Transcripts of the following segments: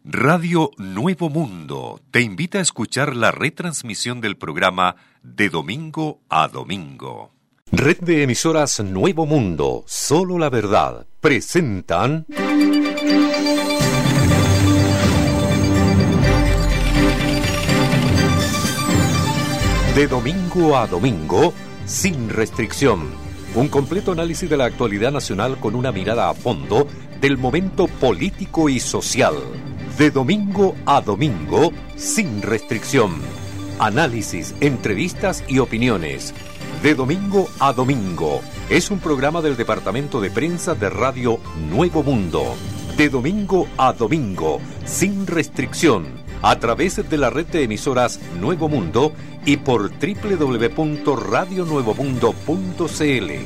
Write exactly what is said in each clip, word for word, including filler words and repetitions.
Radio Nuevo Mundo te invita a escuchar la retransmisión del programa de domingo a domingo. Red de emisoras Nuevo Mundo, solo la verdad, presentan... De domingo a domingo, sin restricción. Un completo análisis de la actualidad nacional con una mirada a fondo del momento político y social. De domingo a domingo, sin restricción. Análisis, entrevistas y opiniones. De domingo a domingo. Es un programa del Departamento de Prensa de Radio Nuevo Mundo. De domingo a domingo, sin restricción. A través de la red de emisoras Nuevo Mundo y por doble u doble u doble u punto radio nuevo mundo punto c l.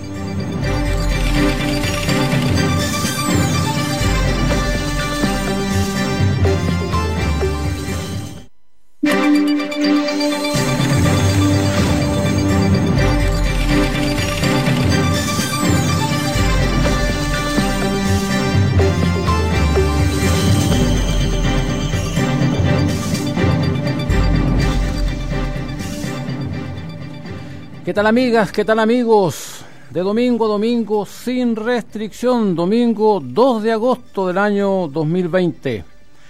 ¿Qué tal, amigas? ¿Qué tal, amigos? De domingo a domingo, sin restricción, domingo dos de agosto del año dos mil veinte.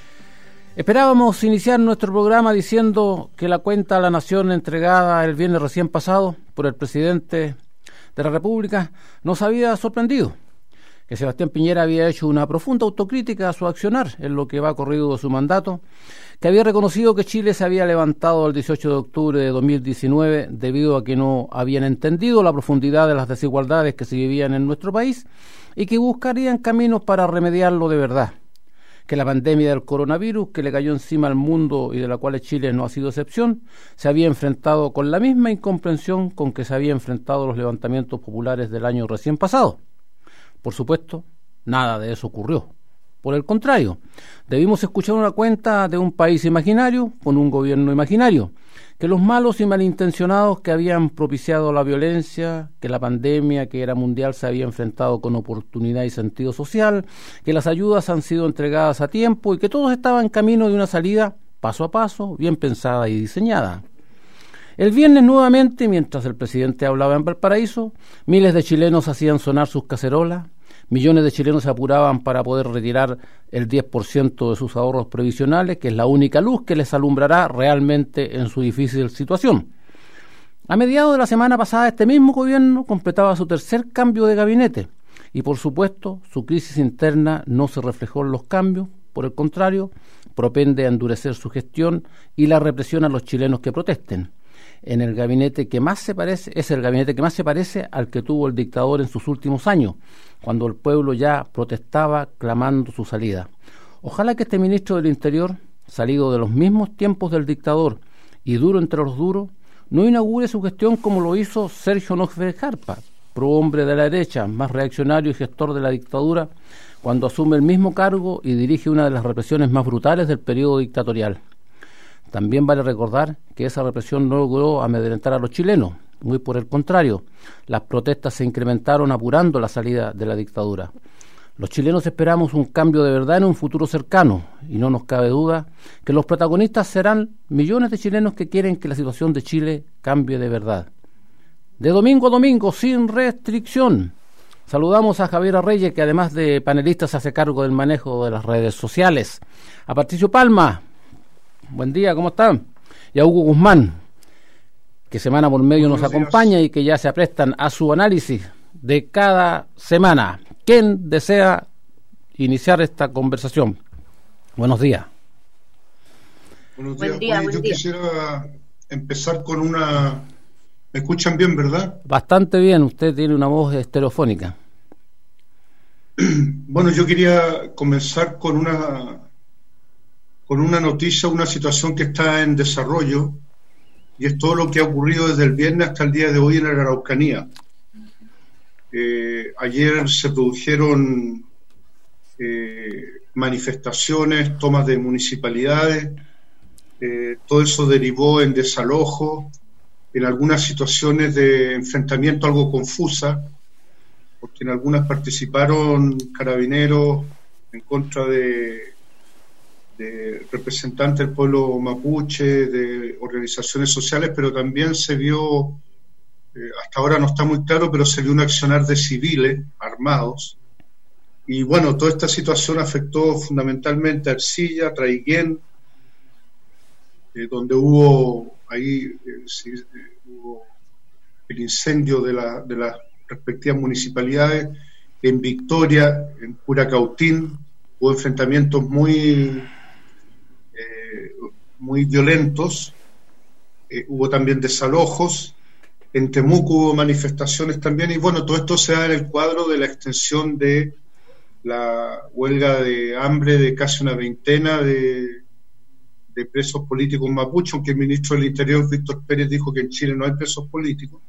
Esperábamos iniciar nuestro programa diciendo que la cuenta a la Nación entregada el viernes recién pasado por el presidente de la República nos había sorprendido, que Sebastián Piñera había hecho una profunda autocrítica a su accionar en lo que va corrido de su mandato, que había reconocido que Chile se había levantado el dieciocho de octubre de dos mil diecinueve debido a que no habían entendido la profundidad de las desigualdades que se vivían en nuestro país y que buscarían caminos para remediarlo de verdad, que la pandemia del coronavirus que le cayó encima al mundo y de la cual Chile no ha sido excepción, se había enfrentado con la misma incomprensión con que se había enfrentado los levantamientos populares del año recién pasado. Por supuesto, nada de eso ocurrió. Por el contrario, debimos escuchar una cuenta de un país imaginario con un gobierno imaginario, que los malos y malintencionados que habían propiciado la violencia, que la pandemia que era mundial se había enfrentado con oportunidad y sentido social, que las ayudas han sido entregadas a tiempo y que todos estaban en camino de una salida paso a paso, bien pensada y diseñada. El viernes nuevamente, mientras el presidente hablaba en Valparaíso, miles de chilenos hacían sonar sus cacerolas, millones de chilenos se apuraban para poder retirar el diez por ciento de sus ahorros previsionales, que es la única luz que les alumbrará realmente en su difícil situación. A mediados de la semana pasada, este mismo gobierno completaba su tercer cambio de gabinete y, por supuesto, su crisis interna no se reflejó en los cambios, por el contrario, propende a endurecer su gestión y la represión a los chilenos que protesten. En el gabinete que más se parece, es el gabinete que más se parece al que tuvo el dictador en sus últimos años, cuando el pueblo ya protestaba clamando su salida. Ojalá que este ministro del Interior, salido de los mismos tiempos del dictador y duro entre los duros, no inaugure su gestión como lo hizo Sergio Nófre Jarpa, prohombre de la derecha, más reaccionario y gestor de la dictadura, cuando asume el mismo cargo y dirige una de las represiones más brutales del periodo dictatorial. También vale recordar que esa represión no logró amedrentar a los chilenos, muy por el contrario, las protestas se incrementaron apurando la salida de la dictadura. Los chilenos esperamos un cambio de verdad en un futuro cercano, y no nos cabe duda que los protagonistas serán millones de chilenos que quieren que la situación de Chile cambie de verdad. De domingo a domingo, sin restricción. Saludamos a Javier Reyes, que además de panelista se hace cargo del manejo de las redes sociales. A Patricio Palma. Buen día, ¿cómo están? Y a Hugo Guzmán, que semana por medio nos acompaña y que ya se aprestan a su análisis de cada semana. ¿Quién desea iniciar esta conversación? Buenos días. Buenos días. Buen día, Oye, buen yo día. quisiera empezar con una... ¿Me escuchan bien, verdad? Bastante bien, usted tiene una voz estereofónica. Bueno, yo quería comenzar con una... con una noticia, una situación que está en desarrollo, y es todo lo que ha ocurrido desde el viernes hasta el día de hoy en la Araucanía. Eh, ayer se produjeron eh, manifestaciones, tomas de municipalidades, eh, todo eso derivó en desalojo, en algunas situaciones de enfrentamiento algo confusa, porque en algunas participaron carabineros en contra de de representantes del pueblo mapuche, de organizaciones sociales, pero también se vio, eh, hasta ahora no está muy claro, pero se vio un accionar de civiles armados. Y bueno, toda esta situación afectó fundamentalmente a Ercilla, a Traiguén, eh, donde hubo ahí eh, sí, eh, hubo el incendio de, la, de las respectivas municipalidades. En Victoria, en Curacautín, hubo enfrentamientos muy, eh, muy violentos, eh, hubo también desalojos, en Temuco hubo manifestaciones también, y bueno, todo esto se da en el cuadro de la extensión de la huelga de hambre de casi una veintena de, de presos políticos mapuches, aunque el ministro del Interior, Víctor Pérez, dijo que en Chile no hay presos políticos.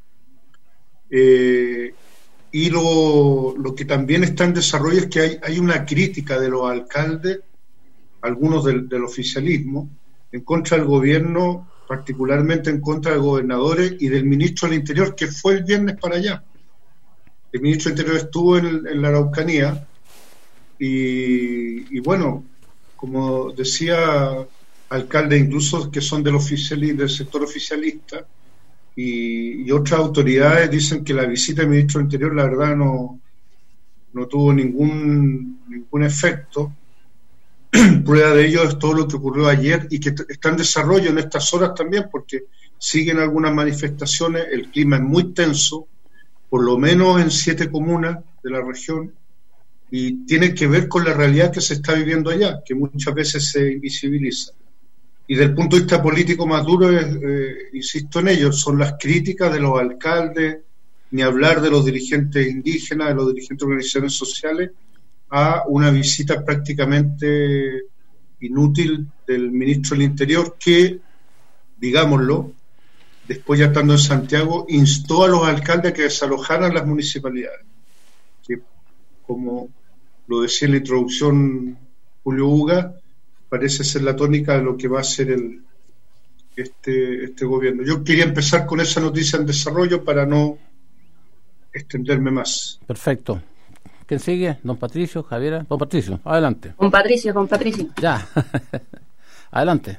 Eh, y lo, lo que también está en desarrollo es que hay, hay una crítica de los alcaldes, algunos del, del oficialismo, en contra del gobierno, particularmente en contra de gobernadores y del ministro del Interior, que fue el viernes para allá. El ministro del Interior estuvo en, en la Araucanía y, y bueno, como decía, alcaldes incluso que son del, oficiali, del sector oficialista y, y otras autoridades dicen que la visita del ministro del Interior la verdad no, no tuvo ningún, ningún efecto. Prueba de ello es todo lo que ocurrió ayer y que está en desarrollo en estas horas también, porque siguen algunas manifestaciones, el clima es muy tenso, por lo menos en siete comunas de la región, y tiene que ver con la realidad que se está viviendo allá, que muchas veces se invisibiliza. Y del punto de vista político más duro, es, eh, insisto en ello, son las críticas de los alcaldes, ni hablar de los dirigentes indígenas, de los dirigentes de organizaciones sociales, a una visita prácticamente inútil del ministro del Interior que, digámoslo, después ya estando en Santiago, instó a los alcaldes a que desalojaran las municipalidades, que como lo decía en la introducción Julio Uga, parece ser la tónica de lo que va a ser el, este, este gobierno. Yo quería empezar con esa noticia en desarrollo para no extenderme más. Perfecto. ¿Quién sigue? Don Patricio, Javiera. Don Patricio, adelante. Don Patricio, don Patricio. Ya. Adelante.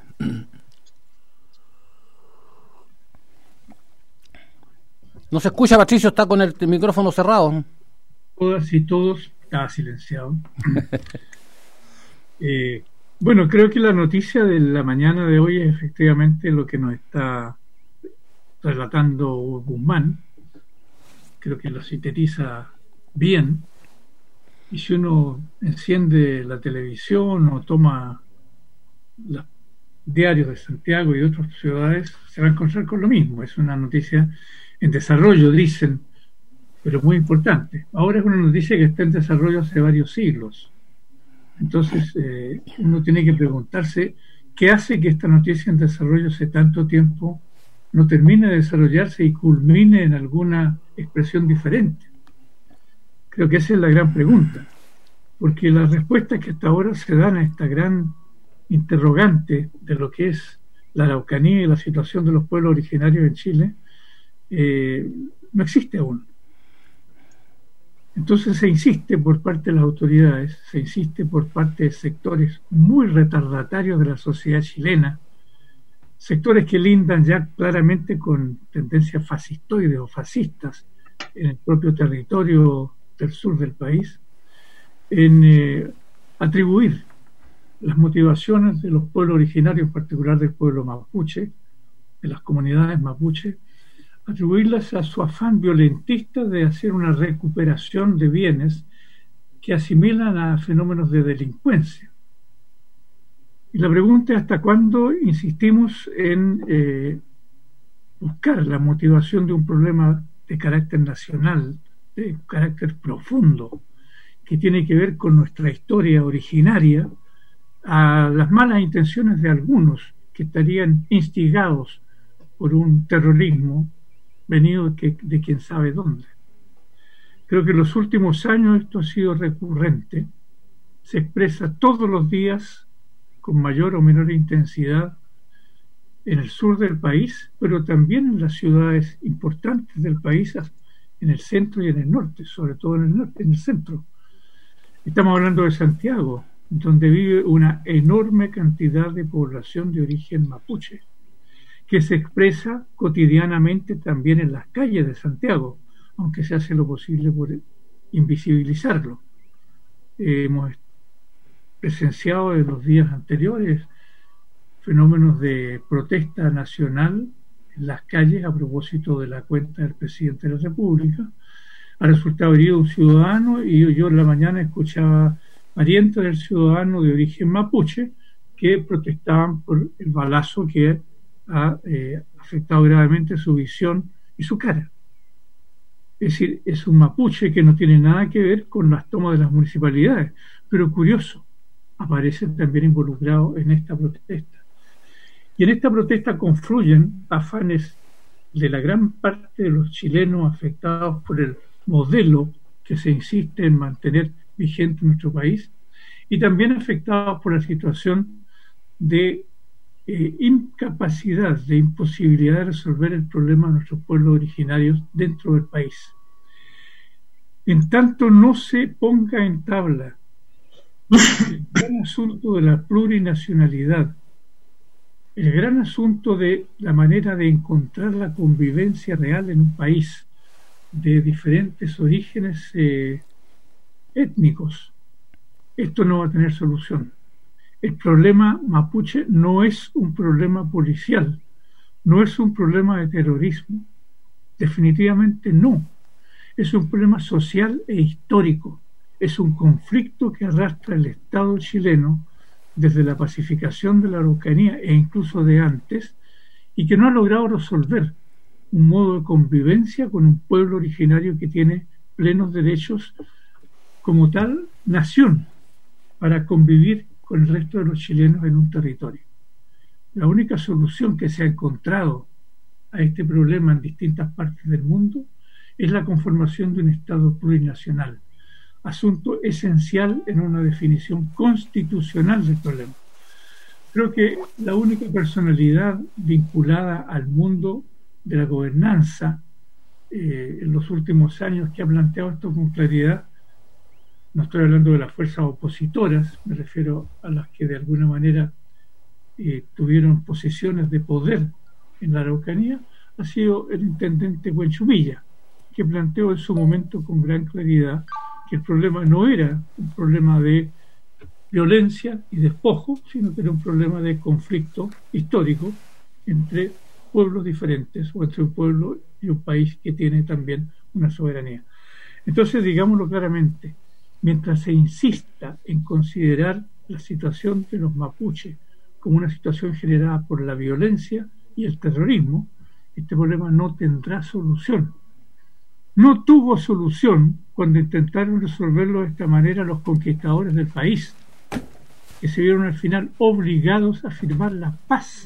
No se escucha, Patricio, está con el micrófono cerrado. Todas y todos, estaba silenciado. eh, bueno, creo que la noticia de la mañana de hoy es efectivamente lo que nos está relatando Guzmán. Creo que lo sintetiza bien. Y si uno enciende la televisión o toma los diarios de Santiago y de otras ciudades, se va a encontrar con lo mismo. Es una noticia en desarrollo, dicen, pero muy importante. Ahora es una noticia que está en desarrollo hace varios siglos. Entonces, eh, uno tiene que preguntarse qué hace que esta noticia en desarrollo hace tanto tiempo no termine de desarrollarse y culmine en alguna expresión diferente. Creo que esa es la gran pregunta, porque las respuestas que hasta ahora se dan a esta gran interrogante de lo que es la Araucanía y la situación de los pueblos originarios en Chile, eh, no existe aún. Entonces se insiste por parte de las autoridades, se insiste por parte de sectores muy retardatarios de la sociedad chilena, sectores que lindan ya claramente con tendencias fascistoides o fascistas en el propio territorio del sur del país, en eh, atribuir las motivaciones de los pueblos originarios, en particular del pueblo mapuche, de las comunidades mapuche, atribuirlas a su afán violentista de hacer una recuperación de bienes que asimilan a fenómenos de delincuencia. Y la pregunta es hasta cuándo insistimos en eh, buscar la motivación de un problema de carácter nacional, de carácter profundo, que tiene que ver con nuestra historia originaria, a las malas intenciones de algunos que estarían instigados por un terrorismo venido de, que, de quién sabe dónde. Creo que en los últimos años esto ha sido recurrente, se expresa todos los días con mayor o menor intensidad en el sur del país, pero también en las ciudades importantes del país, en el centro y en el norte, sobre todo en el norte, en el centro. Estamos hablando de Santiago, donde vive una enorme cantidad de población de origen mapuche, que se expresa cotidianamente también en las calles de Santiago, aunque se hace lo posible por invisibilizarlo. Eh, hemos presenciado en los días anteriores fenómenos de protesta nacional en las calles a propósito de la cuenta del presidente de la República. Ha resultado herido un ciudadano y yo, yo en la mañana escuchaba parientes del ciudadano de origen mapuche que protestaban por el balazo que ha eh, afectado gravemente su visión y su cara. Es decir, es un mapuche que no tiene nada que ver con las tomas de las municipalidades, pero curioso, aparece también involucrado en esta protesta. Y en esta protesta confluyen afanes de la gran parte de los chilenos afectados por el modelo que se insiste en mantener vigente en nuestro país, y también afectados por la situación de eh, incapacidad, de imposibilidad de resolver el problema de nuestros pueblos originarios dentro del país. En tanto no se ponga en tabla el gran asunto de la plurinacionalidad, el gran asunto de la manera de encontrar la convivencia real en un país de diferentes orígenes eh, étnicos, esto no va a tener solución. El problema mapuche no es un problema policial, no es un problema de terrorismo, definitivamente no. Es un problema social e histórico, es un conflicto que arrastra el Estado chileno desde la pacificación de la Araucanía e incluso de antes, y que no ha logrado resolver un modo de convivencia con un pueblo originario que tiene plenos derechos como tal nación para convivir con el resto de los chilenos en un territorio. La única solución que se ha encontrado a este problema en distintas partes del mundo es la conformación de un Estado plurinacional, asunto esencial en una definición constitucional del problema. Creo que la única personalidad vinculada al mundo de la gobernanza eh, en los últimos años que ha planteado esto con claridad, no estoy hablando de las fuerzas opositoras, me refiero a las que de alguna manera eh, tuvieron posiciones de poder en la Araucanía, ha sido el intendente Buenchumilla, que planteó en su momento con gran claridad que el problema no era un problema de violencia y despojo, sino que era un problema de conflicto histórico entre pueblos diferentes o entre un pueblo y un país que tiene también una soberanía. Entonces, digámoslo claramente, mientras se insista en considerar la situación de los mapuches como una situación generada por la violencia y el terrorismo, este problema no tendrá solución. No tuvo solución cuando intentaron resolverlo de esta manera los conquistadores del país, que se vieron al final obligados a firmar la paz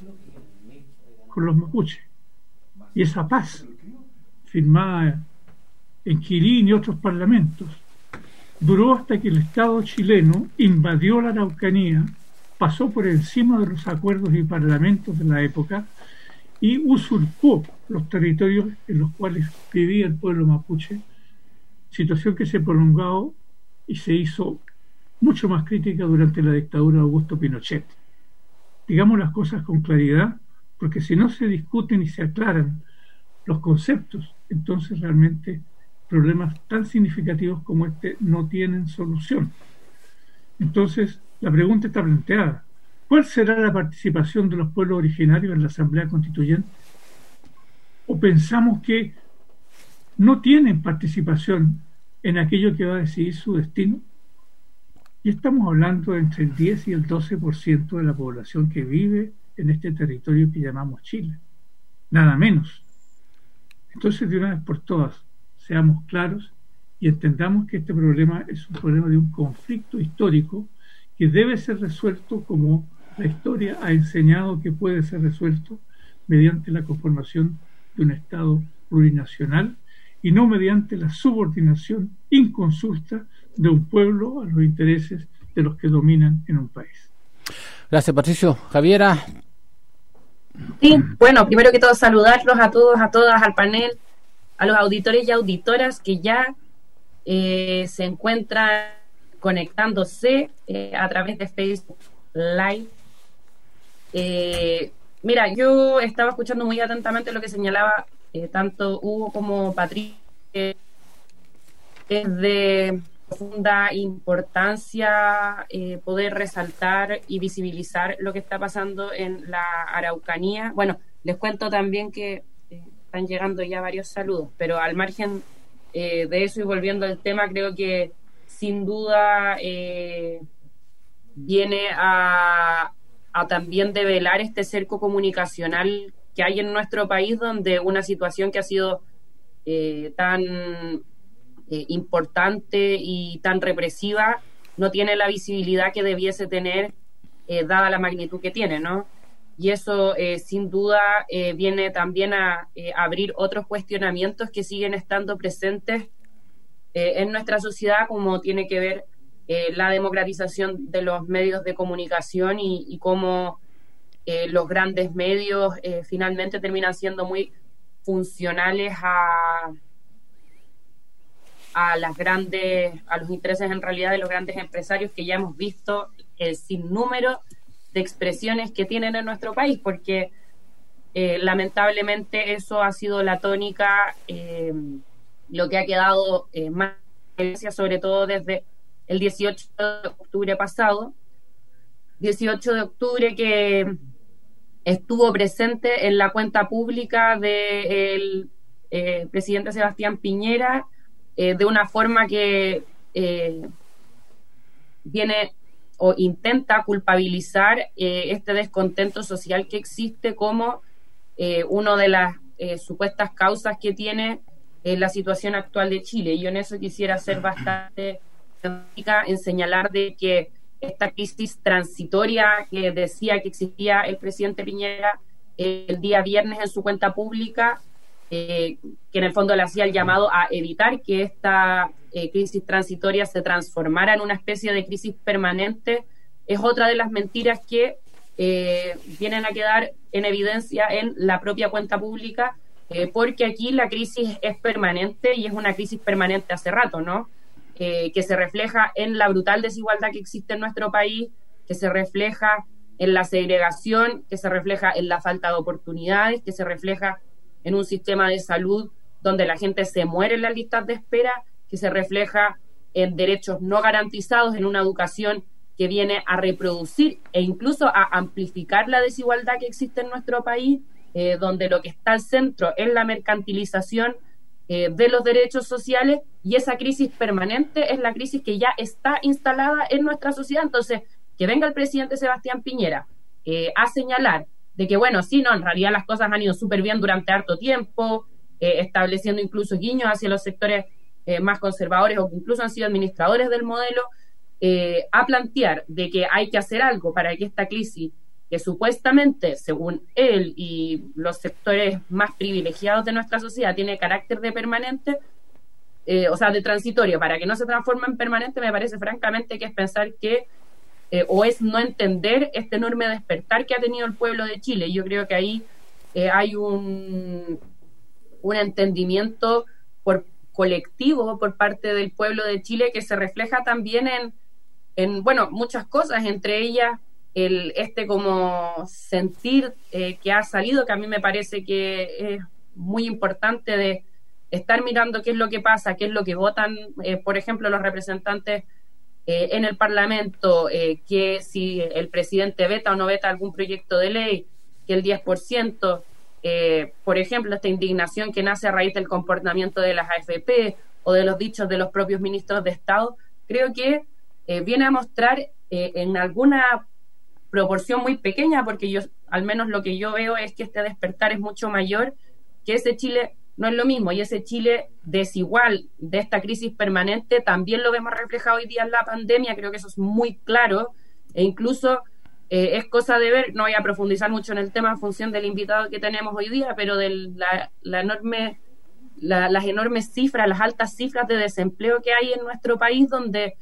con los mapuches. Y esa paz, firmada en Quilín y otros parlamentos, duró hasta que el Estado chileno invadió la Araucanía, pasó por encima de los acuerdos y parlamentos de la época y usurpó los territorios en los cuales vivía el pueblo mapuche, situación que se prolongó y se hizo mucho más crítica durante la dictadura de Augusto Pinochet. Digamos las cosas con claridad, porque si no se discuten y se aclaran los conceptos, entonces realmente problemas tan significativos como este no tienen solución. Entonces, la pregunta está planteada: ¿cuál será la participación de los pueblos originarios en la Asamblea Constituyente? ¿O pensamos que no tienen participación en aquello que va a decidir su destino? Y estamos hablando de entre el diez y el doce por ciento de la población que vive en este territorio que llamamos Chile, nada menos. Entonces, de una vez por todas, seamos claros y entendamos que este problema es un problema de un conflicto histórico que debe ser resuelto como la historia ha enseñado que puede ser resuelto, mediante la conformación de un Estado plurinacional y no mediante la subordinación inconsulta de un pueblo a los intereses de los que dominan en un país. Gracias, Patricio. Javiera. Sí, bueno, primero que todo saludarlos a todos, a todas, al panel, a los auditores y auditoras que ya eh, se encuentran conectándose eh, a través de Facebook Live. Eh, mira, yo estaba escuchando muy atentamente lo que señalaba eh, tanto Hugo como Patricia. Eh, es de profunda importancia eh, poder resaltar y visibilizar lo que está pasando en la Araucanía. Bueno, les cuento también que eh, están llegando ya varios saludos, pero al margen eh, de eso y volviendo al tema, creo que sin duda eh, viene a, a también develar este cerco comunicacional que hay en nuestro país, donde una situación que ha sido eh, tan eh, importante y tan represiva no tiene la visibilidad que debiese tener eh, dada la magnitud que tiene, ¿no? Y eso eh, sin duda eh, viene también a eh, abrir otros cuestionamientos que siguen estando presentes eh, en nuestra sociedad, como tiene que ver eh, la democratización de los medios de comunicación y, y cómo eh, los grandes medios eh, finalmente terminan siendo muy funcionales a, a las grandes, a los intereses en realidad de los grandes empresarios, que ya hemos visto el sinnúmero de expresiones que tienen en nuestro país, porque eh, lamentablemente eso ha sido la tónica, eh, lo que ha quedado eh, más evidencia, sobre todo desde el dieciocho de octubre pasado, dieciocho de octubre que estuvo presente en la cuenta pública del eh, presidente Sebastián Piñera eh, de una forma que eh, viene o intenta culpabilizar eh, este descontento social que existe como eh, una de las eh, supuestas causas que tiene eh, la situación actual de Chile. Y yo en eso quisiera ser bastante enfática en señalar de que esta crisis transitoria que decía que existía el presidente Piñera eh, el día viernes en su cuenta pública, eh, que en el fondo le hacía el llamado a evitar que esta eh, crisis transitoria se transformara en una especie de crisis permanente, es otra de las mentiras que eh, vienen a quedar en evidencia en la propia cuenta pública, eh, porque aquí la crisis es permanente y es una crisis permanente hace rato, ¿no? Eh, que se refleja en la brutal desigualdad que existe en nuestro país, que se refleja en la segregación, que se refleja en la falta de oportunidades, que se refleja en un sistema de salud donde la gente se muere en las listas de espera, que se refleja en derechos no garantizados, en una educación que viene a reproducir e incluso a amplificar la desigualdad que existe en nuestro país, eh, donde lo que está al centro es la mercantilización Eh, de los derechos sociales, y esa crisis permanente es la crisis que ya está instalada en nuestra sociedad. Entonces, que venga el presidente Sebastián Piñera eh, a señalar de que, bueno, sí, no, en realidad las cosas han ido súper bien durante harto tiempo, eh, estableciendo incluso guiños hacia los sectores eh, más conservadores o que incluso han sido administradores del modelo, eh, a plantear de que hay que hacer algo para que esta crisis, que supuestamente, según él y los sectores más privilegiados de nuestra sociedad, tiene carácter de permanente, eh, o sea, de transitorio, para que no se transforme en permanente, me parece francamente que es pensar que, eh, o es no entender este enorme despertar que ha tenido el pueblo de Chile. Yo creo que ahí eh, hay un, un entendimiento por colectivo por parte del pueblo de Chile que se refleja también en, en bueno, muchas cosas, entre ellas el este como sentir eh, que ha salido, que a mí me parece que es muy importante, de estar mirando qué es lo que pasa, qué es lo que votan, eh, por ejemplo, los representantes eh, en el Parlamento, eh, que si el presidente veta o no veta algún proyecto de ley, que el diez por ciento, eh, por ejemplo, esta indignación que nace a raíz del comportamiento de las A F P o de los dichos de los propios ministros de Estado, creo que eh, viene a mostrar eh, en alguna proporción muy pequeña, porque yo, al menos lo que yo veo es que este despertar es mucho mayor, que ese Chile no es lo mismo, y ese Chile desigual de esta crisis permanente también lo vemos reflejado hoy día en la pandemia. Creo que eso es muy claro, e incluso eh, es cosa de ver, no voy a profundizar mucho en el tema en función del invitado que tenemos hoy día, pero de la, la enorme, la, las enormes cifras, las altas cifras de desempleo que hay en nuestro país, donde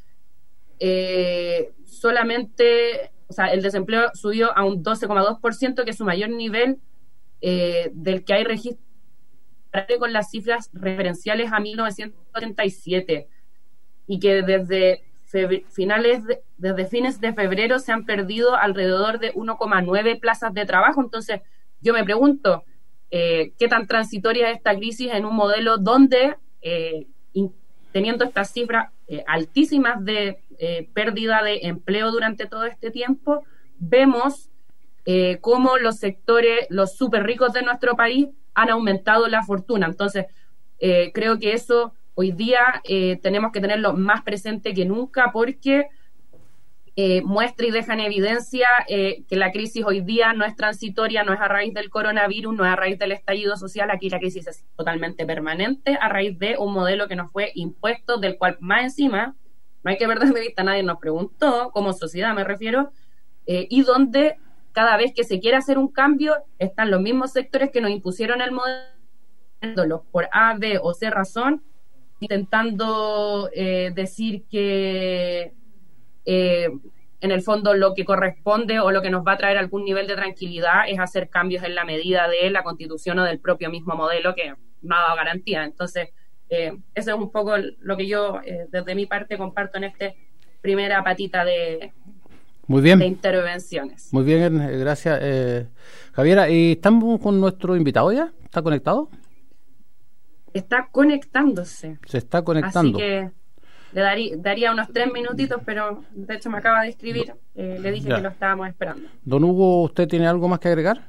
eh, solamente... O sea, el desempleo subió a un doce coma dos por ciento, que es su mayor nivel eh, del que hay registro con las cifras referenciales a mil novecientos ochenta y siete, y que desde febre, finales de, desde fines de febrero se han perdido alrededor de uno coma nueve plazas de trabajo. Entonces, yo me pregunto, eh, ¿qué tan transitoria es esta crisis en un modelo donde, eh, in, teniendo estas cifras eh, altísimas de eh, pérdida de empleo durante todo este tiempo, vemos eh, cómo los sectores, los súper ricos de nuestro país han aumentado la fortuna? Entonces, eh, creo que eso hoy día eh, tenemos que tenerlo más presente que nunca, porque eh, muestra y deja en evidencia eh, que la crisis hoy día no es transitoria, no es a raíz del coronavirus, no es a raíz del estallido social. Aquí la crisis es totalmente permanente a raíz de un modelo que nos fue impuesto, del cual más encima, no hay que perder de vista, nadie nos preguntó, como sociedad me refiero, eh, y donde cada vez que se quiere hacer un cambio están los mismos sectores que nos impusieron el modelo por A, B o C razón, intentando eh, decir que eh, en el fondo lo que corresponde o lo que nos va a traer algún nivel de tranquilidad es hacer cambios en la medida de la Constitución o del propio mismo modelo que no ha dado garantía. Entonces, eh, eso es un poco lo que yo eh, desde mi parte comparto en esta primera patita de, Muy bien. de intervenciones. Muy bien, gracias, eh, Javiera. ¿Y estamos con nuestro invitado ya? ¿Está conectado? Está conectándose. Se está conectando. Así que le daría, daría unos tres minutitos, pero de hecho me acaba de escribir. Eh, le dije ya. que lo estábamos esperando. Don Hugo, ¿usted tiene algo más que agregar?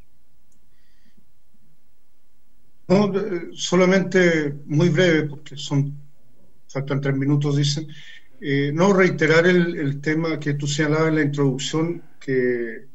No, solamente muy breve, porque son faltan tres minutos, dicen. Eh, no reiterar el, el tema que tú señalabas en la introducción, que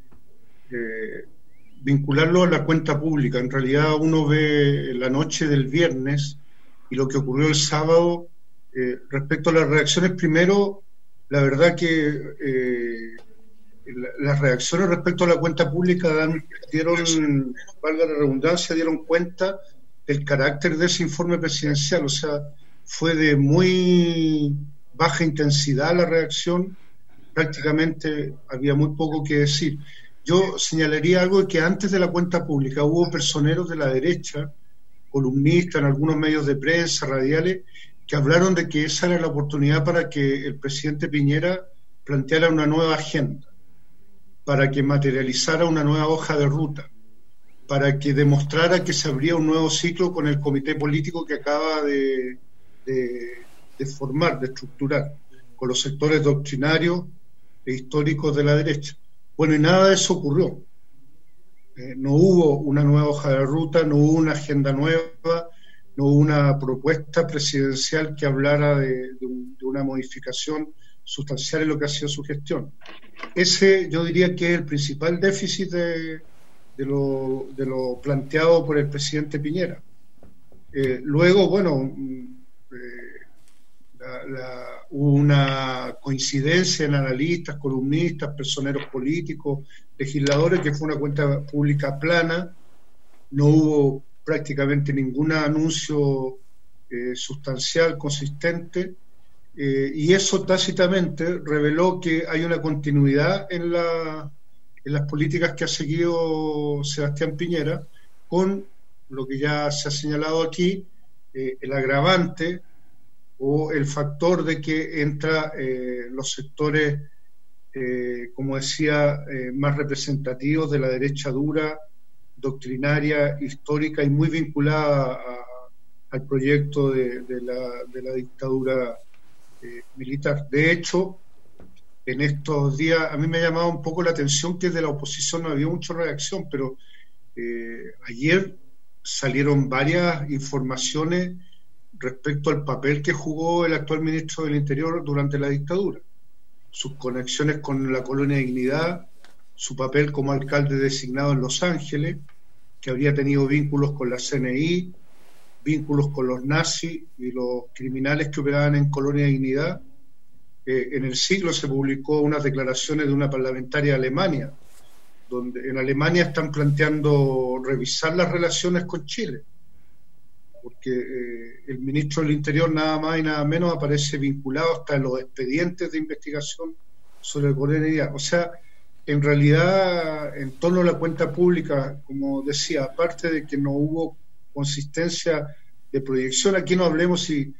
eh, vincularlo a la cuenta pública. En realidad uno ve la noche del viernes y lo que ocurrió el sábado eh, respecto a las reacciones. Primero, la verdad que eh, la, las reacciones respecto a la cuenta pública dan, dieron, valga la redundancia, dieron cuenta del carácter de ese informe presidencial. O sea, fue de muy baja intensidad la reacción, prácticamente había muy poco que decir. Yo señalaría algo, que antes de la cuenta pública hubo personeros de la derecha, columnistas en algunos medios de prensa, radiales, que hablaron de que esa era la oportunidad para que el presidente Piñera planteara una nueva agenda, para que materializara una nueva hoja de ruta, para que demostrara que se abría un nuevo ciclo con el comité político que acaba de, de, de formar, de estructurar, con los sectores doctrinarios e históricos de la derecha. Bueno, y nada de eso ocurrió. Eh, no hubo una nueva hoja de ruta, no hubo una agenda nueva, no hubo una propuesta presidencial que hablara de, de, un, de una modificación sustancial en lo que ha sido su gestión. Ese yo diría que es el principal déficit de, de, lo, de lo planteado por el presidente Piñera. Eh, luego, bueno, eh, la, la, hubo una coincidencia en analistas, columnistas, personeros políticos, legisladores, que fue una cuenta pública plana. No hubo prácticamente ningún anuncio eh, sustancial, consistente, eh, y eso tácitamente reveló que hay una continuidad en, la, en las políticas que ha seguido Sebastián Piñera, con lo que ya se ha señalado aquí, eh, el agravante o el factor de que entra eh, los sectores, eh, como decía, eh, más representativos de la derecha dura, doctrinaria, histórica y muy vinculada a, al proyecto de, de, la, de la dictadura eh, militar. De hecho, en estos días a mí me ha llamado un poco la atención que de la oposición no había mucha reacción, pero eh, ayer salieron varias informaciones respecto al papel que jugó el actual ministro del Interior durante la dictadura, sus conexiones con la Colonia Dignidad, su papel como alcalde designado en Los Ángeles, que habría tenido vínculos con la C N I, vínculos con los nazis y los criminales que operaban en Colonia Dignidad. Eh, en el siglo se publicó unas declaraciones de una parlamentaria de Alemania, donde en Alemania están planteando revisar las relaciones con Chile, porque eh, el ministro del Interior nada más y nada menos aparece vinculado hasta en los expedientes de investigación sobre Colonia Dignidad. O sea, en realidad, en torno a la cuenta pública, como decía, aparte de que no hubo consistencia de proyección, aquí no hablemos si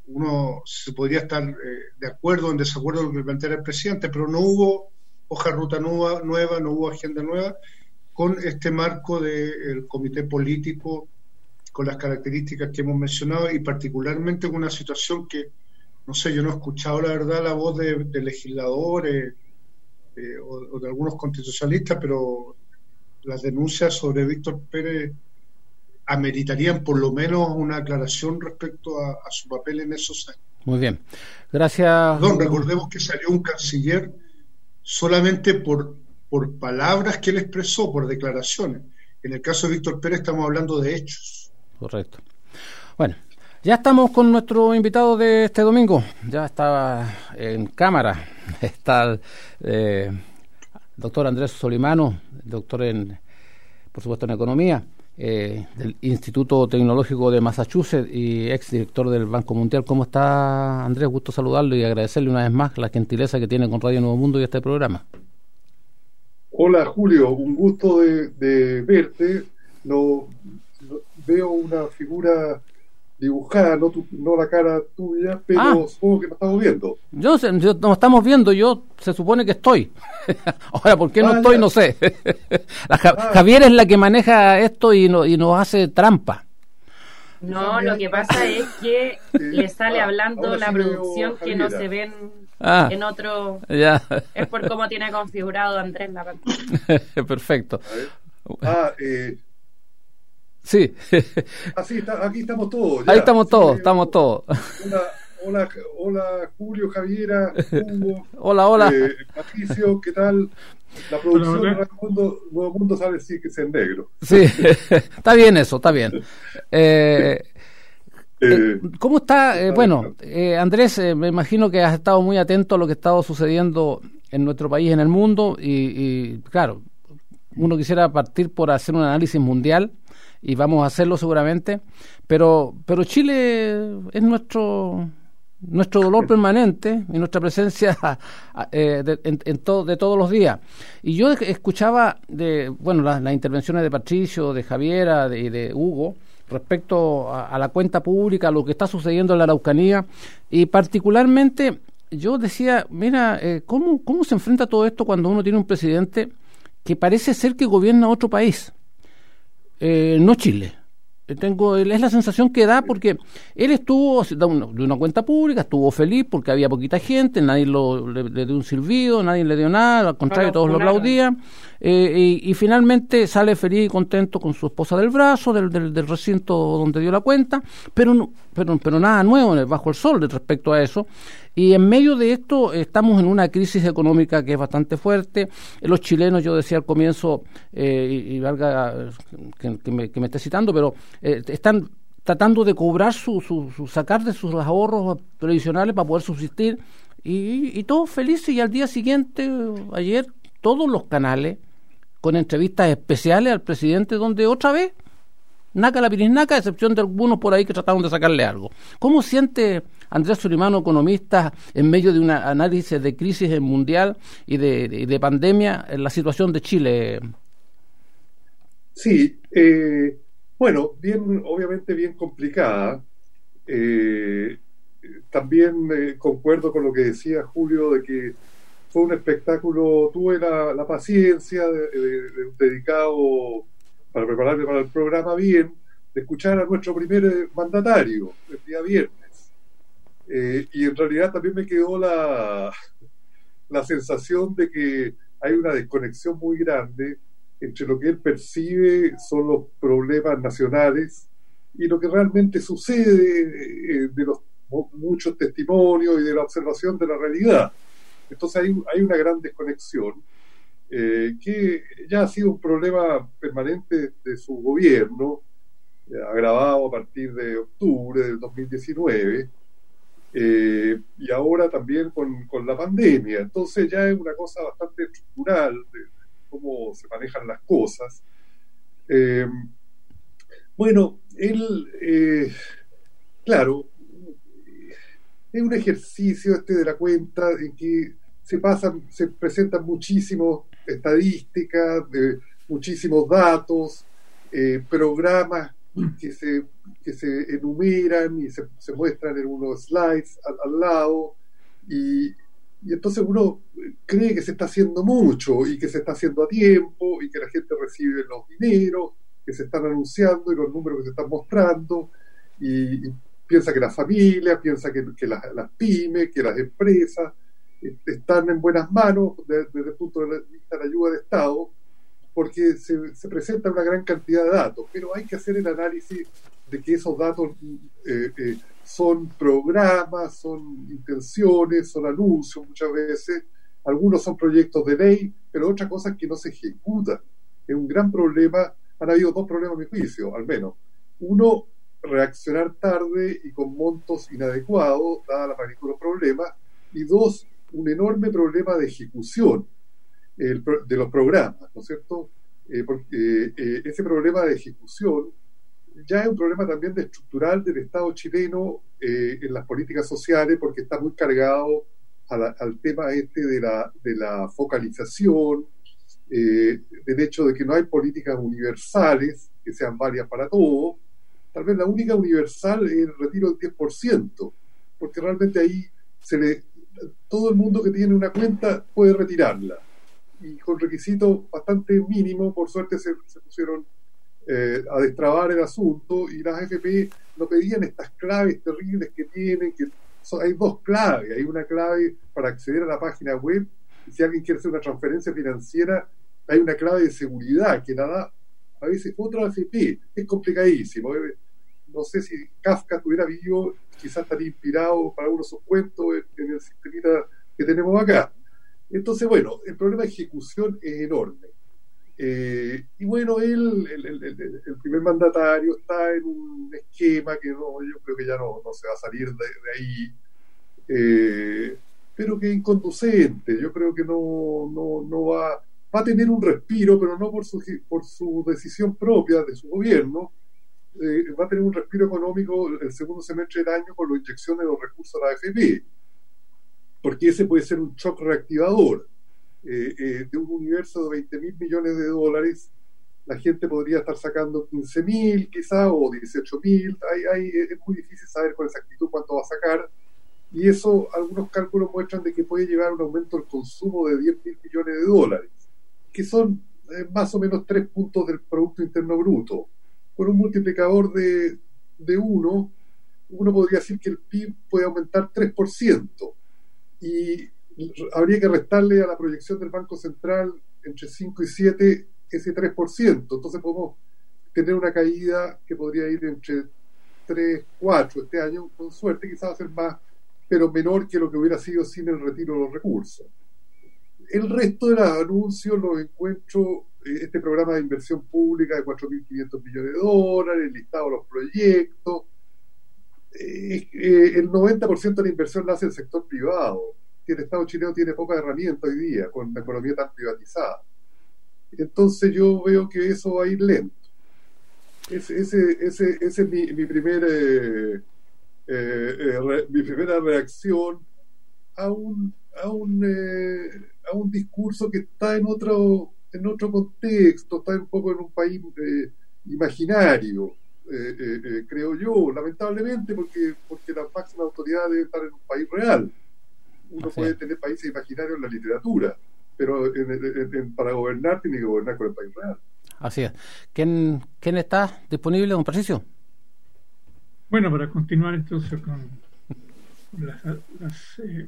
uno se podría estar eh, de acuerdo o en desacuerdo con lo que plantea el presidente, pero no hubo hoja de ruta nueva, nueva, no hubo agenda nueva con este marco del comité político, con las características que hemos mencionado y particularmente con una situación que, no sé, yo no he escuchado la verdad la voz de, de legisladores eh, o, o de algunos constitucionalistas, pero las denuncias sobre Víctor Pérez ameritarían por lo menos una aclaración respecto a, a su papel en esos años. Muy bien, gracias. Perdón, recordemos que salió un canciller solamente por, por palabras que él expresó, por declaraciones. En el caso de Víctor Pérez estamos hablando de hechos. Correcto. Bueno, ya estamos con nuestro invitado de este domingo. Ya está en cámara. Está el eh, doctor Andrés Solimano, doctor en, por supuesto, en economía, eh, del Instituto Tecnológico de Massachusetts y ex director del Banco Mundial. ¿Cómo está, Andrés? Gusto saludarlo y agradecerle una vez más la gentileza que tiene con Radio Nuevo Mundo y este programa. Hola, Julio, un gusto de, de verte. No, no, veo una figura dibujada, no, tu, no la cara tuya, pero ah, supongo que nos estamos viendo. Yo, yo nos estamos viendo, yo se supone que estoy. Ahora, ¿por qué no ah, estoy? Ya. No sé. la, ah. Javier es la que maneja esto y, no, y nos hace trampa. No, lo que pasa es que le sale ah, hablando la sí producción que no se ven ah, en otro... Ya. Es por cómo tiene configurado Andrés la pantalla. Perfecto. Ah, eh... Sí. Ah, sí, está, aquí estamos todos. Ya. Ahí estamos todos, sí, estamos todos. Hola, hola, hola, Julio, Javiera, Hugo. Hola, hola. Eh, Patricio, ¿qué tal? La producción hola, hola. de Nuevo Mundo, Nuevo Mundo sabe sí que es en negro. Sí, está bien eso, está bien. Eh, eh, ¿Cómo está? Eh, bueno, eh, Andrés, eh, me imagino que has estado muy atento a lo que ha estado sucediendo en nuestro país, en el mundo, y, y claro, uno quisiera partir por hacer un análisis mundial, y vamos a hacerlo seguramente, pero pero Chile es nuestro nuestro dolor permanente y nuestra presencia eh, de, en, en todo, de todos los días. Y yo escuchaba de bueno las, las intervenciones de Patricio, de Javiera, de, de Hugo respecto a, a la cuenta pública, a lo que está sucediendo en la Araucanía, y particularmente yo decía, mira, eh, ¿cómo, cómo se enfrenta todo esto cuando uno tiene un presidente que parece ser que gobierna otro país? Eh, no Chile. Tengo, es la sensación que da porque él estuvo de una, de una cuenta pública, estuvo feliz porque había poquita gente, nadie lo, le, le dio un silbido, nadie le dio nada, al contrario, todos lo aplaudían, eh, y, y finalmente sale feliz y contento con su esposa del brazo, del, del, del recinto donde dio la cuenta, pero no, pero, pero nada nuevo bajo el sol respecto a eso. Y en medio de esto estamos en una crisis económica que es bastante fuerte. Los chilenos, yo decía al comienzo, eh, y, y valga que, que, me, que me esté citando, pero eh, están tratando de cobrar su, su, su sacar de sus ahorros previsionales para poder subsistir, y, y todos felices. Y al día siguiente, ayer, todos los canales con entrevistas especiales al presidente, donde otra vez naca la pirisnaca, a excepción de algunos por ahí que trataron de sacarle algo. ¿Cómo siente Andrés Solimano, economista, en medio de un análisis de crisis mundial y de, de, de pandemia, en la situación de Chile? Sí, eh, bueno, bien, obviamente bien complicada. Eh, también eh, concuerdo con lo que decía Julio, de que fue un espectáculo. Tuve la, la paciencia de, de, de un dedicado para prepararme para el programa bien, de escuchar a nuestro primer mandatario el día viernes. Eh, y en realidad también me quedó la, la sensación de que hay una desconexión muy grande entre lo que él percibe son los problemas nacionales y lo que realmente sucede eh, de los muchos testimonios y de la observación de la realidad. Entonces hay, hay una gran desconexión eh, que ya ha sido un problema permanente de su gobierno, eh, agravado a partir de octubre del dos mil diecinueve, eh, y ahora también con, con la pandemia. Entonces ya es una cosa bastante estructural de, de cómo se manejan las cosas. Eh, bueno, él, eh, claro, es un ejercicio este de la cuenta en que se pasan, se presentan muchísimas estadísticas, de muchísimos datos, eh, programas que se, que se enumeran y se, se muestran en unos slides al, al lado, y, y entonces uno cree que se está haciendo mucho y que se está haciendo a tiempo y que la gente recibe los dineros que se están anunciando y los números que se están mostrando, y, y piensa que las familias, piensa que, que las, las pymes, que las empresas están en buenas manos desde, desde el punto de vista de la ayuda de Estado, porque se, se presenta una gran cantidad de datos, pero hay que hacer el análisis de que esos datos eh, eh, son programas, son intenciones, son anuncios muchas veces, algunos son proyectos de ley, pero otra cosa es que no se ejecutan. Es un gran problema. Han habido dos problemas a mi juicio, al menos. Uno, reaccionar tarde y con montos inadecuados, dada la magnitud de los problemas, y dos, un enorme problema de ejecución el, de los programas, ¿no es cierto? Eh, porque eh, ese problema de ejecución ya es un problema también de estructural del Estado chileno eh, en las políticas sociales, porque está muy cargado a la, al tema este de la, de la focalización, eh, del hecho de que no hay políticas universales que sean válidas para todos. Tal vez la única universal es el retiro del diez por ciento, porque realmente ahí se le, todo el mundo que tiene una cuenta puede retirarla, y con requisitos bastante mínimos. Por suerte se, se pusieron eh, a destrabar el asunto, y las A F P no pedían estas claves terribles que tienen, que son, hay dos claves. Hay una clave para acceder a la página web, y si alguien quiere hacer una transferencia financiera hay una clave de seguridad que la da a veces otra A F P. Es complicadísimo. No sé si Kafka estuviera vivo, quizás estaría inspirado para uno de sus cuentos en, en el sistemita que tenemos acá. Entonces, bueno, el problema de ejecución es enorme. Eh, y bueno, él, el, el, el, el primer mandatario, está en un esquema que no, yo creo que ya no, no se va a salir de, de ahí, eh, pero que es inconducente. Yo creo que no, no, no va, va a tener un respiro, pero no por su, por su decisión propia de su gobierno. Eh, va a tener un respiro económico el segundo semestre del año con la inyección de los recursos de la A F P, porque ese puede ser un shock reactivador. Eh, eh, de un universo de veinte mil millones de dólares, la gente podría estar sacando quince mil quizá, o dieciocho mil. Hay, hay, es muy difícil saber con exactitud cuánto va a sacar, y eso, algunos cálculos muestran de que puede llevar a un aumento del consumo de diez mil millones de dólares, que son eh, más o menos tres puntos del Producto Interno Bruto. Con un multiplicador de, de uno, uno podría decir que el P I B puede aumentar tres por ciento, y habría que restarle a la proyección del Banco Central entre cinco y siete ese tres por ciento. Entonces podemos tener una caída que podría ir entre tres, cuatro este año, con suerte quizás va a ser más, pero menor que lo que hubiera sido sin el retiro de los recursos. El resto de los anuncios los encuentro, este programa de inversión pública de cuatro mil quinientos millones de dólares, el listado de los proyectos. Eh, eh, el noventa por ciento de la inversión la hace el sector privado, que el Estado chileno tiene pocas herramientas hoy día, con la economía tan privatizada. Entonces yo veo que eso va a ir lento. Ese, ese, ese, ese es mi, mi, primer, eh, eh, eh, re, mi primera reacción a un, a, un, eh, a un discurso que está en otro, en otro contexto, está un poco en un país eh, imaginario. Eh, eh, eh, creo yo, lamentablemente, porque, porque las máximas autoridades deben estar en un país real. Uno Así puede es. tener países imaginarios en la literatura, pero en, en, en, para gobernar tiene que gobernar con el país real. Así es. ¿Quién, quién está disponible, don Patricio? Bueno, para continuar entonces con las, las, eh,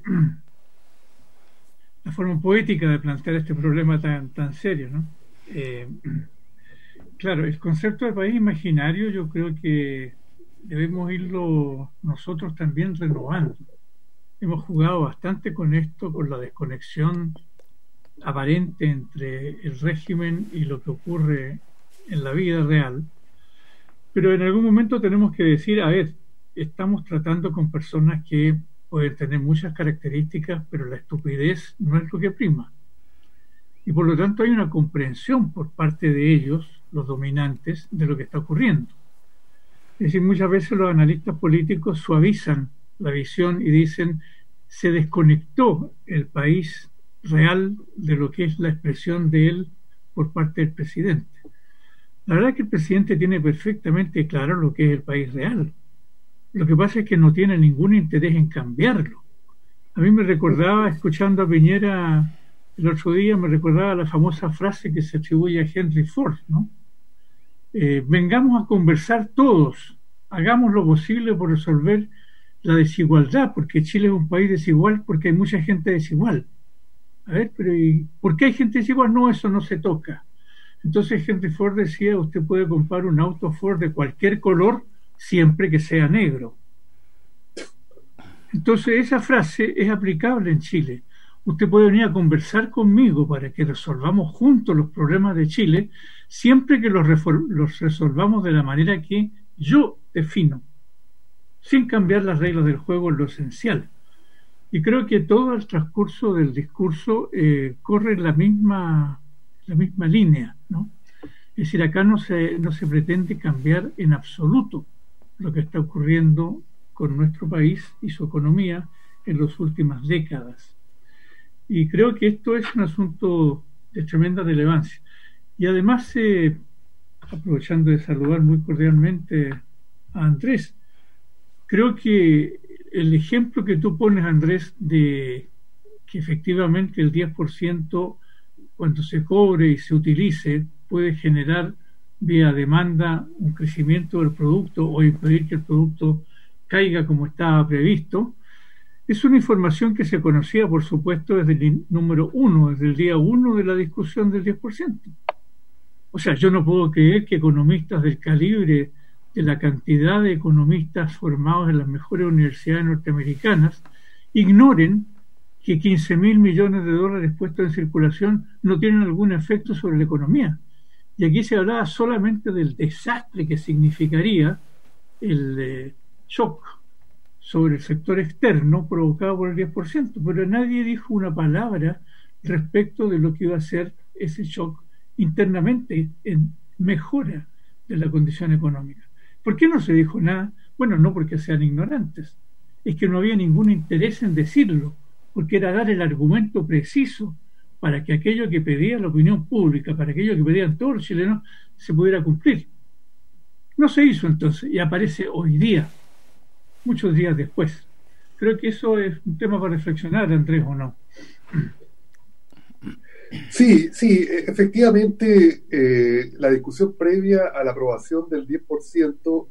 la forma poética de plantear este problema tan, tan serio, ¿no? Eh, Claro, el concepto de país imaginario yo creo que debemos irlo nosotros también renovando. Hemos jugado bastante con esto, con la desconexión aparente entre el régimen y lo que ocurre en la vida real, pero en algún momento tenemos que decir, a ver, estamos tratando con personas que pueden tener muchas características, pero la estupidez no es lo que prima. Y por lo tanto hay una comprensión por parte de ellos, los dominantes, de lo que está ocurriendo. Es decir, muchas veces los analistas políticos suavizan la visión y dicen, se desconectó el país real de lo que es la expresión de él por parte del presidente. La verdad es que el presidente tiene perfectamente claro lo que es el país real. Lo que pasa es que no tiene ningún interés en cambiarlo. A mí me recordaba, escuchando a Piñera el otro día, me recordaba la famosa frase que se atribuye a Henry Ford, ¿no? Eh, vengamos a conversar todos, hagamos lo posible por resolver la desigualdad, porque Chile es un país desigual, porque hay mucha gente desigual. A ver, pero ¿y por qué hay gente desigual? No, eso no se toca. Entonces Henry Ford decía, usted puede comprar un auto Ford de cualquier color, siempre que sea negro. Entonces esa frase es aplicable en Chile. Usted puede venir a conversar conmigo para que resolvamos juntos los problemas de Chile, siempre que los, los resolvamos de la manera que yo defino, sin cambiar las reglas del juego en lo esencial. Y creo que todo el transcurso del discurso eh, corre en la misma, la misma línea, ¿no? Es decir, acá no se, no se pretende cambiar en absoluto lo que está ocurriendo con nuestro país y su economía en las últimas décadas. Y creo que esto es un asunto de tremenda relevancia. Y además, eh, aprovechando de saludar muy cordialmente a Andrés, creo que el ejemplo que tú pones, Andrés, de que efectivamente el diez por ciento cuando se cobre y se utilice puede generar vía demanda un crecimiento del producto o impedir que el producto caiga como estaba previsto, es una información que se conocía, por supuesto, desde el número uno, desde el día uno de la discusión del diez por ciento. O sea, yo no puedo creer que economistas del calibre de la cantidad de economistas formados en las mejores universidades norteamericanas ignoren que quince mil millones de dólares puestos en circulación no tienen algún efecto sobre la economía. Y aquí se hablaba solamente del desastre que significaría el eh, shock sobre el sector externo provocado por el diez por ciento, pero nadie dijo una palabra respecto de lo que iba a ser ese shock internamente en mejora de la condición económica. ¿Por qué no se dijo nada? Bueno, no porque sean ignorantes, es que no había ningún interés en decirlo, porque era dar el argumento preciso para que aquello que pedía la opinión pública, para aquello que pedían todos los chilenos, se pudiera cumplir. No se hizo entonces, y aparece hoy día, muchos días después. Creo que eso es un tema para reflexionar, Andrés, ¿o no? Sí, sí, efectivamente eh, la discusión previa a la aprobación del diez por ciento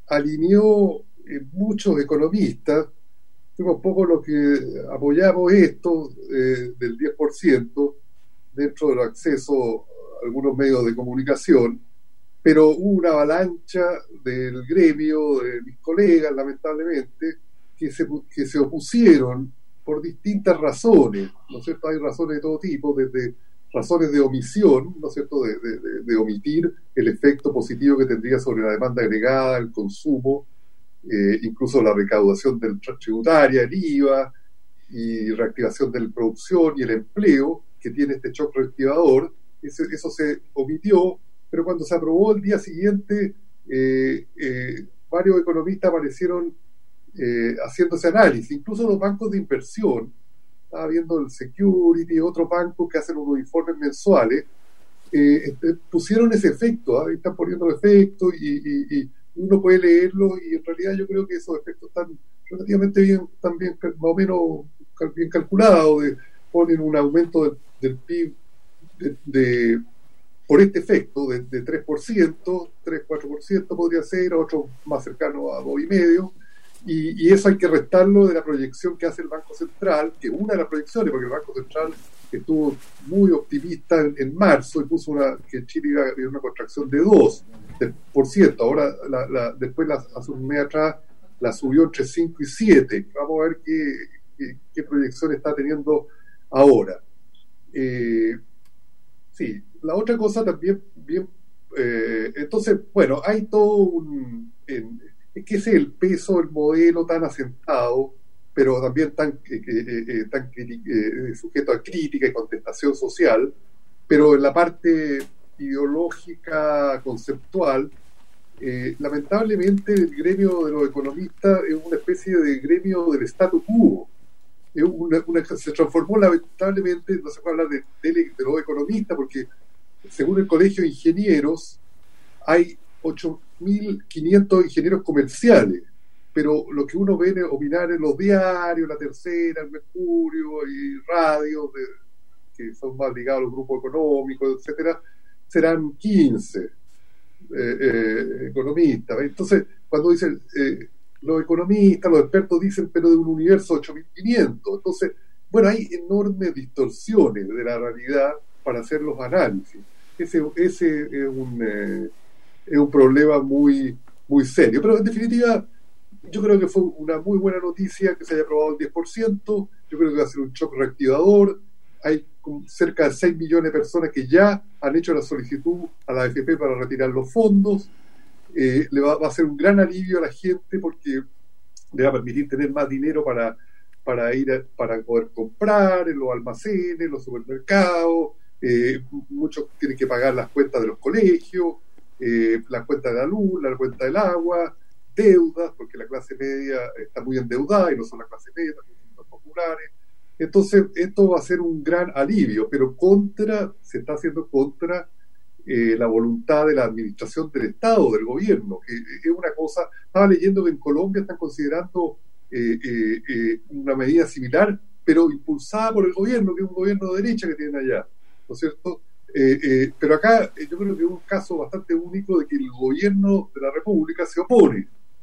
alineó eh, muchos economistas, un poco los que apoyamos esto eh, del diez por ciento dentro del acceso a algunos medios de comunicación, pero hubo una avalancha del gremio, de mis colegas, lamentablemente, que se, que se opusieron por distintas razones, ¿no es cierto? Hay razones de todo tipo, desde razones de omisión, ¿no es cierto?, de, de, de omitir el efecto positivo que tendría sobre la demanda agregada, el consumo, eh, incluso la recaudación del tributaria, el I V A, y reactivación de la producción y el empleo, que tiene este shock reactivador. Ese, eso se omitió, pero cuando se aprobó el día siguiente, eh, eh, varios economistas aparecieron eh, haciendo ese análisis, incluso los bancos de inversión. Estaba viendo el Security y otros bancos que hacen unos informes mensuales, eh, este, pusieron ese efecto, ¿eh? Están poniendo el efecto y, y, y uno puede leerlo, y en realidad yo creo que esos efectos están relativamente bien, también más o menos bien calculados, de, ponen un aumento del, del P I B de, de, por este efecto de, de tres por ciento, tres, cuatro por ciento podría ser, otro más cercano a dos coma cinco por ciento. Y, y eso hay que restarlo de la proyección que hace el Banco Central, que una de las proyecciones, porque el Banco Central estuvo muy optimista en, en marzo y puso una que Chile iba a tener una contracción de dos por ciento. Ahora, la, la, después, la, hace un mes atrás, la subió entre cinco y siete. Vamos a ver qué, qué, qué proyección está teniendo ahora. Eh, sí, la otra cosa también, bien, eh, entonces, bueno, hay todo un... En, es que ese es el peso del modelo tan asentado, pero también tan, eh, eh, tan eh, sujeto a crítica y contestación social, pero en la parte ideológica, conceptual, eh, lamentablemente el gremio de los economistas es una especie de gremio del statu quo. Es una, una, se transformó lamentablemente, no se puede hablar de, de, de los economistas, porque según el Colegio de Ingenieros, hay ocho mil quinientos ingenieros comerciales, pero lo que uno ve opinar en los diarios, La Tercera, El Mercurio y radio, de, que son más ligados a los grupos económicos, etcétera, serán quince eh, eh, economistas. Entonces, cuando dicen eh, los economistas, los expertos dicen, pero de un universo de ocho mil quinientos. Entonces, bueno, hay enormes distorsiones de la realidad para hacer los análisis. Ese, ese es un eh, es un problema muy, muy serio. Pero en definitiva, yo creo que fue una muy buena noticia que se haya aprobado el diez por ciento. Yo creo que va a ser un shock reactivador. Hay cerca de seis millones de personas que ya han hecho la solicitud a la A F P para retirar los fondos. Eh, le va, va a ser un gran alivio a la gente porque le va a permitir tener más dinero para, para ir a, para poder comprar en los almacenes, en los supermercados. Eh, muchos tienen que pagar las cuentas de los colegios, eh, las cuentas de la luz, la cuenta del agua, deudas, porque la clase media está muy endeudada y no son la clase media, también son los populares. Entonces, esto va a ser un gran alivio, pero contra, se está haciendo contra eh, la voluntad de la administración del Estado, del gobierno, que es una cosa. Estaba leyendo que en Colombia están considerando eh, eh, eh, una medida similar, pero impulsada por el gobierno, que es un gobierno de derecha que tienen allá, ¿no es cierto? Eh, eh, pero acá eh, yo creo que es un caso bastante único de que el gobierno de la República se opone.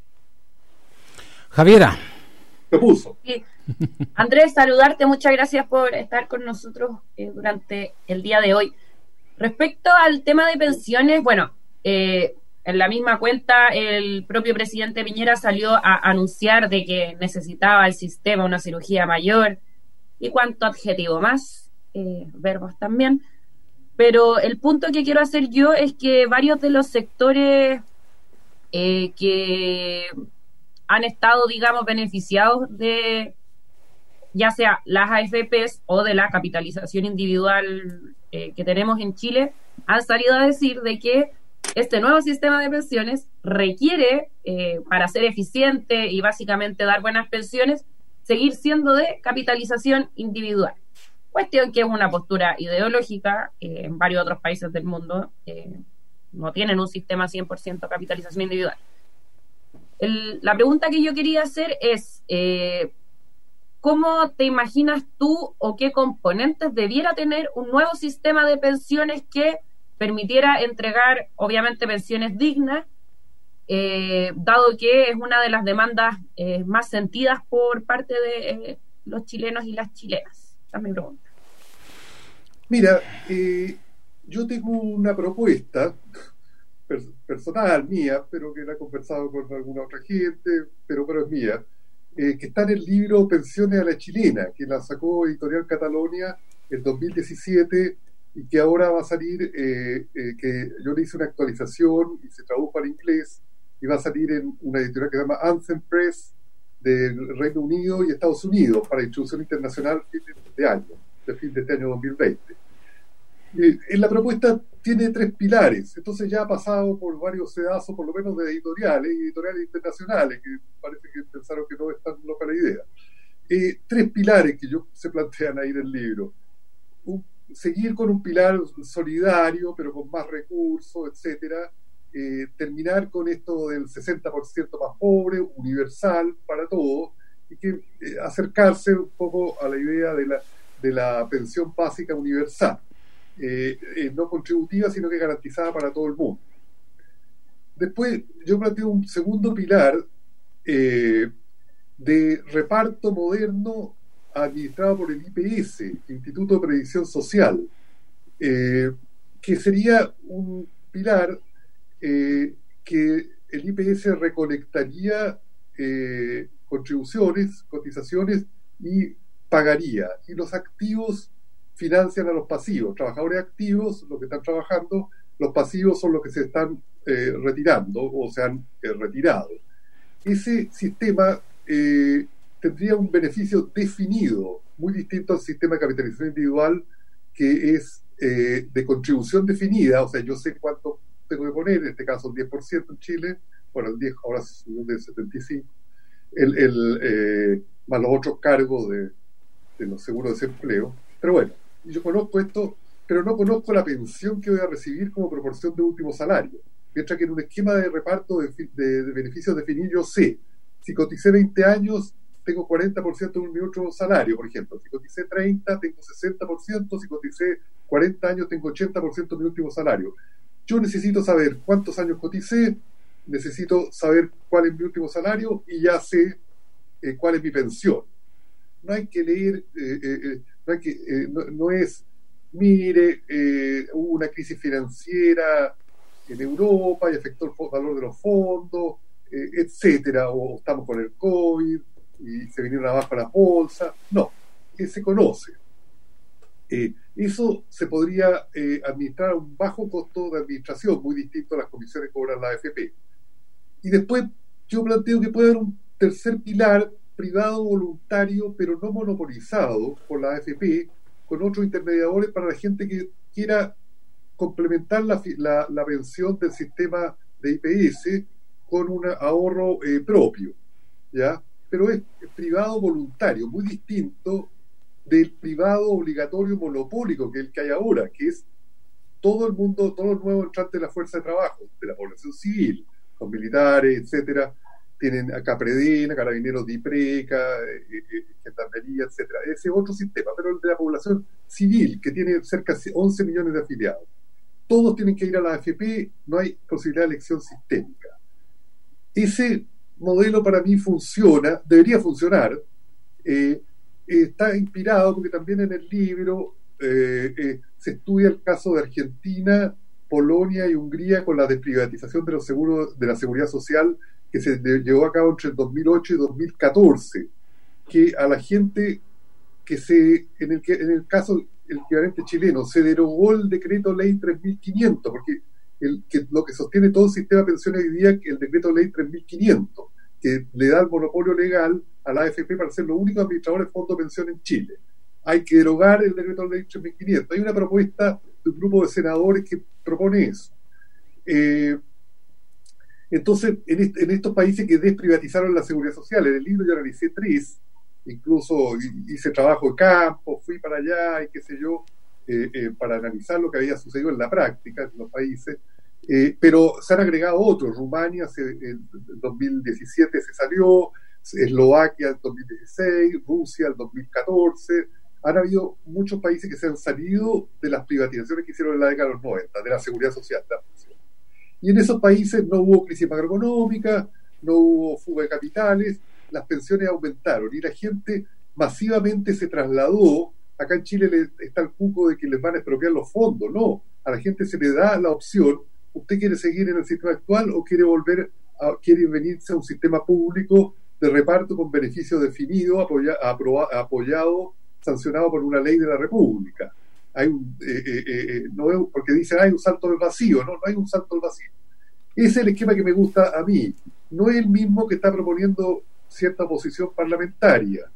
Javiera. Se puso. Sí. Andrés, saludarte, muchas gracias por estar con nosotros eh, durante el día de hoy. Respecto al tema de pensiones, bueno, eh, en la misma cuenta el propio presidente Piñera salió a anunciar de que necesitaba el sistema una cirugía mayor y cuánto adjetivo más, eh, verbos también, pero el punto que quiero hacer yo es que varios de los sectores eh, que han estado, digamos, beneficiados de ya sea las A F Pes o de la capitalización individual eh, que tenemos en Chile, han salido a decir de que este nuevo sistema de pensiones requiere, eh, para ser eficiente y básicamente dar buenas pensiones, seguir siendo de capitalización individual. Cuestión que es una postura ideológica. Eh, en varios otros países del mundo eh, no tienen un sistema cien por ciento capitalización individual. El, la pregunta que yo quería hacer es... Eh, ¿Cómo te imaginas tú o qué componentes debiera tener un nuevo sistema de pensiones que permitiera entregar, obviamente, pensiones dignas, eh, dado que es una de las demandas eh, más sentidas por parte de eh, los chilenos y las chilenas? Esa es mi pregunta. Mira, eh, yo tengo una propuesta per- personal, mía, pero que la he conversado con alguna otra gente, pero, pero es mía. Eh, que está en el libro Pensiones a la Chilena, que la sacó Editorial Catalonia en dos mil diecisiete y que ahora va a salir, eh, eh, que yo le hice una actualización y se tradujo al inglés y va a salir en una editorial que se llama Anthem Press del Reino Unido y Estados Unidos para distribución internacional de año, de fin de este año dos mil veinte. Eh, en la propuesta tiene tres pilares, entonces ya ha pasado por varios sedazos, por lo menos de editoriales, editoriales internacionales, que parece que pensaron que no es tan loca la idea. Eh, tres pilares que yo, se plantean ahí en el libro. Un, seguir con un pilar solidario, pero con más recursos, etcétera. Eh, terminar con esto del sesenta por ciento más pobre, universal para todos, y que eh, acercarse un poco a la idea de la, de la pensión básica universal. Eh, eh, no contributiva, sino que garantizada para todo el mundo. Después yo planteo un segundo pilar eh, de reparto moderno administrado por el I P S, Instituto de Previsión Social, eh, que sería un pilar eh, que el I P S recolectaría eh, contribuciones, cotizaciones y pagaría, y los activos financian a los pasivos. Trabajadores activos, los que están trabajando, los pasivos son los que se están eh, retirando o se han eh, retirado. Ese sistema eh, tendría un beneficio definido, muy distinto al sistema de capitalización individual, que es eh, de contribución definida, o sea, yo sé cuánto tengo que poner, en este caso el diez por ciento en Chile, bueno, el diez ahora subió del setenta y cinco por ciento, el, el, eh, más los otros cargos de, de los seguros de desempleo. Pero bueno, yo conozco esto, pero no conozco la pensión que voy a recibir como proporción de último salario. Mientras que en un esquema de reparto de, de, de beneficios definido yo sé, si coticé veinte años, tengo cuarenta por ciento de mi otro salario, por ejemplo. Si coticé treinta, tengo sesenta por ciento. Si coticé cuarenta años, tengo ochenta por ciento de mi último salario. Yo necesito saber cuántos años coticé, necesito saber cuál es mi último salario y ya sé eh, cuál es mi pensión. No hay que leer, eh, eh, no, hay que, eh, no, no es, mire, eh, hubo una crisis financiera en Europa y afectó el valor de los fondos, eh, etcétera, o estamos con el COVID y se vinieron abajo las bolsas. No, que se conoce. Eh, eso se podría eh, administrar a un bajo costo de administración, muy distinto a las comisiones que cobran la A F P. Y después yo planteo que puede haber un tercer pilar privado voluntario, pero no monopolizado por la A F P, con otros intermediadores para la gente que quiera complementar la, la, la pensión del sistema de I P S con un ahorro eh, propio, ¿ya? Pero es privado voluntario, muy distinto del privado obligatorio monopólico que es el que hay ahora, que es todo el mundo, todos los nuevos entrantes de la fuerza de trabajo, de la población civil, los militares, etcétera, tienen acá Predena, Carabineros de IPRECA, eh, eh, Gendarmería, etcétera. Ese es otro sistema, pero el de la población civil, que tiene cerca de once millones de afiliados. Todos tienen que ir a la A F P, no hay posibilidad de elección sistémica. Ese modelo para mí funciona, debería funcionar, eh, está inspirado porque también en el libro eh, eh, se estudia el caso de Argentina, Polonia y Hungría con la desprivatización de los seguros de la seguridad social que se llevó a cabo entre el dos mil ocho y dos mil catorce, que a la gente que se, en el, que, en el caso, el equivalente chileno, se derogó el decreto ley tres mil quinientos, porque el, que, lo que sostiene todo el sistema de pensiones hoy día es el decreto ley tres mil quinientos, que le da el monopolio legal a la A F P para ser los únicos administradores de fondos de pensión en Chile. Hay que derogar el decreto ley tres mil quinientos. Hay una propuesta de un grupo de senadores que propone eso. Eh, entonces, en, est en estos países que desprivatizaron la seguridad social, en el libro yo analicé tres, incluso hice trabajo de campo, fui para allá y qué sé yo, eh, eh, para analizar lo que había sucedido en la práctica en los países, eh, pero se han agregado otros. Rumania se, en dos mil diecisiete se salió, Eslovaquia en dos mil dieciséis, Rusia en dos mil catorce. Han habido muchos países que se han salido de las privatizaciones que hicieron en la década de los noventa, de la seguridad social, de la pensión. Y en esos países no hubo crisis macroeconómica, no hubo fuga de capitales, las pensiones aumentaron y la gente masivamente se trasladó. Acá en Chile le, está el cuco de que les van a expropiar los fondos. No, a la gente se le da la opción: ¿usted quiere seguir en el sistema actual o quiere volver a, quiere venirse a un sistema público de reparto con beneficio definido, apoya, aproba, apoyado, sancionado por una ley de la República? Hay un, eh, eh, eh, no es, porque dicen hay un salto al vacío. No, no hay un salto al vacío. Ese es el esquema que me gusta a mí. No es el mismo que está proponiendo cierta oposición parlamentaria,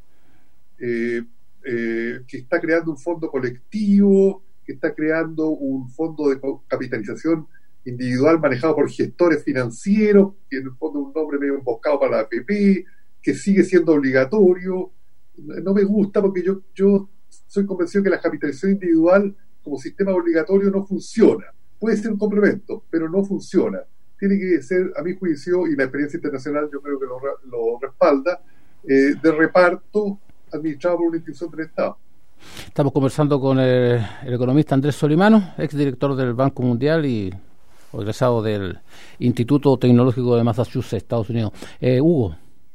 eh, eh, que está creando un fondo colectivo, que está creando un fondo de capitalización individual manejado por gestores financieros, que en el fondo es un nombre medio emboscado para la A F P, que sigue siendo obligatorio. No me gusta porque yo, yo soy convencido que la capitalización individual como sistema obligatorio no funciona. Puede ser un complemento, pero no funciona. Tiene que ser, a mi juicio, y la experiencia internacional yo creo que lo, lo respalda, eh, de reparto administrado por una institución del Estado. Estamos conversando con el, el economista Andrés Solimano, exdirector del Banco Mundial y egresado del Instituto Tecnológico de Massachusetts, Estados Unidos. Eh, Hugo.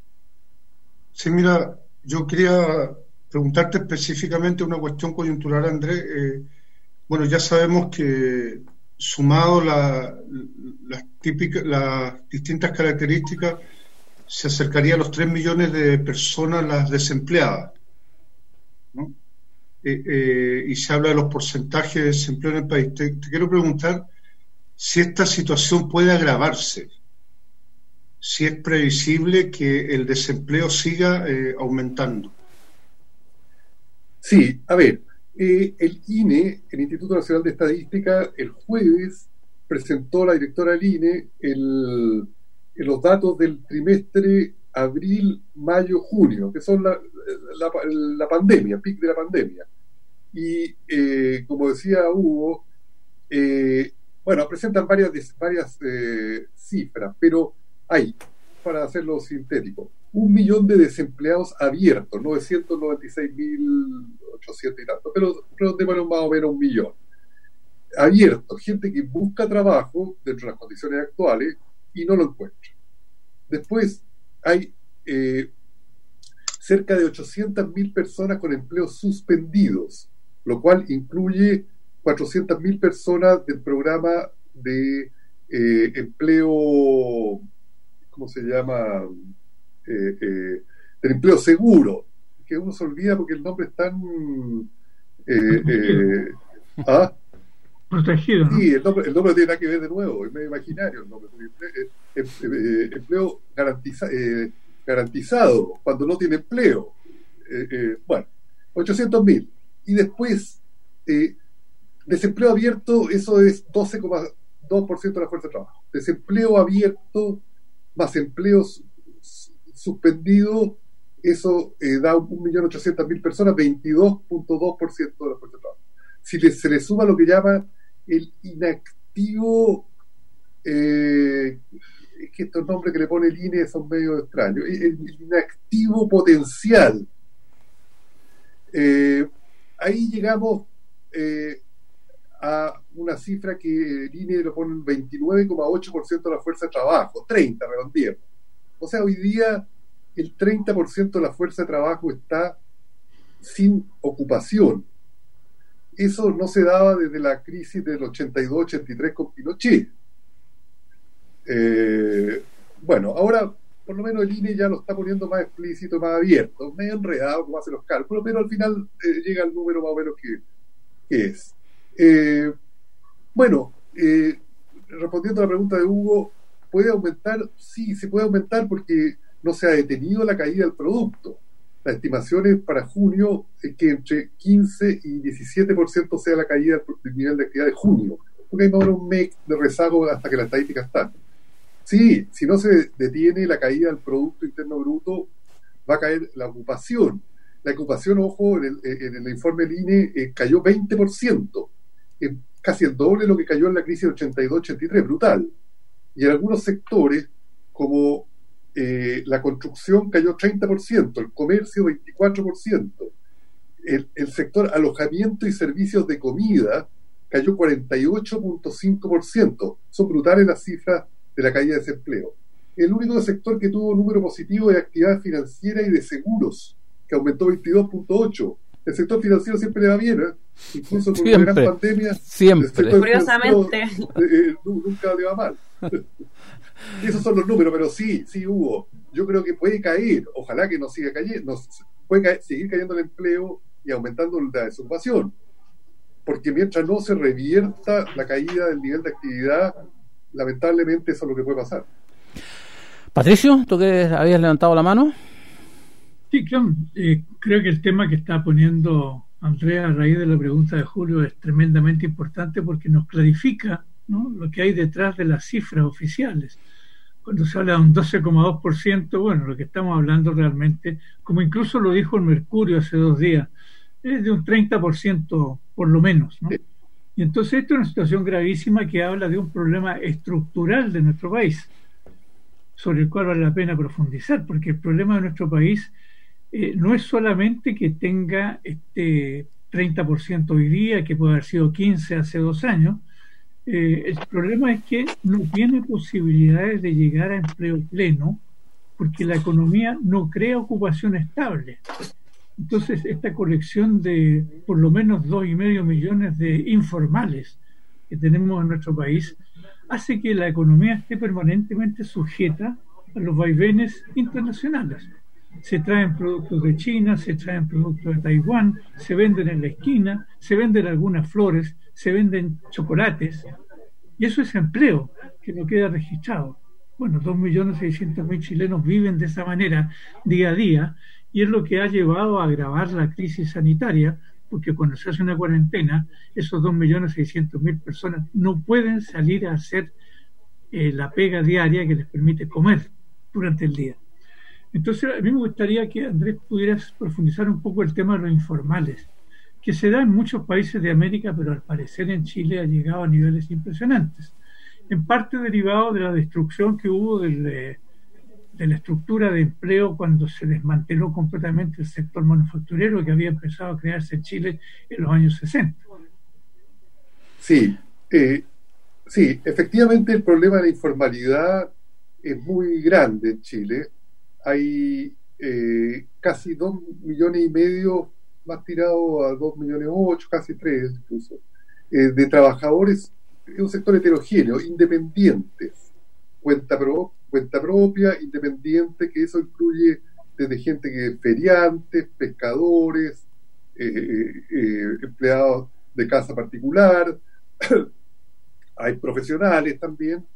Sí, mira, yo quería preguntarte específicamente una cuestión coyuntural, Andrés. Eh, bueno, ya sabemos que sumado la, las típicas, las distintas características, se acercaría a los tres millones de personas las desempleadas, ¿no? Eh, eh, y se habla de los porcentajes de desempleo en el país. Te, te quiero preguntar si esta situación puede agravarse, si es previsible que el desempleo siga eh, aumentando. Sí, a ver, eh, el I N E, el Instituto Nacional de Estadística, el jueves presentó a la directora del I N E el, los datos del trimestre abril, mayo, junio, que son la, la, la pandemia, pic de la pandemia. Y eh, como decía Hugo, eh, bueno, presentan varias, varias eh, cifras, pero hay, para hacerlo sintético, un millón de desempleados abiertos, novecientos noventa y seis mil ochocientos y tanto, pero redondeamos más o menos un millón. Abiertos, gente que busca trabajo dentro de las condiciones actuales y no lo encuentra. Después hay eh, cerca de ochocientas mil personas con empleos suspendidos, lo cual incluye cuatrocientas mil personas del programa de eh, empleo, ¿cómo se llama? Eh, eh, del empleo seguro, que uno se olvida porque el nombre es tan... Eh, eh, ¿ah? Protegido, ¿no? Sí, el nombre, el nombre no tiene nada que ver de nuevo, es medio imaginario el nombre. Empleo, eh, empleo garantiza, eh, garantizado cuando no tiene empleo. Eh, eh, bueno, ochocientos mil. Y después, eh, desempleo abierto, eso es doce coma dos por ciento de la fuerza de trabajo. Desempleo abierto más empleos suspendido, eso eh, da un millón ochocientas mil personas, veintidós coma dos por ciento de la fuerza de trabajo. Si le, se le suma lo que llama el inactivo, eh, es que estos nombres que le pone el I N E son medio extraños, el, el inactivo potencial, eh, ahí llegamos eh, a una cifra que el I N E lo pone en veintinueve coma ocho por ciento de la fuerza de trabajo, treinta redondeemos. O sea, hoy día el treinta por ciento de la fuerza de trabajo está sin ocupación. Eso no se daba desde la crisis del ochenta y dos ochenta y tres con Pinochet. Eh, bueno, ahora por lo menos el I N E ya lo está poniendo más explícito, más abierto, medio enredado como hace los cálculos, pero al final eh, llega al número más o menos que, que es. Eh, bueno, eh, respondiendo a la pregunta de Hugo, ¿puede aumentar? Sí, se puede aumentar porque no se ha detenido la caída del producto. Las estimaciones para junio es que entre quince y diecisiete por ciento sea la caída del nivel de actividad de junio, porque hay más o menos un mes de rezago hasta que la estadística está. Sí, si no se detiene la caída del Producto Interno Bruto, va a caer la ocupación. La ocupación, ojo, en el, en el informe del I N E eh, cayó veinte por ciento, eh, casi el doble de lo que cayó en la crisis del ochenta y dos ochenta y tres, brutal. Y en algunos sectores, como eh, la construcción cayó treinta por ciento, el comercio veinticuatro por ciento, el, el sector alojamiento y servicios de comida cayó cuarenta y ocho punto cinco por ciento. Son brutales las cifras de la caída de desempleo. El único sector que tuvo un número positivo es actividad financiera y de seguros, que aumentó veintidós punto ocho por ciento. El sector financiero siempre le va bien, ¿eh? Incluso con la gran pandemia, siempre. Curiosamente, eh, nunca le va mal. Esos son los números, pero sí, sí hubo. Yo creo que puede caer, ojalá que no siga cayendo, no, puede caer, seguir cayendo el empleo y aumentando la desocupación, porque mientras no se revierta la caída del nivel de actividad, lamentablemente eso es lo que puede pasar. Patricio, ¿tú que habías levantado la mano? Sí, claro. Eh, creo que el tema que está poniendo Andrea a raíz de la pregunta de Julio es tremendamente importante porque nos clarifica, ¿no?, lo que hay detrás de las cifras oficiales. Cuando se habla de un doce coma dos por ciento, bueno, lo que estamos hablando realmente, como incluso lo dijo el Mercurio hace dos días, es de un treinta por ciento por lo menos, ¿no? Y entonces esto es una situación gravísima que habla de un problema estructural de nuestro país, sobre el cual vale la pena profundizar, porque el problema de nuestro país eh, no es solamente que tenga este treinta por ciento hoy día, que puede haber sido quince hace dos años, eh, el problema es que no tiene posibilidades de llegar a empleo pleno, porque la economía no crea ocupación estable. Entonces, esta colección de por lo menos dos y medio millones de informales que tenemos en nuestro país hace que la economía esté permanentemente sujeta a los vaivenes internacionales. Se traen productos de China, se traen productos de Taiwán, se venden en la esquina, se venden algunas flores, se venden chocolates, y eso es empleo que no queda registrado. Bueno, dos millones seiscientos mil chilenos viven de esa manera día a día, y es lo que ha llevado a agravar la crisis sanitaria, porque cuando se hace una cuarentena, esos dos millones seiscientos mil personas no pueden salir a hacer eh, la pega diaria que les permite comer durante el día. Entonces, a mí me gustaría que, Andrés, pudieras profundizar un poco el tema de los informales, que se da en muchos países de América, pero al parecer en Chile ha llegado a niveles impresionantes, en parte derivado de la destrucción que hubo del, eh, de la estructura de empleo cuando se desmanteló completamente el sector manufacturero que había empezado a crearse en Chile en los años sesenta. Sí, eh, sí, efectivamente el problema de la informalidad es muy grande en Chile. Hay eh, casi dos millones y medio, más tirado a dos millones ocho, casi tres incluso, eh, de trabajadores. Es un sector heterogéneo, independientes, cuenta, pro, cuenta propia, independiente, que eso incluye desde gente que es feriantes, pescadores, eh, eh, empleados de casa particular, hay profesionales también,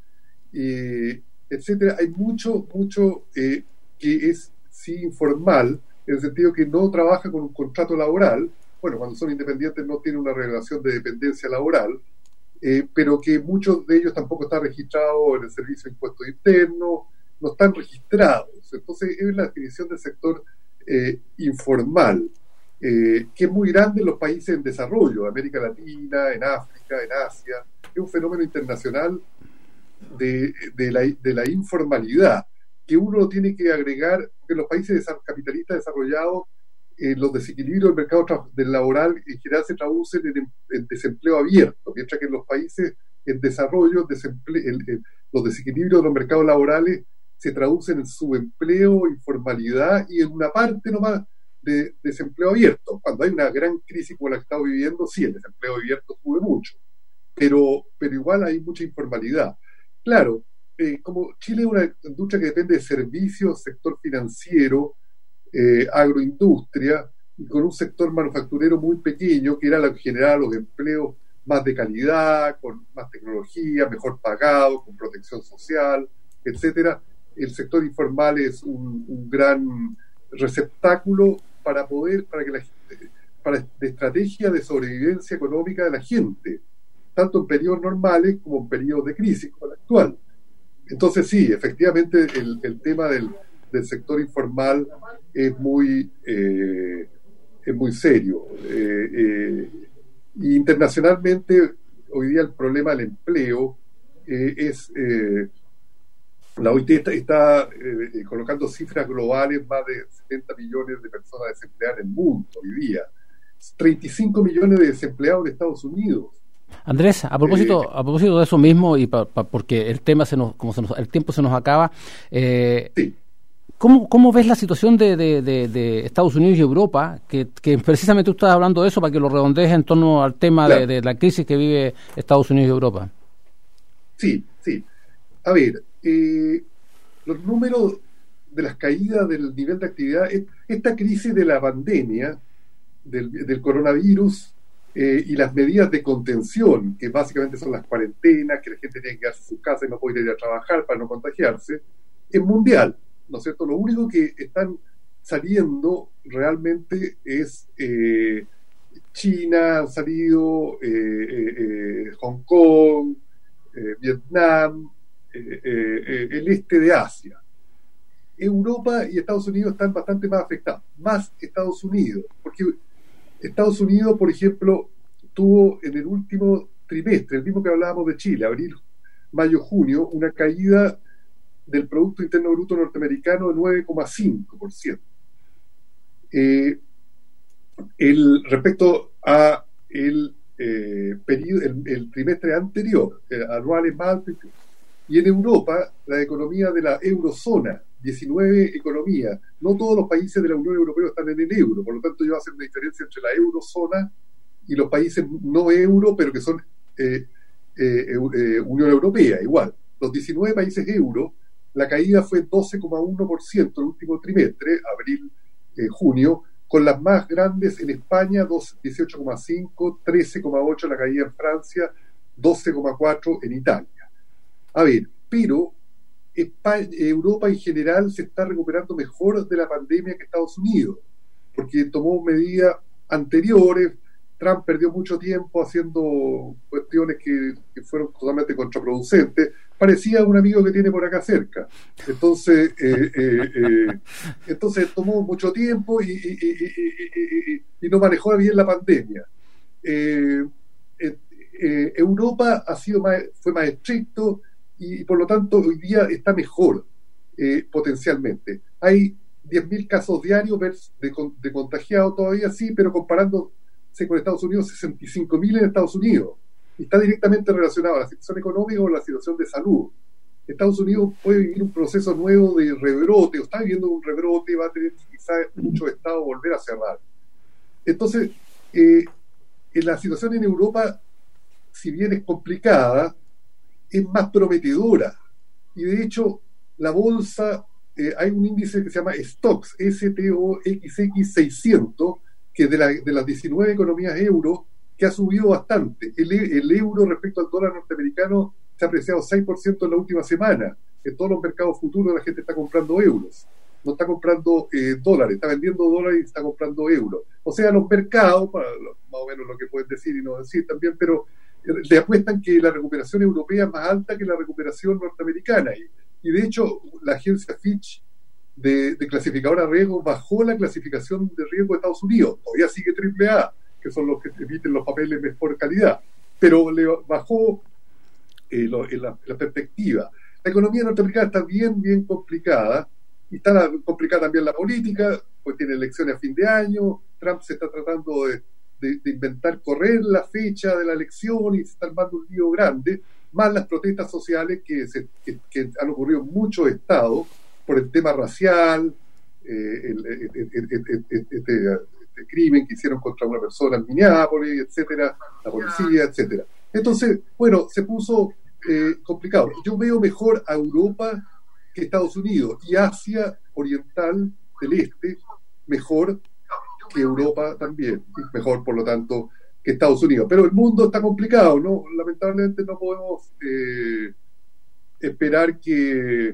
eh, etcétera. Hay mucho, mucho eh, que es sí informal, en el sentido que no trabaja con un contrato laboral. Bueno, cuando son independientes no tienen una relación de dependencia laboral, eh, pero que muchos de ellos tampoco están registrados en el Servicio de Impuestos Internos, no están registrados. Entonces es la definición del sector eh, informal, eh, que es muy grande en los países en desarrollo, América Latina, en África, en Asia. Es un fenómeno internacional de, de, la, de la informalidad, que uno tiene que agregar que en los países capitalistas desarrollados eh, los desequilibrios del mercado del laboral en general se traducen en, en desempleo abierto, mientras que en los países en desarrollo desemple- el, el, los desequilibrios de los mercados laborales se traducen en subempleo, informalidad y en una parte nomás de desempleo abierto. Cuando hay una gran crisis como la que estamos viviendo, sí, el desempleo abierto sube mucho, pero, pero igual hay mucha informalidad. Claro, eh, como Chile es una industria que depende de servicios, sector financiero, eh, agroindustria, y con un sector manufacturero muy pequeño, que era lo que generaba los empleos más de calidad, con más tecnología, mejor pagado, con protección social, etcétera. El sector informal es un, un gran receptáculo para poder, para que la para de estrategia de sobrevivencia económica de la gente, tanto en periodos normales como en periodos de crisis, como el actual. Entonces sí, efectivamente el, el tema del, del sector informal es muy eh, es muy serio. Eh, eh, y internacionalmente hoy día el problema del empleo eh, es eh, la O I T está, está eh, colocando cifras globales, más de setenta millones de personas desempleadas en el mundo hoy día, treinta y cinco millones de desempleados en Estados Unidos. Andrés, a propósito, eh, a propósito de eso mismo, y pa, pa, porque el tema se nos, como se nos, el tiempo se nos acaba, eh, sí. ¿cómo, ¿cómo ves la situación de, de, de, de Estados Unidos y Europa? Que, que precisamente tú estás hablando de eso para que lo redondees en torno al tema claro. de, de la crisis que vive Estados Unidos y Europa. Sí, sí. A ver, eh, los números de las caídas del nivel de actividad, esta crisis de la pandemia, del, del coronavirus, Eh, y las medidas de contención, que básicamente son las cuarentenas, que la gente tiene que quedarse en su casa y no puede ir a trabajar para no contagiarse, es mundial, ¿no es cierto? Lo único que están saliendo realmente es eh, China, han salido eh, eh, eh, Hong Kong, eh, Vietnam, eh, eh, el este de Asia. Europa y Estados Unidos están bastante más afectados, más Estados Unidos, porque Estados Unidos, por ejemplo, tuvo en el último trimestre, el mismo que hablábamos de Chile, abril, mayo, junio, una caída del Producto Interno Bruto norteamericano de nueve coma cinco por ciento. Eh, el, respecto a el, eh, periodo, el, el trimestre anterior, eh, anuales más altos. Y en Europa, la economía de la eurozona, diecinueve economías, no todos los países de la Unión Europea están en el euro, por lo tanto yo voy a hacer una diferencia entre la eurozona y los países no euro, pero que son eh, eh, eh, Unión Europea, igual. Los diecinueve países euro, la caída fue doce coma uno por ciento el último trimestre, abril, eh, junio, con las más grandes en España, dieciocho coma cinco, trece coma ocho la caída en Francia, doce coma cuatro en Italia. A ver, pero España, Europa en general se está recuperando mejor de la pandemia que Estados Unidos, porque tomó medidas anteriores, Trump perdió mucho tiempo haciendo cuestiones que, que fueron totalmente contraproducentes. Parecía un amigo que tiene por acá cerca. Entonces, eh, eh, eh, entonces tomó mucho tiempo y, y, y, y, y, y no manejó bien la pandemia. Eh, eh, eh, Europa ha sido más, fue más estricto y, por lo tanto, hoy día está mejor eh, potencialmente. Hay diez mil casos diarios de, de contagiados todavía, sí, pero comparándose con Estados Unidos, sesenta y cinco mil en Estados Unidos. Y está directamente relacionado a la situación económica o la situación de salud. Estados Unidos puede vivir un proceso nuevo de rebrote, o está viviendo un rebrote, va a tener quizás muchos estados volver a cerrar. Entonces, eh, en la situación en Europa, si bien es complicada, es más prometedora. Y de hecho, la bolsa, eh, hay un índice que se llama Stocks, S T O X X seiscientos, que es de, la, de las diecinueve economías euro, que ha subido bastante. El, el euro respecto al dólar norteamericano se ha apreciado seis por ciento en la última semana. En todos los mercados futuros la gente está comprando euros, no está comprando eh, dólares, está vendiendo dólares y está comprando euros. O sea, los mercados, para lo, más o menos lo que pueden decir y no decir también, pero eh, le apuestan que la recuperación europea es más alta que la recuperación norteamericana. Y, y de hecho, la agencia Fitch de, de clasificadora de riesgo bajó la clasificación de riesgo de Estados Unidos. Todavía sigue triple A, que son los que emiten los papeles de mejor calidad, pero le bajó eh, lo, en la, la perspectiva. La economía norteamericana está bien, bien complicada, y está la, complicada también la política, pues tiene elecciones a fin de año, Trump se está tratando de, de, de inventar correr la fecha de la elección y se está armando un lío grande, más las protestas sociales que, se, que, que han ocurrido en muchos estados por el tema racial, eh, el, el, el, el, el, el, este, este crimen que hicieron contra una persona en Minneapolis, etcétera, la policía, etcétera. Entonces, bueno, se puso eh, complicado. Yo veo mejor a Europa que Estados Unidos, y Asia Oriental del Este mejor que Europa también, y mejor, por lo tanto, que Estados Unidos. Pero el mundo está complicado, ¿no? Lamentablemente no podemos eh, esperar que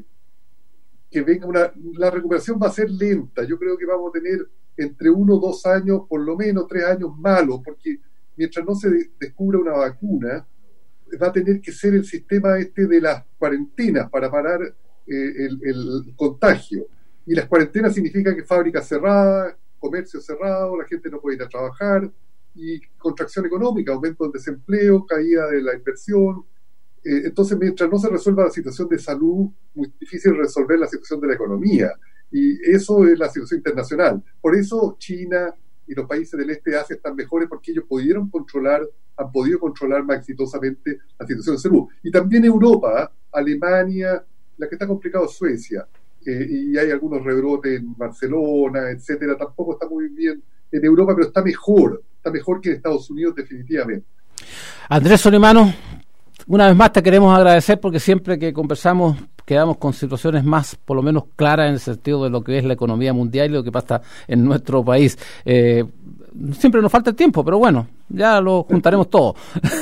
que venga una... La recuperación va a ser lenta. Yo creo que vamos a tener entre uno o dos años, por lo menos tres años malos, porque mientras no se de- descubra una vacuna, va a tener que ser el sistema este de las cuarentenas para parar eh, el, el contagio. Y las cuarentenas significan que fábricas cerradas, comercio cerrado, la gente no puede ir a trabajar, y contracción económica, aumento del desempleo, caída de la inversión. Eh, entonces, mientras no se resuelva la situación de salud, muy difícil resolver la situación de la economía. Y eso es la situación internacional. Por eso China y los países del este de Asia están mejores, porque ellos pudieron controlar, han podido controlar más exitosamente la situación de salud. Y también Europa, Alemania, la que está complicado es Suecia, eh, y hay algunos rebrotes en Barcelona, etcétera. Tampoco está muy bien en Europa, pero está mejor, está mejor que en Estados Unidos definitivamente. Andrés Solimano, una vez más te queremos agradecer, porque siempre que conversamos quedamos con situaciones más, por lo menos claras, en el sentido de lo que es la economía mundial y lo que pasa en nuestro país. Eh, siempre nos falta el tiempo, pero bueno, ya lo juntaremos todo.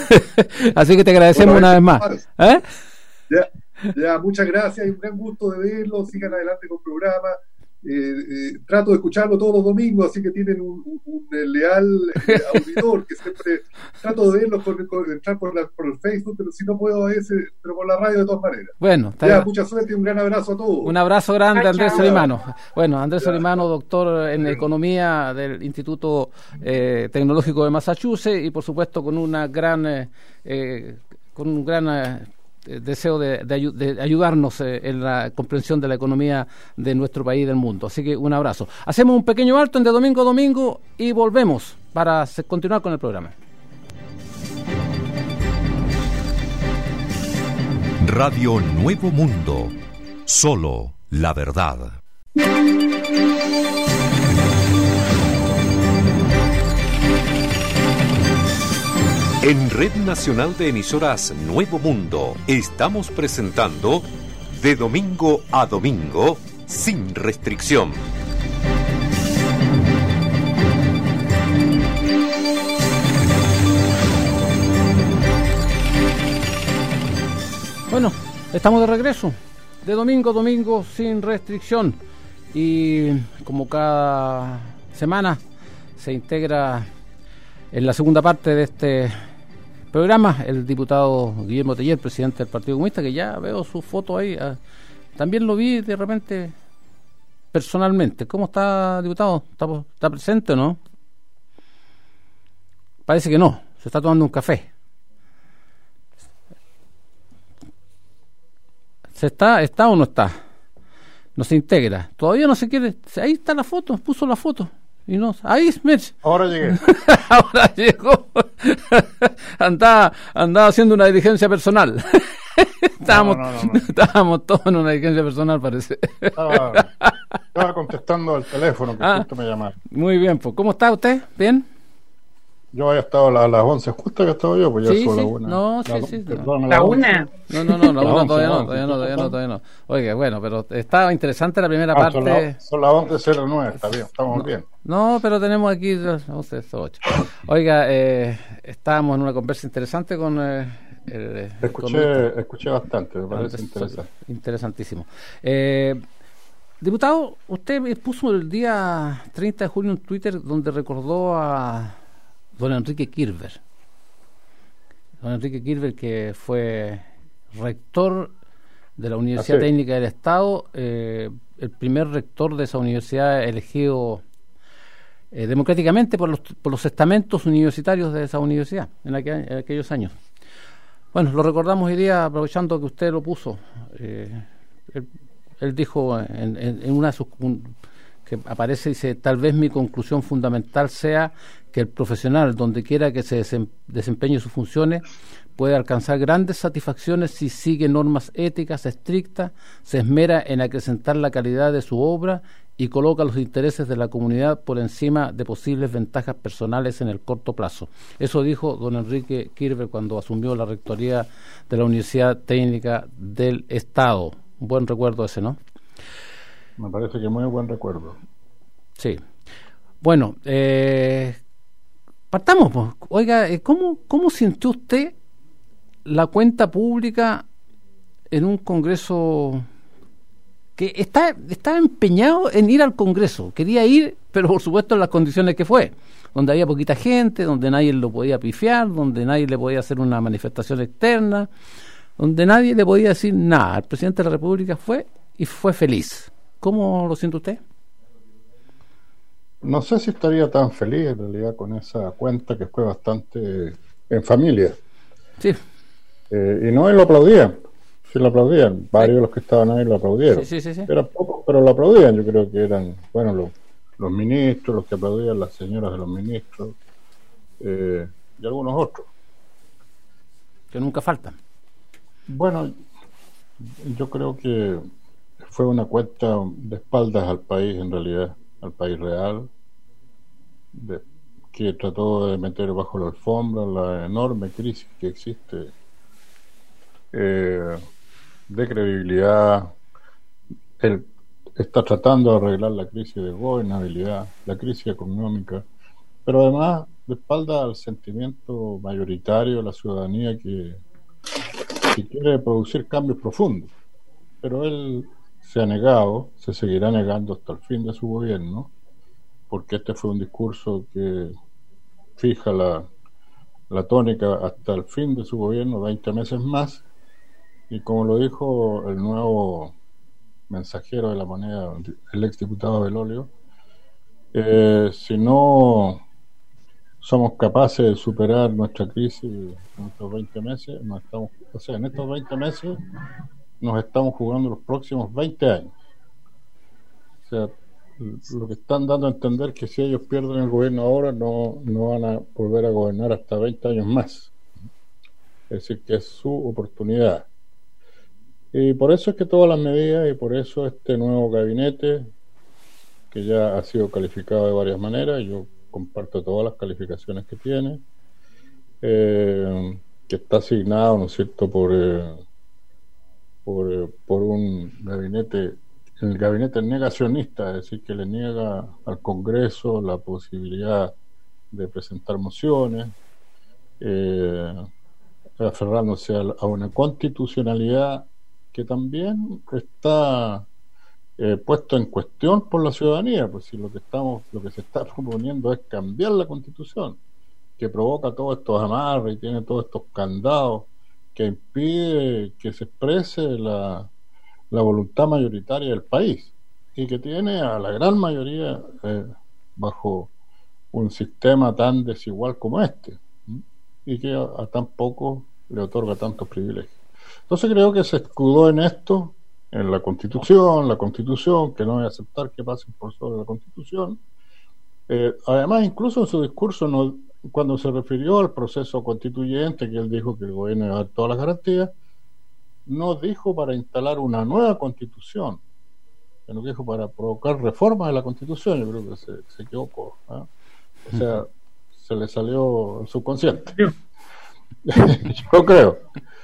Así que te agradecemos bueno, una vez más. ¿Eh? Ya, ya, muchas gracias y un gran gusto de verlo. Sigan adelante con el programa. Eh, eh, trato de escucharlo todos los domingos, así que tienen un, un, un leal eh, auditor que siempre trato de verlo con, con, entrar por, la, por el Facebook, pero si no puedo a veces, pero por la radio de todas maneras. Bueno, ya, bien. Mucha suerte y un gran abrazo a todos. Un abrazo grande, Andrés Chao. Solimano. Bueno, Andrés Ya. Solimano, doctor en Economía del Instituto eh, Tecnológico de Massachusetts, y por supuesto con una gran eh, eh, con un gran eh, deseo de, de, ayu- de ayudarnos eh, en la comprensión de la economía de nuestro país y del mundo. Así que un abrazo. Hacemos un pequeño alto en De Domingo a Domingo y volvemos para se- continuar con el programa. Radio Nuevo Mundo. Solo la verdad. En Red Nacional de Emisoras Nuevo Mundo estamos presentando De Domingo a Domingo, sin restricción. Bueno, estamos de regreso, de domingo a domingo, sin restricción. Y como cada semana se integra En la segunda parte de este programa, el diputado Guillermo Teller, presidente del Partido Comunista, que ya veo su foto ahí, ah, también lo vi de repente personalmente. ¿Cómo está, diputado? ¿Está, está presente o no? Parece que no, se está tomando un café. ¿Se está, está o no está? No se integra. Todavía no se quiere. Ahí está la foto, puso la foto. Y no, ahí, Mitch. Ahora llegué. Ahora llegó. andaba, andaba haciendo una diligencia personal. estábamos, no, no, no, no. estábamos todos en una diligencia personal, parece. Estaba, estaba contestando al teléfono que ah, justo me llamaron. Muy bien, pues. ¿Cómo está usted? ¿Bien? Yo había estado a las once, justo que estaba yo, pues ya sí, son sí. la una. No, sí, la, sí. perdón, No. la, la una. No, no, no, la la una once, todavía la no, once, todavía no, todavía no, todavía no. Oiga, bueno, pero estaba interesante la primera ah, parte. Son, la, son las once cero nueve, está bien, estamos no, bien. No, pero tenemos aquí las once cero ocho. Oiga, eh, estábamos en una conversa interesante con... Eh, el, escuché, con... escuché bastante, me parece interesante. Interesantísimo. Eh, diputado, usted puso el día treinta de julio un Twitter donde recordó a don Enrique Kirber. Don Enrique Kirber, que fue rector de la Universidad Así. Técnica del Estado, eh, el primer rector de esa universidad elegido eh, democráticamente por los, por los estamentos universitarios de esa universidad en, aquel, en aquellos años. Bueno, lo recordamos hoy día, aprovechando que usted lo puso. Eh, él, él dijo en, en, en una de sus... Un, que aparece, dice, tal vez mi conclusión fundamental sea que el profesional, donde quiera que se desempeñe sus funciones, puede alcanzar grandes satisfacciones si sigue normas éticas estrictas, se esmera en acrecentar la calidad de su obra y coloca los intereses de la comunidad por encima de posibles ventajas personales en el corto plazo. Eso dijo don Enrique Kirber cuando asumió la rectoría de la Universidad Técnica del Estado. Un buen recuerdo ese, ¿no? Me parece que muy buen recuerdo. Sí. Bueno, eh, partamos, pues. Oiga, ¿cómo, ¿cómo sintió usted la cuenta pública en un Congreso que está, estaba empeñado en ir al Congreso? Quería ir, pero por supuesto en las condiciones que fue, donde había poquita gente, donde nadie lo podía pifiar, donde nadie le podía hacer una manifestación externa, donde nadie le podía decir nada. El presidente de la República fue y fue feliz. ¿Cómo lo siente usted? No sé si estaría tan feliz en realidad con esa cuenta que fue bastante en familia. Sí. Eh, y no, y lo aplaudían. Sí, lo aplaudían. Varios de los que estaban ahí lo aplaudieron. Sí, sí, sí, sí. Eran pocos, pero lo aplaudían. Yo creo que eran, bueno, los, los ministros, los que aplaudían, las señoras de los ministros, eh, y algunos otros. Que nunca faltan. Bueno, yo creo que fue una cuenta de espaldas al país, en realidad, al país real, de, que trató de meter bajo la alfombra la enorme crisis que existe eh, de credibilidad. Él está tratando de arreglar la crisis de gobernabilidad, la crisis económica, pero además de espaldas al sentimiento mayoritario de la ciudadanía que, que quiere producir cambios profundos. Pero él se ha negado, se seguirá negando hasta el fin de su gobierno, porque este fue un discurso que fija la, la tónica hasta el fin de su gobierno, veinte meses más, y como lo dijo el nuevo mensajero de la moneda, el exdiputado Belolio, eh, si no somos capaces de superar nuestra crisis en estos veinte meses, nos estamos, o sea, en estos veinte meses nos estamos jugando los próximos veinte años. O sea, lo que están dando a entender que si ellos pierden el gobierno ahora, no, no van a volver a gobernar hasta veinte años más. Es decir, que es su oportunidad. Y por eso es que todas las medidas, y por eso este nuevo gabinete, que ya ha sido calificado de varias maneras, yo comparto todas las calificaciones que tiene, eh, que está asignado, ¿no es cierto?, por... Eh, Por, por un gabinete, el gabinete negacionista, es decir, que le niega al Congreso la posibilidad de presentar mociones, eh, aferrándose a, a una constitucionalidad que también está eh, puesto en cuestión por la ciudadanía, pues si lo que estamos, lo que se está proponiendo es cambiar la Constitución, que provoca todos estos amarres y tiene todos estos candados que impide que se exprese la, la voluntad mayoritaria del país y que tiene a la gran mayoría eh, bajo un sistema tan desigual como este, ¿sí? Y que a, a tan poco le otorga tantos privilegios. Entonces creo que se escudó en esto, en la Constitución, la Constitución, que no voy a aceptar que pasen por sobre la Constitución. Eh, además, incluso en su discurso, no, cuando se refirió al proceso constituyente, que él dijo que el gobierno iba a dar todas las garantías, no dijo para instalar una nueva Constitución, sino que dijo para provocar reformas de la Constitución. Yo creo que se, se equivocó, ¿eh? O sea, se le salió el subconsciente. Yo creo.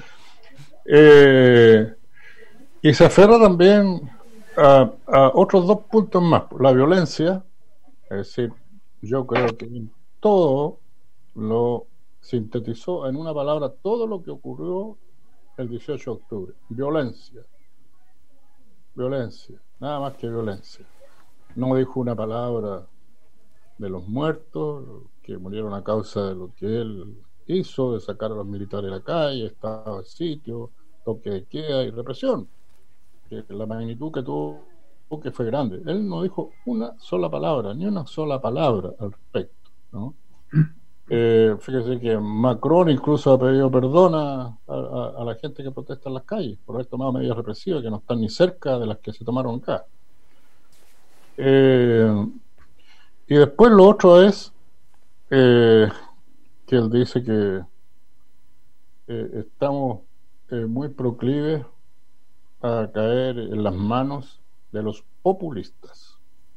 Eh, y se aferra también a, a otros dos puntos más. La violencia, es decir, yo creo que todo lo sintetizó en una palabra, todo lo que ocurrió el dieciocho de octubre. Violencia. Violencia. Nada más que violencia. No dijo una palabra de los muertos, que murieron a causa de lo que él hizo, de sacar a los militares a la calle, estado de sitio, toque de queda y represión. Que la magnitud que tuvo, que fue grande. Él no dijo una sola palabra, ni una sola palabra al respecto, ¿no? Eh, fíjese que Macron incluso ha pedido perdón a, a, a la gente que protesta en las calles por haber tomado medidas represivas que no están ni cerca de las que se tomaron acá. Eh, y después lo otro es eh, que él dice que eh, estamos eh, muy proclives a caer en las manos de los populistas.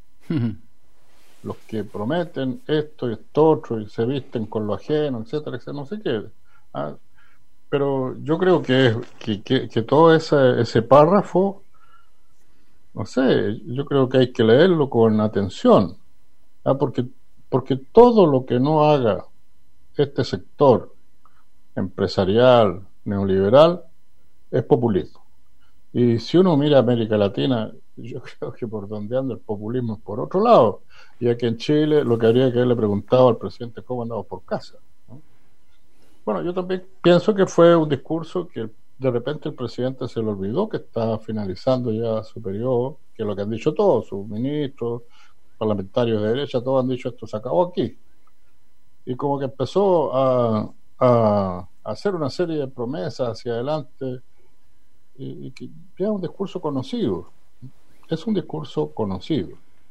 Los que prometen esto y esto otro y se visten con lo ajeno, etcétera, etcétera, no sé qué. Ah, pero yo creo que, que, que, que todo ese, ese párrafo, no sé, yo creo que hay que leerlo con atención, ah, porque, porque todo lo que no haga este sector empresarial, neoliberal, es populismo. Y si uno mira América Latina, yo creo que por donde anda el populismo es por otro lado. Y aquí en Chile lo que habría que haberle preguntado al presidente cómo andamos por casa, ¿no? Bueno, yo también pienso que fue un discurso que de repente el presidente se le olvidó que está finalizando ya su periodo, que es lo que han dicho todos, sus ministros, parlamentarios de derecha, todos han dicho esto se acabó aquí. Y como que empezó a, a, a hacer una serie de promesas hacia adelante, y, y que ya es un discurso conocido. Es un discurso conocido.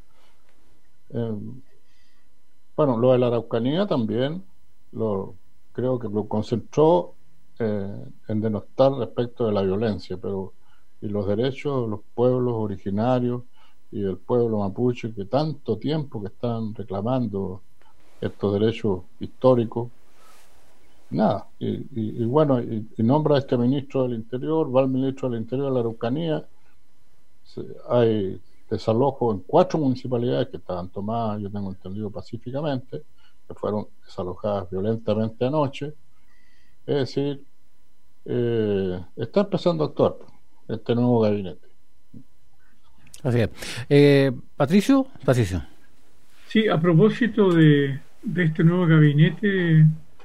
Eh, bueno, lo de la Araucanía también lo creo que lo concentró eh, en denostar respecto de la violencia, pero y los derechos de los pueblos originarios y del pueblo mapuche que tanto tiempo que están reclamando estos derechos históricos, nada. Y, y, y bueno, y, y nombra a este ministro del Interior, va al ministro del Interior de la Araucanía. Hay desalojo en cuatro municipalidades que estaban tomadas, yo tengo entendido, pacíficamente, que fueron desalojadas violentamente anoche. Es decir, eh, está empezando a actuar este nuevo gabinete. Así es. Eh, Patricio, Patricio. Sí, a propósito de, de este nuevo gabinete,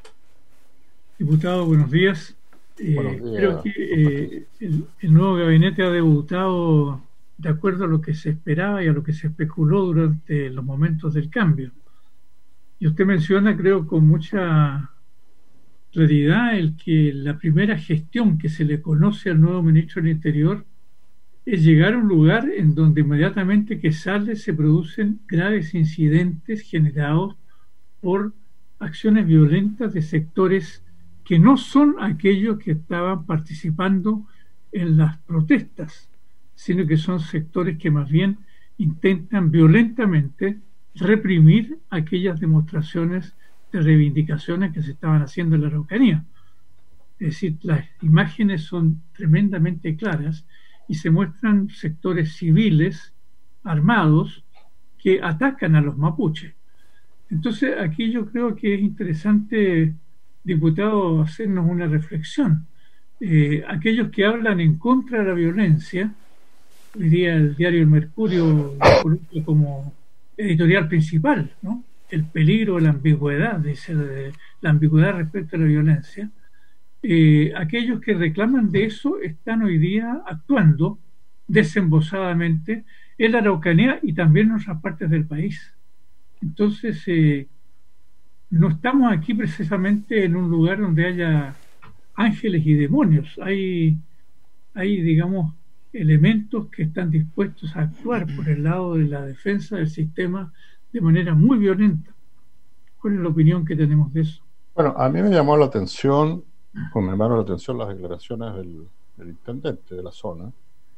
diputado, buenos días. Eh, buenos días. Creo que eh, el, el nuevo gabinete ha debutado de acuerdo a lo que se esperaba y a lo que se especuló durante los momentos del cambio. Y usted menciona, creo, con mucha claridad, el que la primera gestión que se le conoce al nuevo ministro del Interior es llegar a un lugar en donde inmediatamente que sale se producen graves incidentes generados por acciones violentas de sectores que no son aquellos que estaban participando en las protestas, sino que son sectores que más bien intentan violentamente reprimir aquellas demostraciones de reivindicaciones que se estaban haciendo en la Araucanía. Es decir, las imágenes son tremendamente claras y se muestran sectores civiles armados que atacan a los mapuches. Entonces, aquí yo creo que es interesante, diputado, hacernos una reflexión. Eh, aquellos que hablan en contra de la violencia, hoy día el diario El Mercurio como editorial principal, ¿no? el peligro, la ambigüedad, dice, de, la ambigüedad respecto a la violencia, eh, aquellos que reclaman de eso están hoy día actuando desembosadamente en la Araucanía y también en otras partes del país. Entonces, eh, no estamos aquí precisamente en un lugar donde haya ángeles y demonios. Hay, hay, digamos, elementos que están dispuestos a actuar por el lado de la defensa del sistema de manera muy violenta. ¿Cuál es la opinión que tenemos de eso? Bueno, a mí me llamó la atención, o me llamaron la atención las declaraciones del, del intendente de la zona,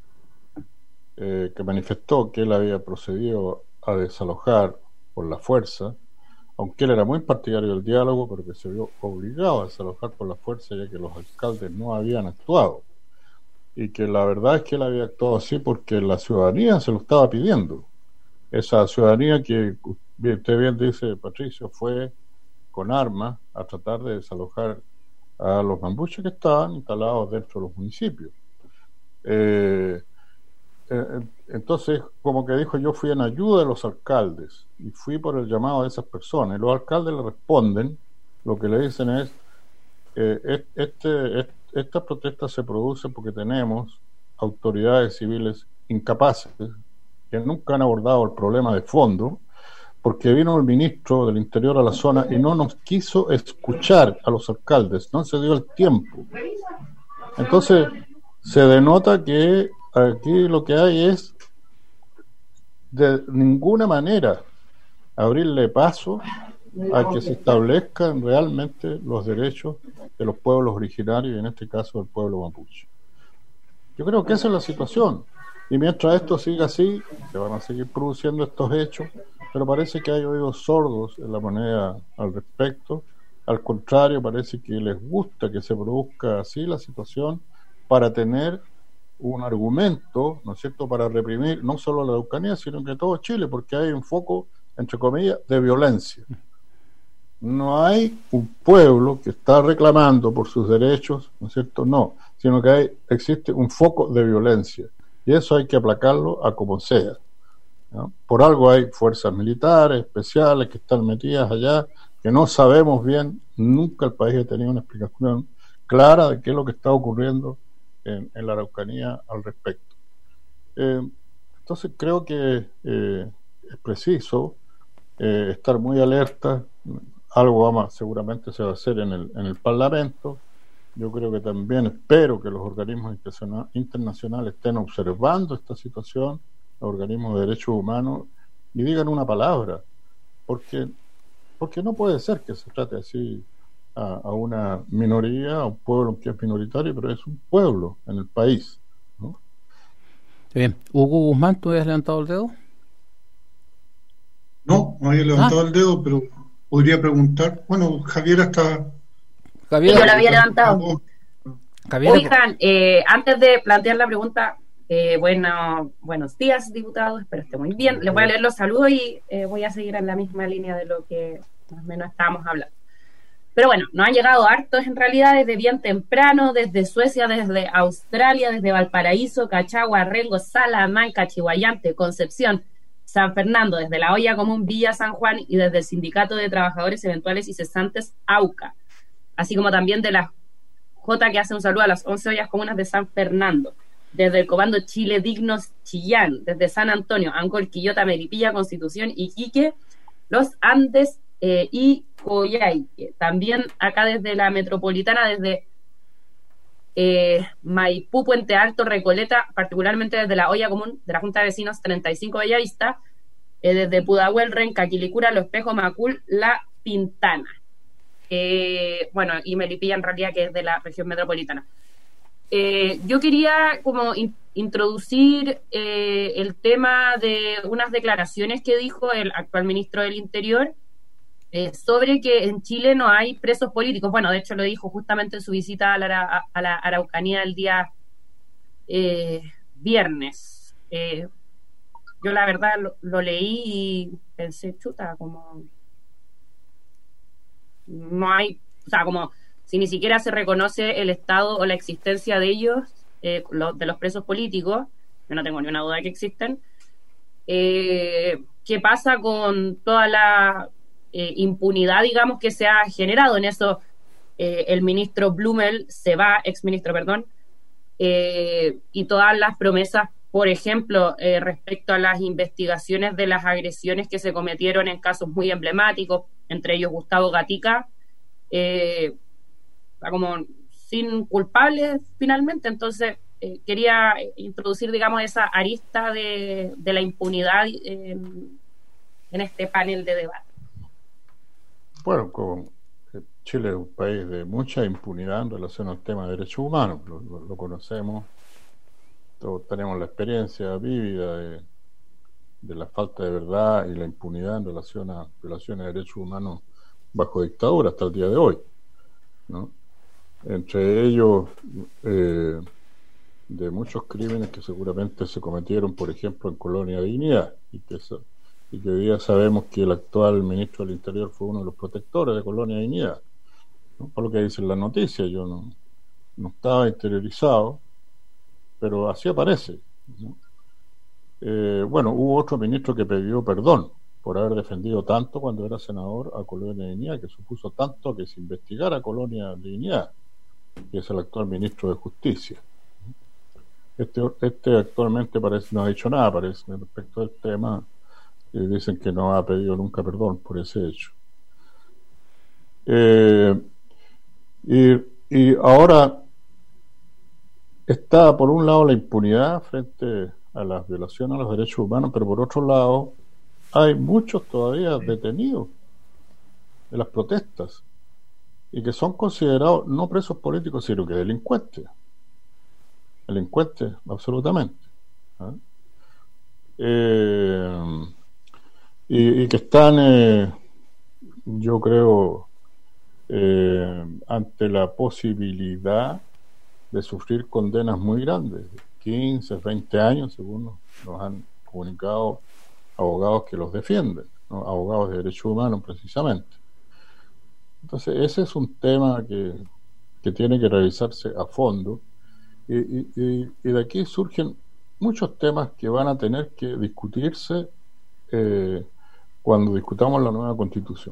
eh, que manifestó que él había procedido a desalojar por la fuerza, aunque él era muy partidario del diálogo, pero que se vio obligado a desalojar por la fuerza ya que los alcaldes no habían actuado. Y que la verdad es que él había actuado así porque la ciudadanía se lo estaba pidiendo. Esa ciudadanía que usted bien dice, Patricio, fue con armas a tratar de desalojar a los mambuches que estaban instalados dentro de los municipios. Eh, eh, entonces, como que dijo, yo fui en ayuda de los alcaldes y fui por el llamado de esas personas. Y los alcaldes le responden, lo que le dicen es, eh, este, este, esta protesta se produce porque tenemos autoridades civiles incapaces que nunca han abordado el problema de fondo, porque vino el ministro del Interior a la zona y no nos quiso escuchar a los alcaldes, no se dio el tiempo. Entonces, se denota que aquí lo que hay es de ninguna manera abrirle paso a que se establezcan realmente los derechos de los pueblos originarios y en este caso del pueblo mapuche. Yo creo que esa es la situación y mientras esto siga así se van a seguir produciendo estos hechos, pero parece que hay oídos sordos en la moneda al respecto. Al contrario, parece que les gusta que se produzca así la situación para tener un argumento, ¿no es cierto?, para reprimir no solo la Araucanía, sino que todo Chile, porque hay un foco, entre comillas, de violencia. No hay un pueblo que está reclamando por sus derechos, ¿no es cierto? No, sino que hay, existe un foco de violencia, y eso hay que aplacarlo a como sea, ¿no? Por algo hay fuerzas militares especiales que están metidas allá, que no sabemos bien, nunca el país ha tenido una explicación clara de qué es lo que está ocurriendo en, en la Araucanía al respecto. Eh, entonces creo que eh, es preciso eh, estar muy alerta. Algo vamos, seguramente se va a hacer en el, en el Parlamento. Yo creo que también espero que los organismos internacionales estén observando esta situación, los organismos de derechos humanos, y digan una palabra, porque porque no puede ser que se trate así a, a una minoría, a un pueblo que es minoritario, pero es un pueblo en el país, ¿no? Bien. Hugo Guzmán, ¿tú habías levantado el dedo? No, no había levantado ah. el dedo, pero podría preguntar. Bueno, Javier está... Javier, yo lo había levantado. Javier, Oigan, eh, antes de plantear la pregunta, eh, bueno, buenos días, diputados, espero esté muy bien. Les voy a leer los saludos y eh, voy a seguir en la misma línea de lo que más o menos estábamos hablando. Pero bueno, nos han llegado hartos en realidad desde bien temprano, desde Suecia, desde Australia, desde Valparaíso, Cachagua, Rengo, Salamanca, Chihuayante, Concepción, San Fernando, desde la Olla Común Villa San Juan y desde el Sindicato de Trabajadores Eventuales y Cesantes AUCA, así como también de la J, que hace un saludo a las once ollas comunas de San Fernando, desde el Comando Chile Dignos Chillán, desde San Antonio, Angol, Quillota, Melipilla, Constitución, Iquique, Los Andes eh, y Coyhaique. También acá desde la Metropolitana, desde eh, Maipú, Puente Alto, Recoleta, particularmente desde la Olla Común de la Junta de Vecinos treinta y cinco Bellavista, eh, desde Pudahuel, Renca, Quilicura, Los Espejos, Macul, La Pintana. Eh, bueno, y Melipilla en realidad, que es de la región metropolitana. Eh, yo quería como in, introducir eh, el tema de unas declaraciones que dijo el actual ministro del Interior eh, sobre que en Chile no hay presos políticos. Bueno, de hecho lo dijo justamente en su visita a la, a la Araucanía el día eh, viernes. Eh, yo la verdad lo, lo leí y pensé, chuta, como no hay, o sea, como si ni siquiera se reconoce el estado o la existencia de ellos, eh, lo, de los presos políticos, yo no tengo ni una duda de que existen, eh, ¿qué pasa con toda la eh, impunidad, digamos, que se ha generado. En eso eh, el ministro Blumel se va, exministro, perdón, eh, y todas las promesas, por ejemplo, eh, respecto a las investigaciones de las agresiones que se cometieron en casos muy emblemáticos, entre ellos Gustavo Gatica, eh, como sin culpables finalmente. Entonces eh, quería introducir, digamos, esa arista de, de la impunidad en, en este panel de debate. Bueno, con Chile es un país de mucha impunidad en relación al tema de derechos humanos, lo, lo, lo conocemos, todos tenemos la experiencia vívida de, de la falta de verdad y la impunidad en relación a violaciones de derechos humanos bajo dictadura hasta el día de hoy, ¿no? Entre ellos eh, de muchos crímenes que seguramente se cometieron, por ejemplo, en Colonia Dignidad, y que, y que hoy día sabemos que el actual ministro del Interior fue uno de los protectores de Colonia Dignidad, ¿no? Por lo que dicen las noticias, yo no, no estaba interiorizado, pero así aparece, ¿no? Eh, bueno, hubo otro ministro que pidió perdón por haber defendido tanto cuando era senador a Colonia Dignidad, que supuso tanto que se investigara Colonia Dignidad, que es el actual ministro de Justicia. Este, este actualmente parece no ha dicho nada, parece, respecto al tema, y dicen que no ha pedido nunca perdón por ese hecho. Eh, y, y ahora está por un lado la impunidad frente a las violaciones a los derechos humanos, pero por otro lado hay muchos todavía detenidos de las protestas y que son considerados no presos políticos, sino que delincuentes. Delincuentes, absolutamente. ¿Ah? Eh, y, y que están, eh, yo creo, eh, ante la posibilidad de sufrir condenas muy grandes, quince, veinte años, según nos han comunicado abogados que los defienden, ¿no? Abogados de derechos humanos precisamente. Entonces ese es un tema que, que tiene que revisarse a fondo, y, y, y, y de aquí surgen muchos temas que van a tener que discutirse eh, cuando discutamos la nueva Constitución,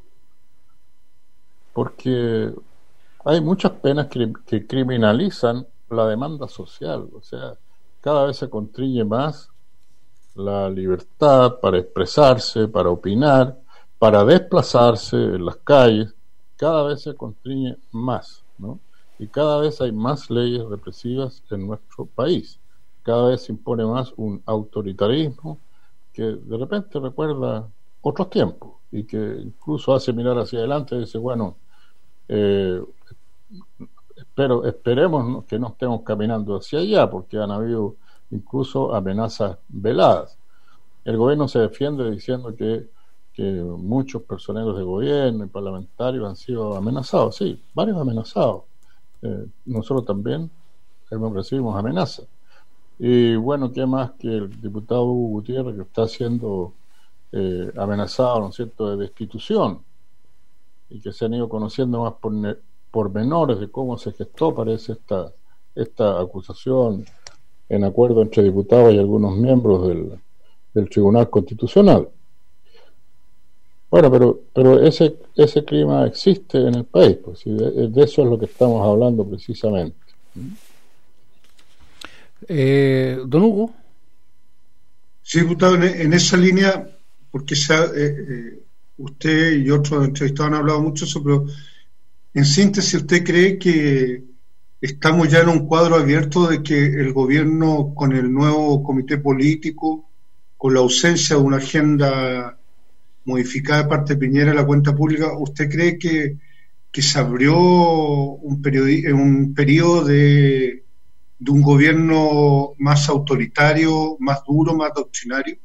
porque hay muchas penas que, que criminalizan la demanda social. O sea, cada vez se constriñe más la libertad para expresarse, para opinar, para desplazarse en las calles. Cada vez se constriñe más, ¿no? Y cada vez hay más leyes represivas en nuestro país. Cada vez se impone más un autoritarismo que de repente recuerda otros tiempos y que incluso hace mirar hacia adelante y dice, bueno, eh, espero, esperemos que no estemos caminando hacia allá, porque han habido incluso amenazas veladas. El gobierno se defiende diciendo que, que muchos personeros de gobierno y parlamentarios han sido amenazados. Sí, varios amenazados. Eh, nosotros también hemos recibimos amenazas. Y bueno, ¿qué más que el diputado Hugo Gutiérrez, que está siendo eh, amenazado, ¿no es cierto?, de destitución, y que se han ido conociendo más por pormenores de cómo se gestó, parece, esta, esta acusación en acuerdo entre diputados y algunos miembros del, del Tribunal Constitucional. Bueno, pero pero ese ese clima existe en el país, pues, y de, de eso es lo que estamos hablando precisamente. Eh, don Hugo. Sí, diputado, en, en esa línea, porque se ha, eh, eh, usted y otros entrevistados han hablado mucho de eso, pero en síntesis, ¿usted cree que estamos ya en un cuadro abierto de que el gobierno, con el nuevo comité político, con la ausencia de una agenda modificada de parte de Piñera en la cuenta pública, ¿usted cree que, que se abrió un, periodi- un periodo de, de un gobierno más autoritario, más duro, más doctrinario?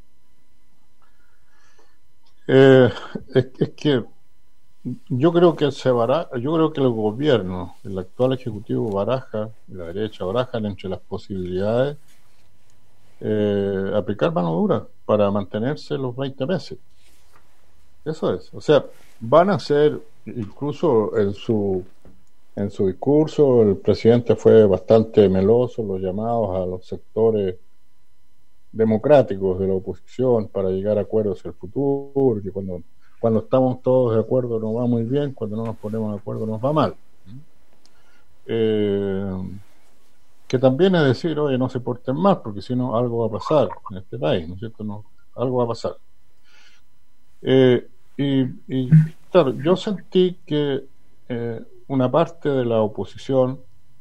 Eh, es, es que yo creo que se baraja, yo creo que el gobierno, el actual ejecutivo baraja, la derecha barajan entre las posibilidades eh, aplicar mano dura para mantenerse los veinte meses. Eso es, o sea, van a ser, incluso en su en su discurso el presidente fue bastante meloso, los llamados a los sectores democráticos de la oposición para llegar a acuerdos en el futuro, que cuando cuando estamos todos de acuerdo nos va muy bien, cuando no nos ponemos de acuerdo nos va mal. Eh, que también es decir, oye, no se porten mal, porque si no algo va a pasar en este país, ¿no es cierto? No, algo va a pasar. Eh, y, y claro, yo sentí que eh, una parte de la oposición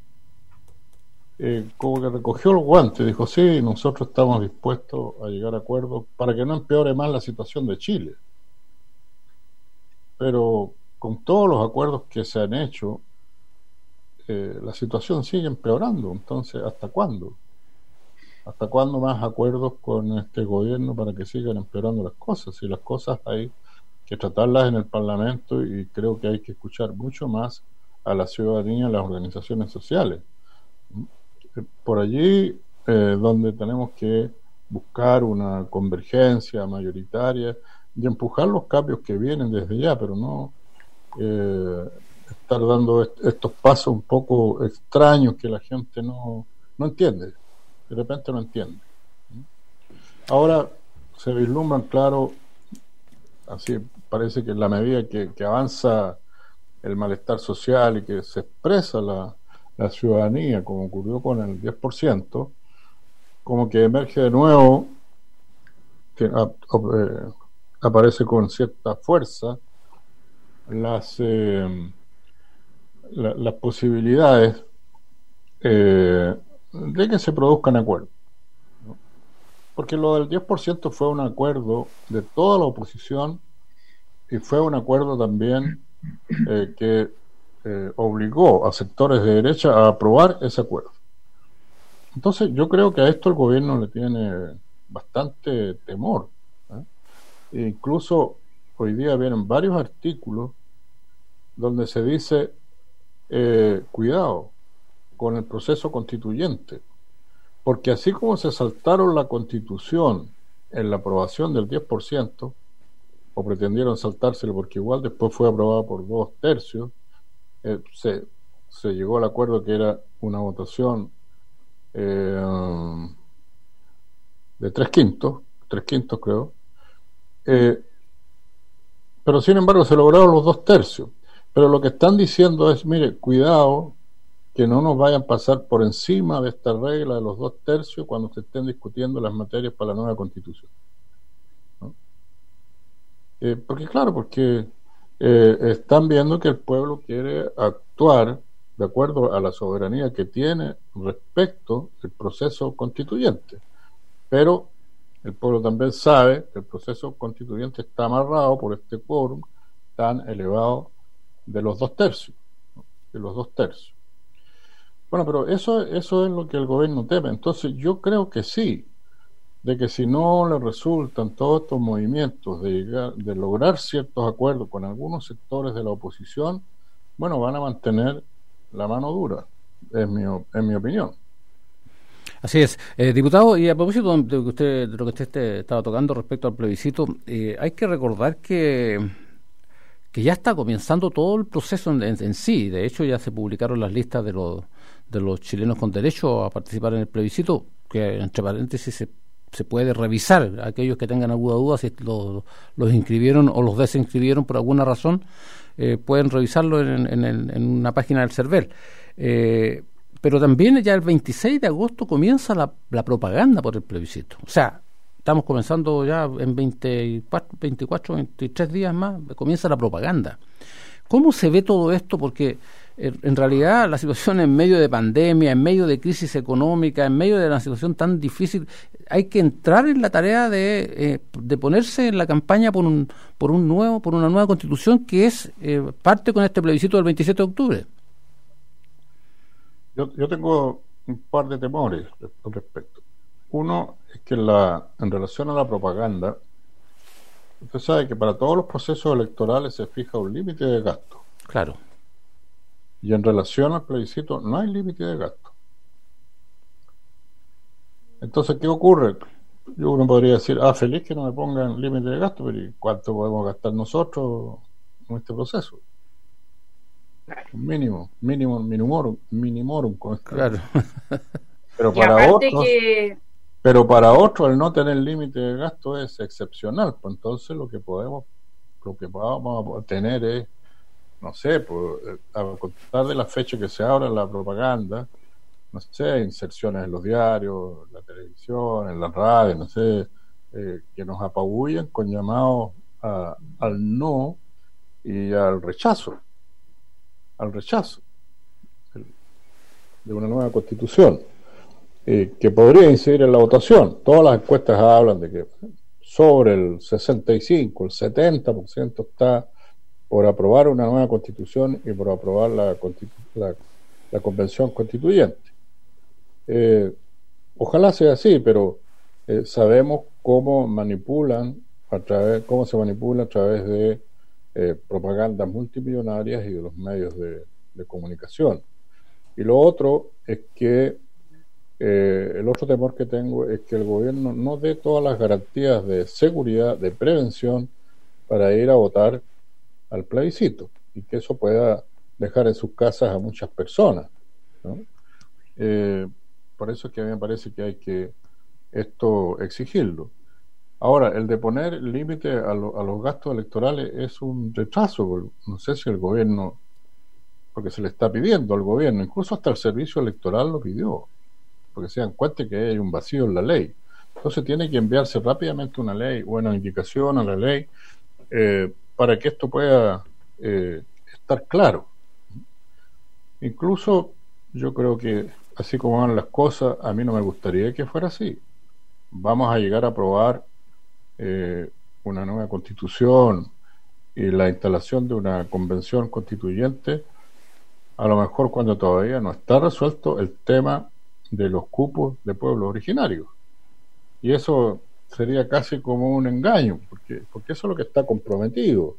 eh, como que recogió el guante, dijo, sí, nosotros estamos dispuestos a llegar a acuerdos para que no empeore más la situación de Chile. Pero con todos los acuerdos que se han hecho, eh, la situación sigue empeorando. Entonces, ¿hasta cuándo? ¿Hasta cuándo más acuerdos con este gobierno para que sigan empeorando las cosas? Si las cosas hay que tratarlas en el Parlamento, y creo que hay que escuchar mucho más a la ciudadanía, a las organizaciones sociales. Por allí eh, donde tenemos que buscar una convergencia mayoritaria y empujar los cambios que vienen desde ya, pero no eh, estar dando est- estos pasos un poco extraños que la gente no, no entiende, de repente no entiende. Ahora se vislumbran, claro, así parece que en la medida que, que avanza el malestar social y que se expresa la, la ciudadanía, como ocurrió con el diez por ciento, como que emerge de nuevo, que a, a, eh, aparece con cierta fuerza las eh, la, las posibilidades eh, de que se produzcan acuerdos, ¿no? Porque lo del diez por ciento fue un acuerdo de toda la oposición y fue un acuerdo también eh, que eh, obligó a sectores de derecha a aprobar ese acuerdo. Entonces yo creo que a esto el gobierno le tiene bastante temor, ¿eh? E incluso hoy día vienen varios artículos donde se dice eh, cuidado con el proceso constituyente, porque así como se saltaron la Constitución en la aprobación del diez por ciento, o pretendieron saltárselo porque igual después fue aprobada por dos tercios, eh, se, se llegó al acuerdo que era una votación eh, de tres quintos, tres quintos creo, eh, pero sin embargo se lograron los dos tercios. Pero lo que están diciendo es, mire, cuidado que no nos vayan a pasar por encima de esta regla de los dos tercios cuando se estén discutiendo las materias para la nueva Constitución, ¿no? Eh, porque claro, porque eh, están viendo que el pueblo quiere actuar de acuerdo a la soberanía que tiene respecto al proceso constituyente, pero el pueblo también sabe que el proceso constituyente está amarrado por este quórum tan elevado de los dos tercios, ¿no? de los dos tercios. Bueno, pero eso, eso es lo que el gobierno teme. Entonces yo creo que sí, de que si no le resultan todos estos movimientos de llegar, de lograr ciertos acuerdos con algunos sectores de la oposición, bueno, van a mantener la mano dura, es mi, es mi opinión. Así es, eh, diputado, y a propósito de lo que usted, de lo que usted estaba tocando respecto al plebiscito, eh, hay que recordar que que ya está comenzando todo el proceso en, en, en sí. De hecho, ya se publicaron las listas de los de los chilenos con derecho a participar en el plebiscito, que entre paréntesis se, se puede revisar. Aquellos que tengan alguna duda, si los, los inscribieron o los desinscribieron por alguna razón, eh, pueden revisarlo en, en, en una página del CERVEL. Eh, pero también ya el veintiséis de agosto comienza la, la propaganda por el plebiscito. O sea, estamos comenzando ya en veinticuatro, veinticuatro, veintitrés días más, comienza la propaganda. ¿Cómo se ve todo esto? Porque en realidad la situación en medio de pandemia, en medio de crisis económica, en medio de una situación tan difícil, hay que entrar en la tarea de, eh, de ponerse en la campaña por un por un nuevo, por una nueva constitución que es eh, parte con este plebiscito del veintisiete de octubre. Yo, yo tengo un par de temores al respecto. Uno es que la, en relación a la propaganda, usted sabe que para todos los procesos electorales se fija un límite de gasto. Claro. Y en relación al plebiscito no hay límite de gasto. Entonces, ¿qué ocurre? Yo uno podría decir, ah, feliz que no me pongan límite de gasto, pero ¿y cuánto podemos gastar nosotros en este proceso? Un mínimo, mínimo, minimorum, minimorum. Con este claro. Pero para otros... Que... Pero para otros el no tener límite de gasto es excepcional, pues entonces lo que podemos lo que vamos a tener es, no sé, pues, a contar de la fecha que se abra la propaganda, no sé, inserciones en los diarios, en la televisión, en la radio, no sé, eh, que nos apabullen con llamados a, al no y al rechazo, al rechazo de una nueva constitución, eh, que podría incidir en la votación. Todas las encuestas hablan de que sobre el sesenta y cinco, el setenta por ciento está por aprobar una nueva constitución y por aprobar la, la, la convención constituyente. Eh, ojalá sea así, pero eh, sabemos cómo manipulan a través, cómo se manipula a través de eh, propagandas multimillonarias y de los medios de, de comunicación. Y lo otro es que eh, el otro temor que tengo es que el gobierno no dé todas las garantías de seguridad, de prevención para ir a votar al plebiscito, y que eso pueda dejar en sus casas a muchas personas, ¿no? Eh, por eso es que a mí me parece que hay que esto exigirlo. Ahora, el de poner límite a, lo, a los gastos electorales es un retraso. No sé si el gobierno, porque se le está pidiendo al gobierno, incluso hasta el servicio electoral lo pidió, porque se dan cuenta que hay un vacío en la ley. Entonces tiene que enviarse rápidamente una ley, una indicación a la ley, eh, para que esto pueda eh, estar claro. Incluso yo creo que así como van las cosas, a mí no me gustaría que fuera así. Vamos a llegar a aprobar eh, una nueva constitución y la instalación de una convención constituyente, a lo mejor cuando todavía no está resuelto el tema de los cupos de pueblos originarios. Y eso sería casi como un engaño, porque, porque eso es lo que está comprometido.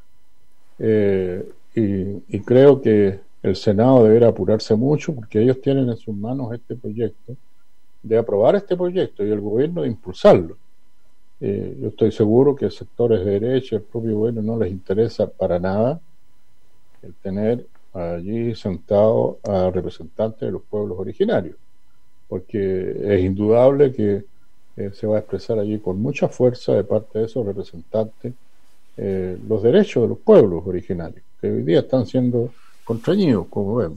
Eh, y, y creo que el Senado deberá apurarse mucho, porque ellos tienen en sus manos este proyecto, de aprobar este proyecto y el gobierno de impulsarlo. Eh, yo estoy seguro que sectores de derecha, el propio gobierno, no les interesa para nada el tener allí sentado a representantes de los pueblos originarios, porque es indudable que eh, se va a expresar allí con mucha fuerza de parte de esos representantes eh, los derechos de los pueblos originarios, que hoy día están siendo contrañidos, como vemos.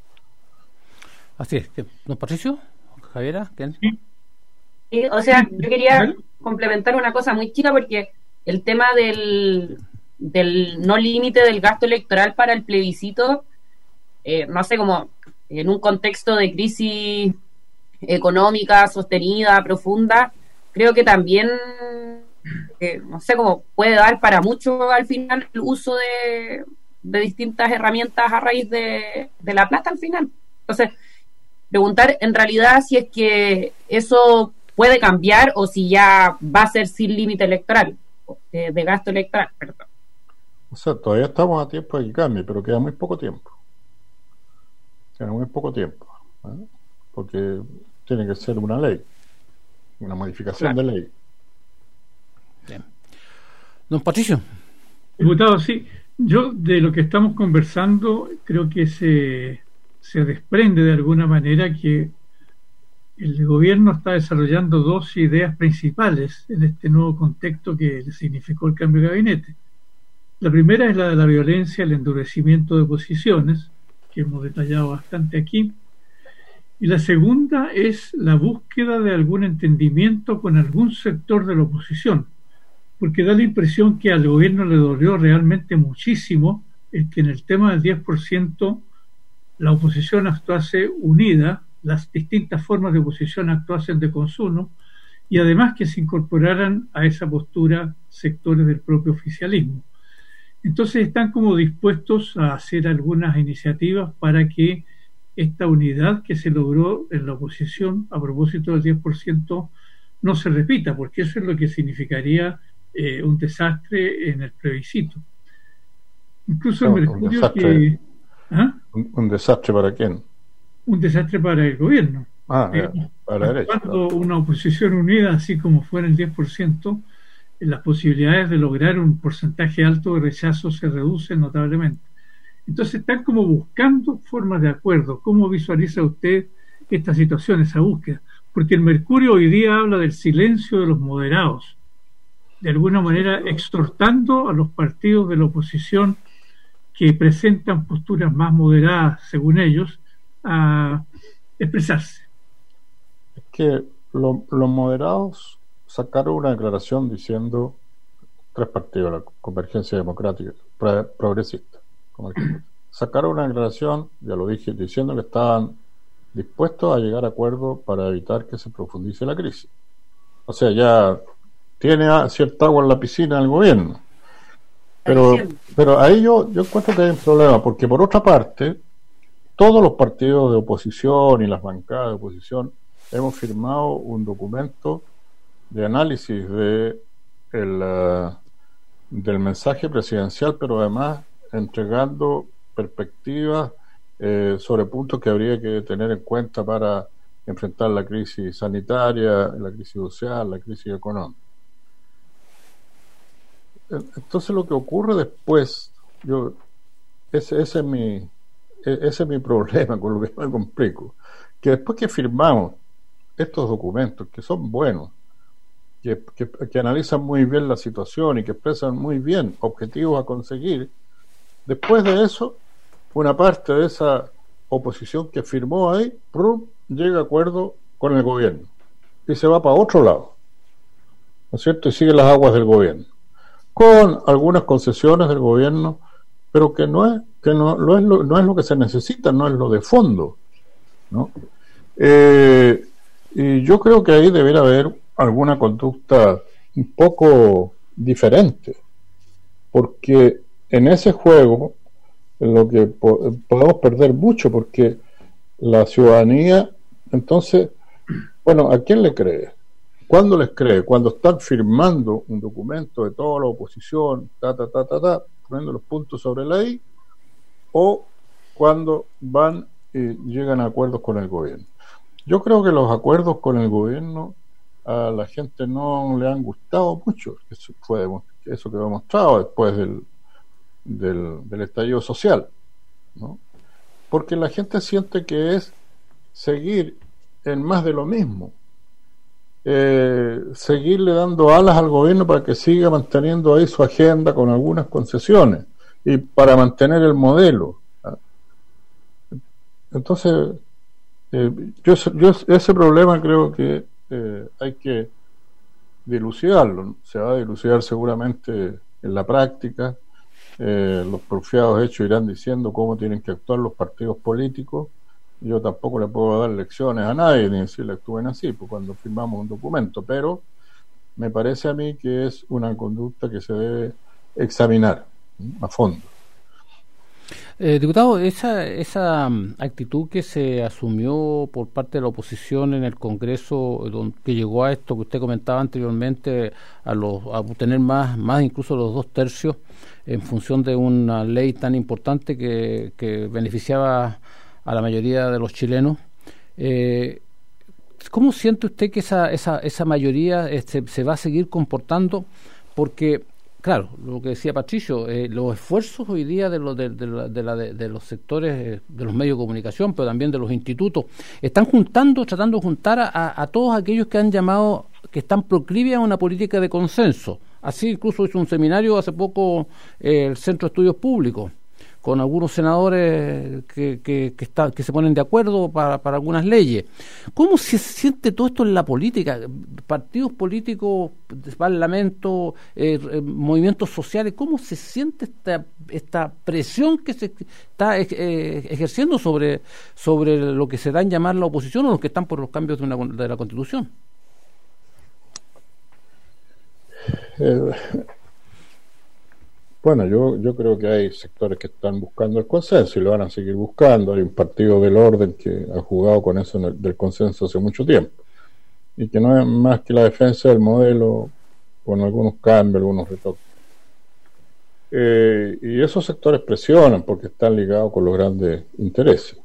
Así es. ¿Don Patricio? ¿Javiera? ¿Quién? Sí, o sea, yo quería complementar una cosa muy chica, porque el tema del, del no límite del gasto electoral para el plebiscito, eh, no sé, como en un contexto de crisis económica sostenida, profunda, creo que también, eh, no sé, como puede dar para mucho al final el uso de, de distintas herramientas a raíz de, de la plata al final. Entonces, preguntar en realidad si es que eso puede cambiar o si ya va a ser sin límite electoral, de, de gasto electoral, perdón. O sea, todavía estamos a tiempo de que cambie, pero queda muy poco tiempo. Queda muy poco tiempo, ¿eh? Porque tiene que ser una ley, una modificación claro. de ley. Bien. Don Patricio. Diputado, sí, yo de lo que estamos conversando creo que se, se desprende de alguna manera que el gobierno está desarrollando dos ideas principales en este nuevo contexto que significó el cambio de gabinete. La primera es la de la violencia, el endurecimiento de posiciones, que hemos detallado bastante aquí. Y la segunda es la búsqueda de algún entendimiento con algún sector de la oposición, porque da la impresión que al gobierno le dolió realmente muchísimo el que en el tema del diez por ciento la oposición actuase unida, las distintas formas de oposición actuasen de consumo, y además que se incorporaran a esa postura sectores del propio oficialismo. Entonces están como dispuestos a hacer algunas iniciativas para que esta unidad que se logró en la oposición a propósito del diez por ciento no se repita, porque eso es lo que significaría eh, un desastre en el plebiscito. Incluso no, el Mercurio un desastre, que... ¿ah? un, ¿Un desastre para quién? Un desastre para el gobierno. Ah, eh, ya, para la derecha. Cuando una oposición unida, así como fuera el diez por ciento, las posibilidades de lograr un porcentaje alto de rechazo se reducen notablemente. Entonces están como buscando formas de acuerdo. ¿Cómo visualiza usted esta situación, esa búsqueda? Porque el Mercurio hoy día habla del silencio de los moderados. de alguna manera exhortando a los partidos de la oposición que presentan posturas más moderadas, según ellos, a expresarse. Es que lo, los moderados sacaron una declaración diciendo, tres partidos, la Convergencia Democrática, Progresista, sacaron una declaración, ya lo dije, diciendo que estaban dispuestos a llegar a acuerdos para evitar que se profundice la crisis. O sea, ya tiene cierta agua en la piscina el gobierno. Pero, pero ahí yo, yo encuentro que hay un problema, porque por otra parte, todos los partidos de oposición y las bancadas de oposición hemos firmado un documento de análisis de el, uh, del mensaje presidencial, pero además entregando perspectivas eh, sobre puntos que habría que tener en cuenta para enfrentar la crisis sanitaria, la crisis social, la crisis económica. Entonces lo que ocurre después, yo ese, ese es mi ese es mi problema, con lo que me complico, que después que firmamos estos documentos que son buenos, que, que, que analizan muy bien la situación y que expresan muy bien objetivos a conseguir, después de eso una parte de esa oposición que firmó ahí, ¡prum!, llega a acuerdo con el gobierno y se va para otro lado, ¿no es cierto? Y sigue las aguas del gobierno, con algunas concesiones del gobierno, pero que no es que no, no, es, lo, no es lo que se necesita, no es lo de fondo, ¿no? Eh, y yo creo que ahí debería haber alguna conducta un poco diferente, porque en ese juego lo que po- podemos perder mucho, porque la ciudadanía, entonces, bueno, ¿a quién le cree? ¿Cuándo les cree? Cuando están firmando un documento de toda la oposición, ta, ta, ta, ta, ta, poniendo los puntos sobre la I, o cuando van y llegan a acuerdos con el gobierno. Yo creo que los acuerdos con el gobierno a la gente no le han gustado mucho. Eso fue eso que he demostrado después del, del, del estallido social, ¿no? Porque la gente siente que es seguir en más de lo mismo. Eh, seguirle dando alas al gobierno para que siga manteniendo ahí su agenda con algunas concesiones y para mantener el modelo. Entonces, eh, yo, yo ese problema creo que eh, hay que dilucidarlo. Se va a dilucidar seguramente en la práctica. Eh, los porfiados hechos irán diciendo cómo tienen que actuar los partidos políticos. Yo tampoco le puedo dar lecciones a nadie ni decirle actúen así, pues cuando firmamos un documento, pero me parece a mí que es una conducta que se debe examinar a fondo. Eh, diputado, esa, esa actitud que se asumió por parte de la oposición en el Congreso, donde, que llegó a esto que usted comentaba anteriormente, a, los, a obtener más, más incluso los dos tercios, en función de una ley tan importante que, que beneficiaba a la mayoría de los chilenos, eh, ¿cómo siente usted que esa, esa, esa mayoría este, se va a seguir comportando? Porque claro, lo que decía Patricio, eh, los esfuerzos hoy día de, lo, de, de, la, de, la, de, de los sectores, eh, de los medios de comunicación, pero también de los institutos, están juntando, tratando de juntar a, a todos aquellos que han llamado, que están proclives a una política de consenso. Así incluso hizo un seminario hace poco eh, el Centro de Estudios Públicos, con algunos senadores que, que, que, está, que se ponen de acuerdo para, para algunas leyes. ¿Cómo se siente todo esto en la política? Partidos políticos, parlamentos, eh, eh, movimientos sociales, ¿cómo se siente esta, esta presión que se está eh, ejerciendo sobre, sobre lo que se da en llamar la oposición o los que están por los cambios de, una, de la Constitución? Eh... Bueno, yo, yo creo que hay sectores que están buscando el consenso y lo van a seguir buscando. Hay un partido del orden que ha jugado con eso en el, del consenso hace mucho tiempo y que no es más que la defensa del modelo con algunos cambios, algunos retoques. Eh, y esos sectores presionan porque están ligados con los grandes intereses.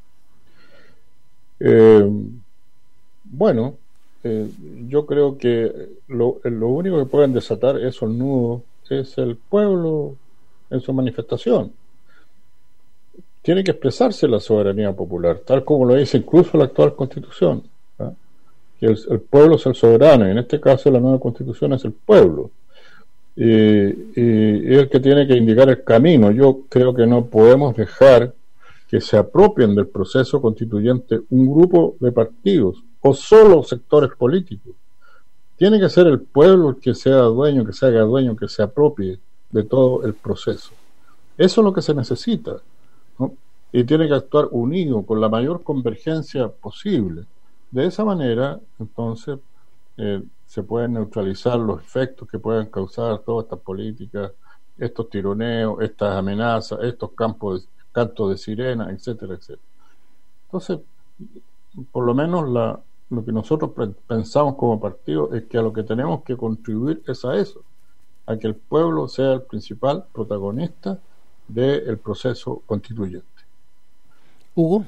Eh, bueno, eh, yo creo que lo, lo único que pueden desatar esos nudos es el pueblo en su manifestación. Tiene que expresarse la soberanía popular, tal como lo dice incluso la actual Constitución, ¿eh? Que el, el pueblo es el soberano, y en este caso la nueva Constitución es el pueblo. y, y, y el que tiene que indicar el camino. Yo creo que no podemos dejar que se apropien del proceso constituyente un grupo de partidos o solo sectores políticos. Tiene que ser el pueblo el que sea dueño, que se haga dueño, que se apropie de todo el proceso. Eso es lo que se necesita, ¿no? Y tiene que actuar unido, con la mayor convergencia posible. De esa manera, entonces, eh, se pueden neutralizar los efectos que pueden causar todas estas políticas, estos tironeos, estas amenazas, estos campos de, cantos de sirena, etcétera, etcétera. Entonces, por lo menos la, lo que nosotros pensamos como partido es que a lo que tenemos que contribuir es a eso, a que el pueblo sea el principal protagonista del proceso constituyente. Hugo.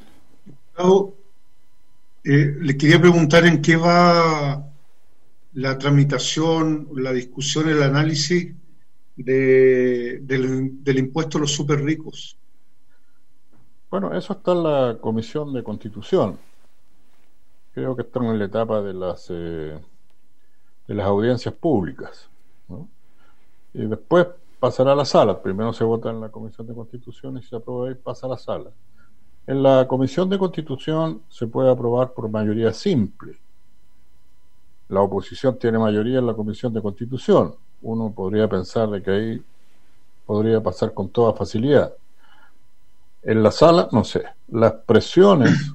Eh, le quería preguntar en qué va la tramitación, la discusión, el análisis de, del, del impuesto a los súper ricos. Bueno, eso está en la Comisión de Constitución. Creo que estamos en la etapa de las eh, de las audiencias públicas, ¿no? Y después pasará a la sala. Primero se vota en la Comisión de Constitución y se aprueba y pasa a la sala. En la Comisión de Constitución se puede aprobar por mayoría simple. La oposición tiene mayoría en la Comisión de Constitución. Uno podría pensar de que ahí podría pasar con toda facilidad. En la sala, no sé. Las presiones,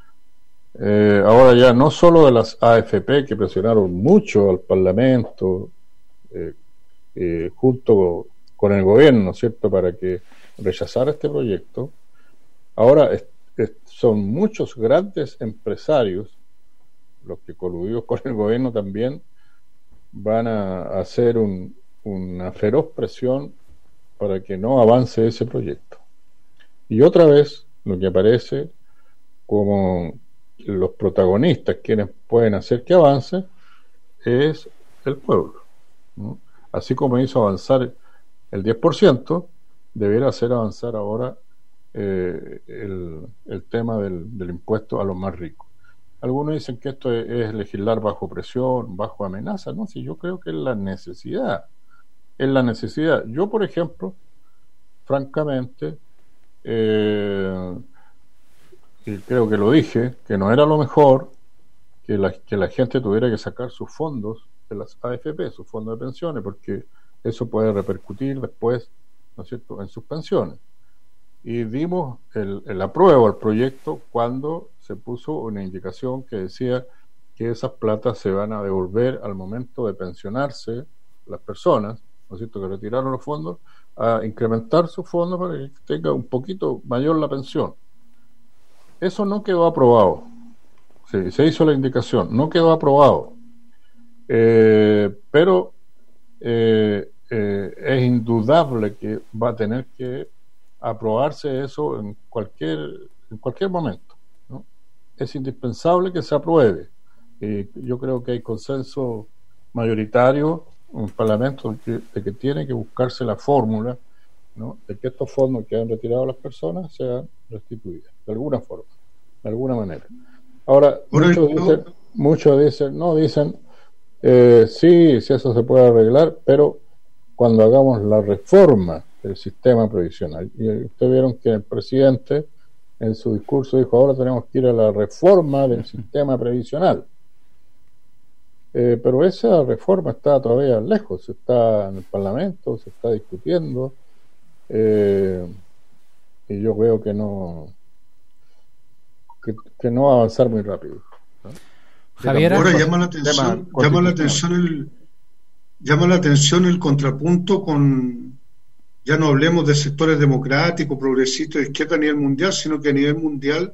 eh, ahora ya no solo de las A F P, que presionaron mucho al Parlamento, eh, eh, junto con el gobierno, ¿no es cierto?, para que rechazara este proyecto. Ahora es, es, son muchos grandes empresarios, los que coludidos con el gobierno también, van a hacer un, una feroz presión para que no avance ese proyecto. Y otra vez, lo que aparece como los protagonistas, quienes pueden hacer que avance, es el pueblo, ¿no? Así como hizo avanzar el diez por ciento, deberá hacer avanzar ahora Eh, el, el tema del, del impuesto a los más ricos. Algunos dicen que esto es, es legislar bajo presión, bajo amenaza. No, si yo creo que es la necesidad, es la necesidad. Yo, por ejemplo, francamente, eh, y creo que lo dije, que no era lo mejor que la, que la gente tuviera que sacar sus fondos de las A F P, sus fondos de pensiones, porque eso puede repercutir después, ¿no es cierto?, en sus pensiones. Y dimos el, el apruebo al proyecto cuando se puso una indicación que decía que esas platas se van a devolver al momento de pensionarse las personas, ¿no es cierto?, que retiraron los fondos, a incrementar sus fondos para que tenga un poquito mayor la pensión. Eso no quedó aprobado. Sí, se hizo la indicación, no quedó aprobado. Eh, pero eh, eh, es indudable que va a tener que aprobarse eso en cualquier en cualquier momento, ¿no? Es indispensable que se apruebe, y yo creo que hay consenso mayoritario en el Parlamento de que, de que tiene que buscarse la fórmula, ¿no?, de que estos fondos que han retirado las personas sean restituidos de alguna forma, de alguna manera. Ahora, muchos dicen, muchos dicen, no, dicen eh, sí, si eso se puede arreglar, pero cuando hagamos la reforma del sistema previsional. Y ustedes vieron que el presidente en su discurso dijo, ahora tenemos que ir a la reforma del sistema previsional. Eh, pero esa reforma está todavía lejos, está en el Parlamento, se está discutiendo, eh, y yo veo que no que, que no va a avanzar muy rápido, ¿no? Javier, ahora llama la atención, llama la atención el llama la atención el contrapunto con, ya no hablemos de sectores democráticos, progresistas, de izquierda a nivel mundial, sino que a nivel mundial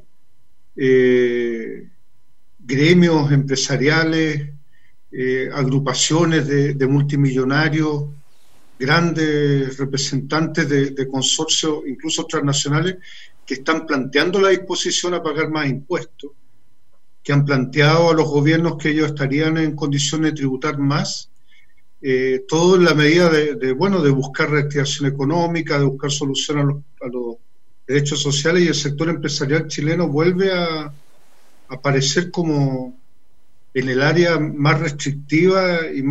eh, gremios empresariales, eh, agrupaciones de, de multimillonarios, grandes representantes de, de consorcios, incluso transnacionales, que están planteando la disposición a pagar más impuestos, que han planteado a los gobiernos que ellos estarían en condiciones de tributar más, eh, todo en la medida de, de, bueno, de buscar reactivación económica, de buscar solución a los, a los derechos sociales, y el sector empresarial chileno vuelve a, a aparecer como en el área más restrictiva y más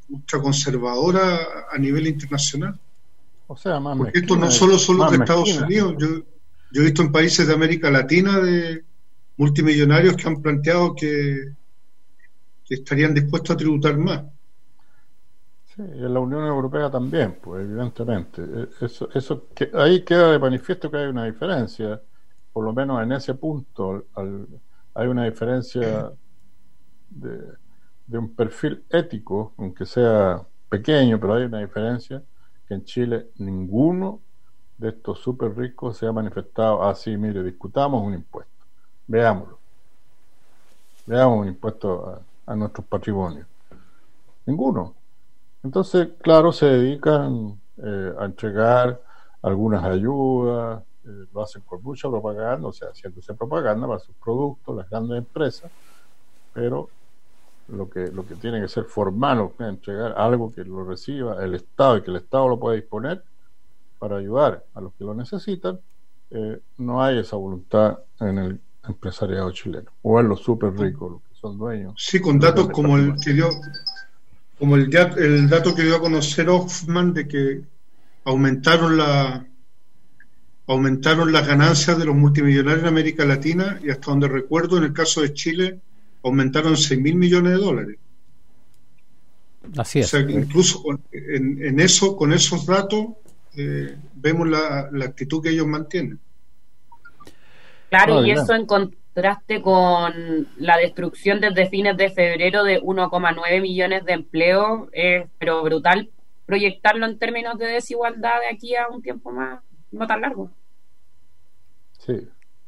ultraconservadora a nivel internacional. O sea, más Porque mezquina, esto no solo son los de Estados mezquina. Unidos. Yo, yo he visto en países de América Latina de multimillonarios que han planteado que, que estarían dispuestos a tributar más. Sí, y en la Unión Europea también, pues evidentemente. Eso, eso que ahí queda de manifiesto que hay una diferencia, por lo menos en ese punto, al, hay una diferencia de, de un perfil ético, aunque sea pequeño, pero hay una diferencia que en Chile ninguno de estos súper ricos se ha manifestado así, mire, discutamos un impuesto, veámoslo, veamos un impuesto a, a nuestros patrimonios. Ninguno. Entonces, claro, se dedican eh, a entregar algunas ayudas, eh, lo hacen con mucha propaganda, o sea, haciéndose propaganda para sus productos, las grandes empresas, pero lo que lo que tiene que ser formal, o sea, entregar algo que lo reciba el Estado y que el Estado lo pueda disponer para ayudar a los que lo necesitan, eh, no hay esa voluntad en el empresariado chileno, o en los súper ricos, los que son dueños. Sí, con datos como el que dio como el, el dato que dio a conocer Hoffman de que aumentaron la aumentaron las ganancias de los multimillonarios en América Latina, y hasta donde recuerdo, en el caso de Chile, aumentaron seis mil millones de dólares. Así es. O sea, que incluso con, en, en eso, con esos datos, eh, vemos la, la actitud que ellos mantienen. Claro, Ah, y bien. eso en contraste con la destrucción desde fines de febrero de uno coma nueve millones de empleos, es pero brutal proyectarlo en términos de desigualdad de aquí a un tiempo más, no tan largo. Sí.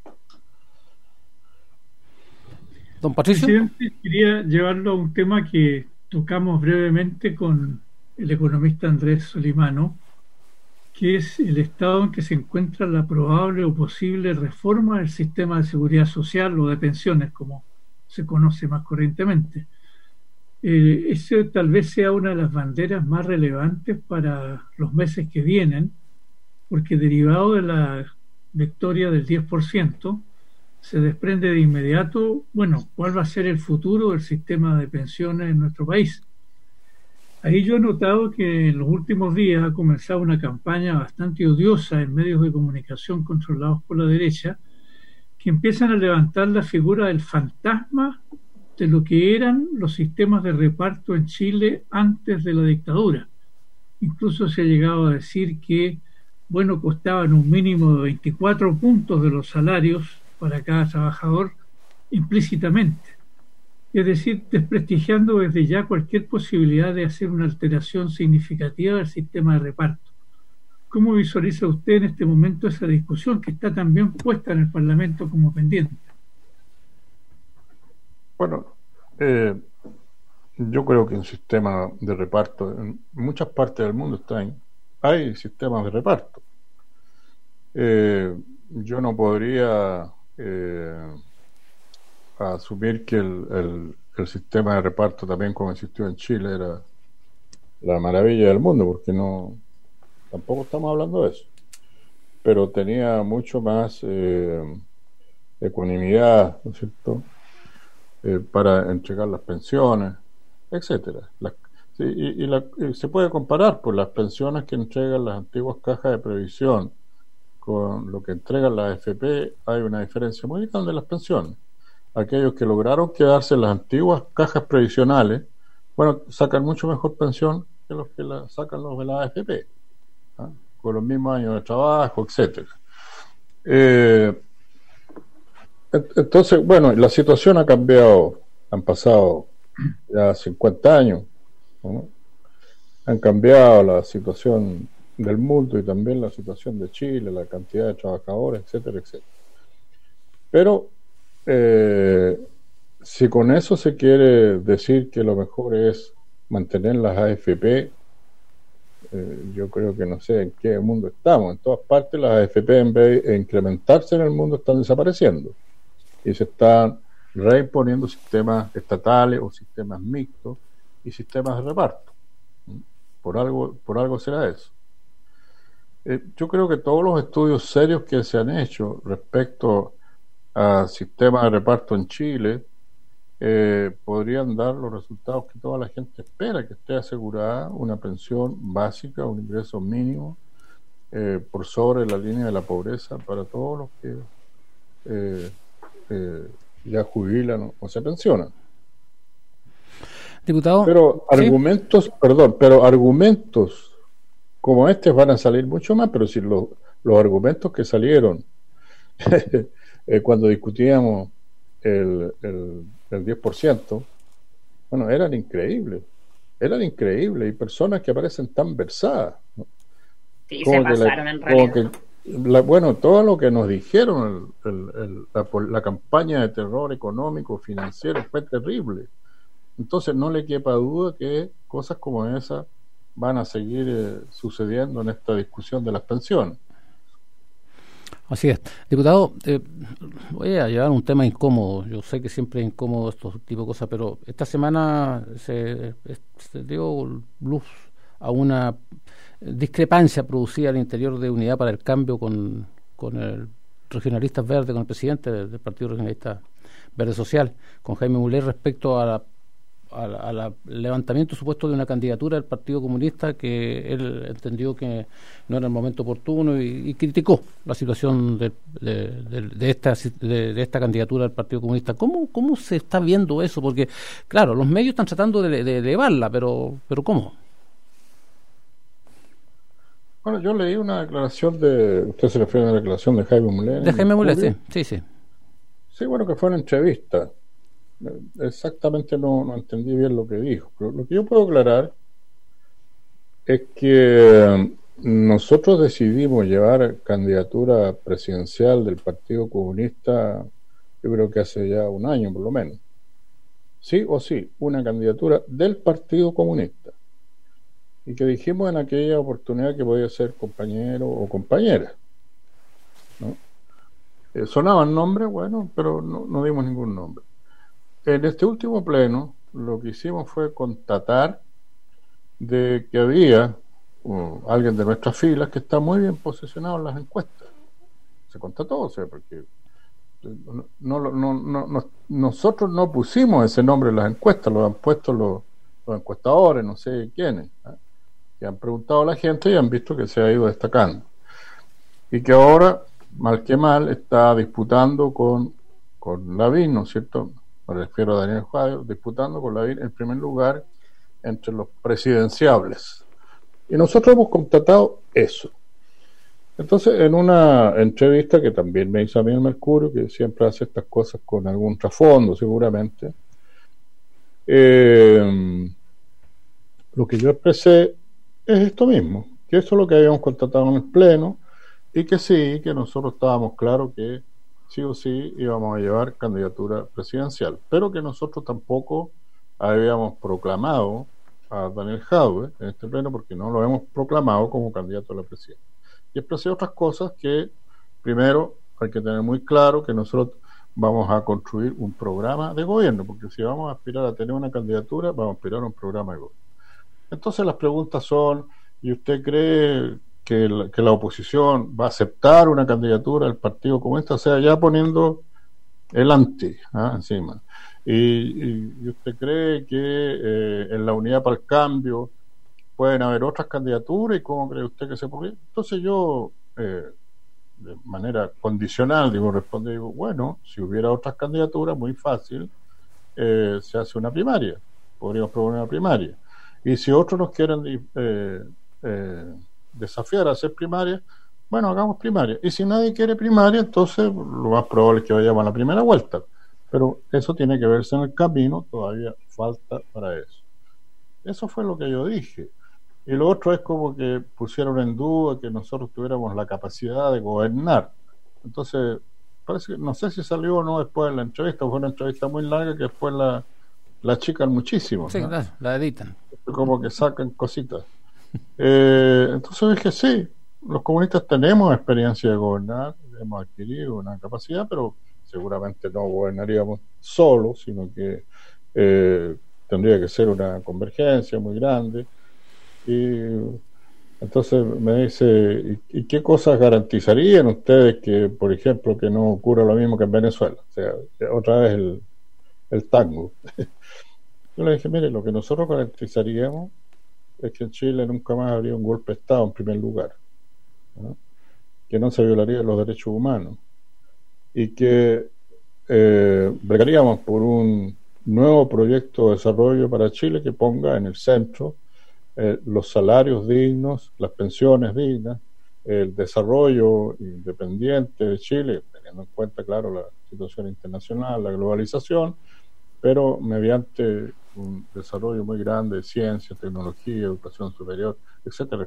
Don Patricio. Presidente, quería llevarlo a un tema que tocamos brevemente con el economista Andrés Solimano, que es el estado en que se encuentra la probable o posible reforma del sistema de seguridad social o de pensiones, como se conoce más corrientemente. Eh, ese tal vez sea una de las banderas más relevantes para los meses que vienen, porque derivado de la victoria del diez por ciento, se desprende de inmediato, bueno, cuál va a ser el futuro del sistema de pensiones en nuestro país. Ahí yo he notado que en los últimos días ha comenzado una campaña bastante odiosa en medios de comunicación controlados por la derecha, que empiezan a levantar la figura del fantasma de lo que eran los sistemas de reparto en Chile antes de la dictadura. Incluso se ha llegado a decir que, bueno, costaban un mínimo de veinticuatro puntos de los salarios para cada trabajador implícitamente. Es decir, desprestigiando desde ya cualquier posibilidad de hacer una alteración significativa del sistema de reparto. ¿Cómo visualiza usted en este momento esa discusión que está también puesta en el Parlamento como pendiente? Bueno, eh, yo creo que un sistema de reparto en muchas partes del mundo está en, hay sistemas de reparto. Eh, yo no podría eh, asumir que el, el, el sistema de reparto también como existió en Chile era la maravilla del mundo, porque no tampoco estamos hablando de eso, pero tenía mucho más eh, ecuanimidad, ¿no es cierto?, eh, para entregar las pensiones, etcétera. Las, sí, y, y, la, y se puede comparar por las pensiones que entregan las antiguas cajas de previsión con lo que entregan las A F P. Hay una diferencia muy grande en las pensiones. Aquellos que lograron quedarse en las antiguas cajas previsionales, bueno, sacan mucho mejor pensión que los que la sacan los de la A F P, ¿ah?, con los mismos años de trabajo, etcétera. Eh, entonces, bueno, la situación ha cambiado, han pasado ya cincuenta años, ¿no? Han cambiado la situación del mundo y también la situación de Chile, la cantidad de trabajadores, etcétera, etcétera. Pero eh, si con eso se quiere decir que lo mejor es mantener las A F P, eh, yo creo que no sé en qué mundo estamos. En todas partes las A F P, en vez de incrementarse en el mundo, están desapareciendo y se están reimponiendo sistemas estatales o sistemas mixtos y sistemas de reparto. Por algo, por algo será eso. Eh, yo creo que todos los estudios serios que se han hecho respecto a sistemas de reparto en Chile eh, podrían dar los resultados que toda la gente espera, que esté asegurada una pensión básica, un ingreso mínimo eh, por sobre la línea de la pobreza para todos los que eh, eh, ya jubilan o se pensionan. Diputado, pero ¿sí? argumentos, perdón, pero argumentos como este van a salir mucho más, pero si los, los argumentos que salieron eh, cuando discutíamos el, el, el diez por ciento, bueno, eran increíbles, eran increíbles, y personas que aparecen tan versadas, ¿no? Sí, como se que pasaron la, en como realidad. que la, bueno, todo lo que nos dijeron, el, el, el, la, la campaña de terror económico, financiero, fue terrible. Entonces no le quepa duda que cosas como esas van a seguir eh, sucediendo en esta discusión de las pensiones. Así es. Diputado, eh, voy a llevar un tema incómodo. Yo sé que siempre es incómodo estos tipos de cosas, pero esta semana se, se dio luz a una discrepancia producida al interior de Unidad para el Cambio con, con el Regionalistas Verde, con el presidente del, del Partido Regionalista Verde Social, con Jaime Muley, respecto a la al levantamiento supuesto de una candidatura del Partido Comunista, que él entendió que no era el momento oportuno, y, y criticó la situación de, de, de, de, esta, de, de esta candidatura del Partido Comunista. ¿Cómo, cómo se está viendo eso? Porque, claro, los medios están tratando de, de, de elevarla, pero, pero ¿cómo? Bueno, yo leí una declaración de... ¿Usted se refiere a una declaración de Jaime Muley? De Jaime Muley, sí, sí, sí. Sí, bueno, que fue una entrevista. Exactamente no, no entendí bien lo que dijo, pero lo que yo puedo aclarar es que nosotros decidimos llevar candidatura presidencial del Partido Comunista, yo creo que hace ya un año por lo menos, sí o sí, una candidatura del Partido Comunista, y que dijimos en aquella oportunidad que podía ser compañero o compañera, ¿no? Eh, sonaban nombres, bueno, pero no, no dimos ningún nombre. En este último pleno, lo que hicimos fue constatar de que había uh, alguien de nuestras filas que está muy bien posicionado en las encuestas. Se constató, o sea, porque no, no, no, no, no, nosotros no pusimos ese nombre en las encuestas, lo han puesto los, los encuestadores, no sé quiénes, ¿eh? que han preguntado a la gente y han visto que se ha ido destacando. Y que ahora, mal que mal, está disputando con, con Lavín, ¿no es cierto?, me refiero a Daniel Jadue, disputando con Lavín en primer lugar entre los presidenciables. Y nosotros hemos constatado eso. Entonces, en una entrevista que también me hizo a mí el Mercurio, que siempre hace estas cosas con algún trasfondo seguramente, eh, lo que yo expresé es esto mismo, que eso es lo que habíamos constatado en el pleno, y que sí, que nosotros estábamos claros que sí o sí íbamos a llevar candidatura presidencial, pero que nosotros tampoco habíamos proclamado a Daniel Jadue en este pleno, porque no lo hemos proclamado como candidato a la presidencia. Y expresé otras cosas que, primero, hay que tener muy claro que nosotros vamos a construir un programa de gobierno, porque si vamos a aspirar a tener una candidatura, vamos a aspirar a un programa de gobierno. Entonces las preguntas son, ¿y usted cree que la, que la oposición va a aceptar una candidatura del Partido Comunista? O sea, ya poniendo el anti ¿ah? encima. Y, y, y usted cree que eh, en la Unidad para el Cambio pueden haber otras candidaturas, y cómo cree usted que se podría. Entonces yo, eh, de manera condicional, digo, respondí, digo, bueno, si hubiera otras candidaturas, muy fácil, eh, se hace una primaria, podríamos proponer una primaria. Y si otros nos quieren eh, eh, desafiar a hacer primaria, bueno, hagamos primaria. Y si nadie quiere primaria, entonces lo más probable es que vayamos a la primera vuelta. Pero eso tiene que verse en el camino, todavía falta para eso. Eso fue lo que yo dije. Y lo otro es como que pusieron en duda que nosotros tuviéramos la capacidad de gobernar. Entonces, parece que, no sé si salió o no después de la entrevista, fue una entrevista muy larga que después la, la achican muchísimo. Sí, ¿no? claro, la editan. Como que sacan cositas. Eh, entonces dije, sí, los comunistas tenemos experiencia de gobernar, hemos adquirido una capacidad, pero seguramente no gobernaríamos solos, sino que eh, tendría que ser una convergencia muy grande. Y entonces me dice, ¿y, y qué cosas garantizarían ustedes que, por ejemplo, que no ocurra lo mismo que en Venezuela? O sea, otra vez el, el tango. Yo le dije, mire, lo que nosotros garantizaríamos es que en Chile nunca más habría un golpe de Estado en primer lugar, ¿no? Que no se violarían los derechos humanos y que eh, bregaríamos por un nuevo proyecto de desarrollo para Chile que ponga en el centro eh, los salarios dignos, las pensiones dignas, el desarrollo independiente de Chile, teniendo en cuenta, claro, la situación internacional, la globalización, pero mediante un desarrollo muy grande de ciencia, tecnología, educación superior, etcétera.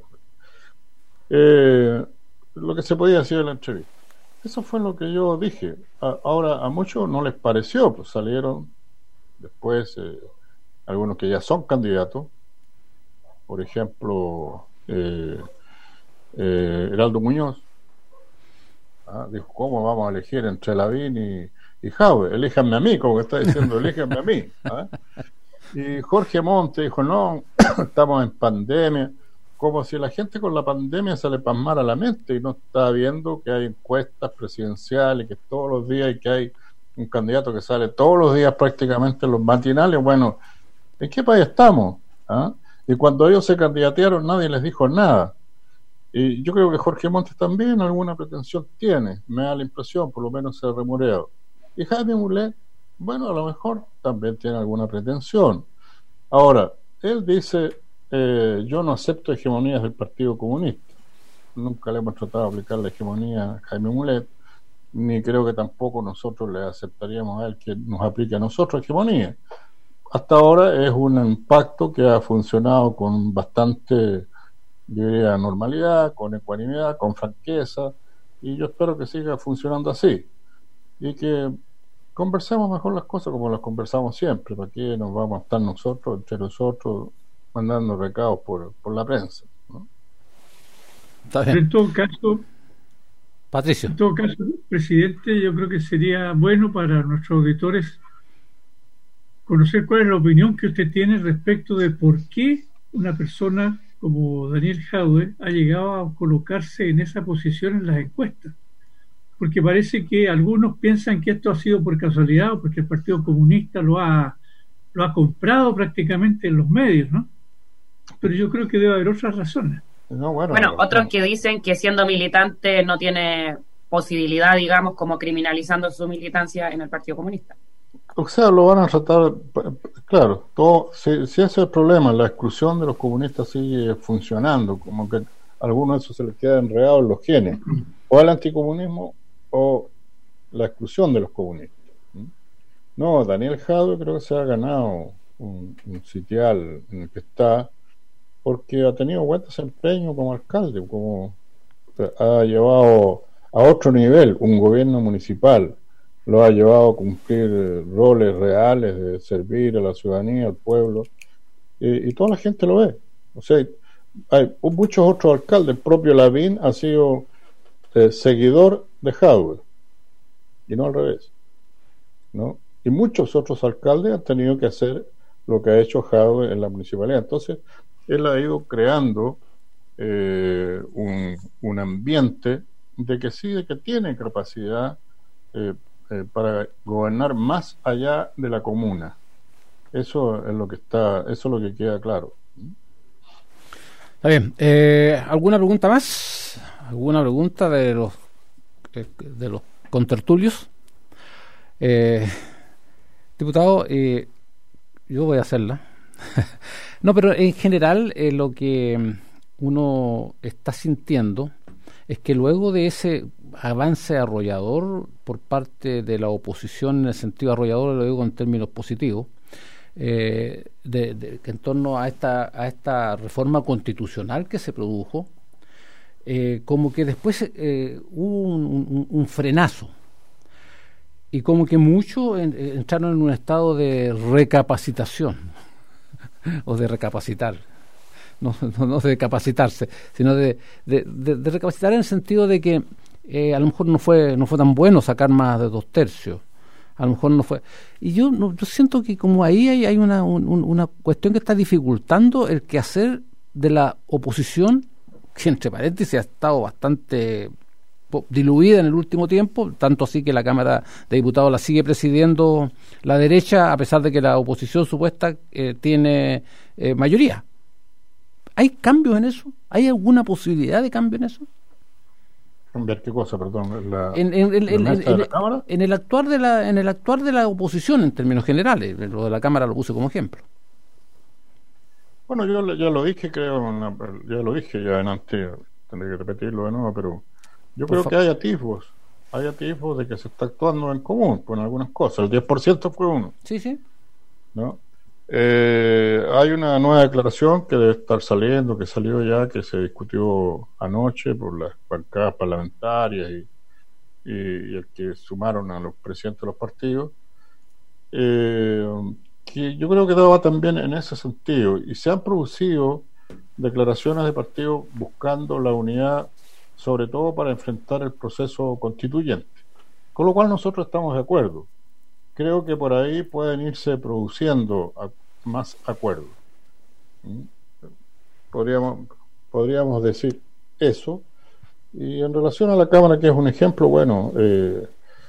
Eh, lo que se podía decir en la entrevista. Eso fue lo que yo dije. A, ahora, a muchos no les pareció, pues salieron después eh, algunos que ya son candidatos, por ejemplo, eh, eh, Heraldo Muñoz, ¿ah? Dijo, ¿cómo vamos a elegir entre Lavín y, y Jadwe? Elíjanme a mí, como que está diciendo, elíjanme a mí. ¿Ah? Y Jorge Monte dijo, no, estamos en pandemia, como si la gente con la pandemia se le pasmara la mente y no está viendo que hay encuestas presidenciales, que todos los días y que hay un candidato que sale todos los días prácticamente en los matinales. Bueno, ¿en qué país estamos? ¿Ah? Y cuando ellos se candidatearon nadie les dijo nada. Y yo creo que Jorge Montes también alguna pretensión tiene, me da la impresión, por lo menos se ha remureado. Y Jaime Mulet, bueno, a lo mejor también tiene alguna pretensión. Ahora, él dice, eh, yo no acepto hegemonías del Partido Comunista. Nunca le hemos tratado de aplicar la hegemonía a Jaime Mulet, ni creo que tampoco nosotros le aceptaríamos a él que nos aplique a nosotros hegemonía. Hasta ahora es un pacto que ha funcionado con bastante, yo diría, normalidad, con ecuanimidad, con franqueza, y yo espero que siga funcionando así y que conversemos mejor las cosas como las conversamos siempre. ¿Para qué nos vamos a estar nosotros, entre nosotros, mandando recados por, por la prensa, ¿no? Está bien. En todo caso, Patricio. En todo caso, presidente, yo creo que sería bueno para nuestros auditores conocer cuál es la opinión que usted tiene respecto de por qué una persona como Daniel Jadwe ha llegado a colocarse en esa posición en las encuestas. Porque parece que algunos piensan que esto ha sido por casualidad o porque el Partido Comunista lo ha, lo ha comprado prácticamente en los medios, ¿no? Pero yo creo que debe haber otras razones. No, bueno, bueno, no, otros no. que dicen que siendo militante no tiene posibilidad, digamos, como criminalizando su militancia en el Partido Comunista. O sea, lo van a tratar, claro, todo, si, si ese es el problema, la exclusión de los comunistas sigue funcionando, como que a algunos de esos se les queda enredado en los genes, o el anticomunismo o la exclusión de los comunistas. No, Daniel Jadwe creo que se ha ganado un, un sitial en el que está, porque ha tenido buen desempeño como alcalde, como ha llevado a otro nivel un gobierno municipal, lo ha llevado a cumplir roles reales de servir a la ciudadanía, al pueblo, y, y toda la gente lo ve. O sea, hay muchos otros alcaldes, el propio Lavín ha sido eh, seguidor de Jadwe, y no al revés, ¿no? Y muchos otros alcaldes han tenido que hacer lo que ha hecho Jadwe en la municipalidad. Entonces, él ha ido creando eh, un, un ambiente de que sí, de que tiene capacidad eh, eh, para gobernar más allá de la comuna. Eso es lo que está, eso es lo que queda claro. Está bien. Eh, ¿Alguna pregunta más? ¿Alguna pregunta de los eh, de los contertulios? Eh, diputado, eh, yo voy a hacerla. No, pero en general eh, lo que uno está sintiendo es que luego de ese avance arrollador por parte de la oposición, en el sentido arrollador lo digo en términos positivos, eh, de, de, que en torno a esta, a esta reforma constitucional que se produjo, eh, como que después eh, hubo un, un, un frenazo y como que muchos en, entraron en un estado de recapacitación o de recapacitar, no, no, no de capacitarse, sino de, de, de, de recapacitar en el sentido de que eh, a lo mejor no fue no fue tan bueno sacar más de dos tercios, a lo mejor no fue, y yo no, yo siento que como ahí hay, hay una, un, una cuestión que está dificultando el quehacer de la oposición, que entre paréntesis ha estado bastante diluida en el último tiempo, tanto así que la Cámara de Diputados la sigue presidiendo la derecha, a pesar de que la oposición supuesta eh, tiene eh, mayoría. ¿Hay cambios en eso? ¿Hay alguna posibilidad de cambio en eso? ¿Cambiar qué cosa, perdón? La, en, en, en, en, en, de la Cámara? en el actuar de la en el actuar de la oposición en términos generales. Lo de la Cámara lo puse como ejemplo. Bueno, yo ya lo dije, creo, ya lo dije ya en antes, tendré que repetirlo de nuevo, pero yo creo que hay atisbos, hay atisbos de que se está actuando en común con algunas cosas. El diez por ciento fue uno. Sí, sí. ¿No? Eh, hay una nueva declaración que debe estar saliendo, que salió ya, que se discutió anoche por las bancadas parlamentarias y, y, y el que sumaron a los presidentes de los partidos. Eh, que yo creo que va también en ese sentido, y se han producido declaraciones de partidos buscando la unidad, sobre todo para enfrentar el proceso constituyente, con lo cual nosotros estamos de acuerdo. Creo que por ahí pueden irse produciendo a, más acuerdos. ¿Mm? Podríamos, podríamos decir eso. Y en relación a la Cámara, que es un ejemplo, bueno, eh,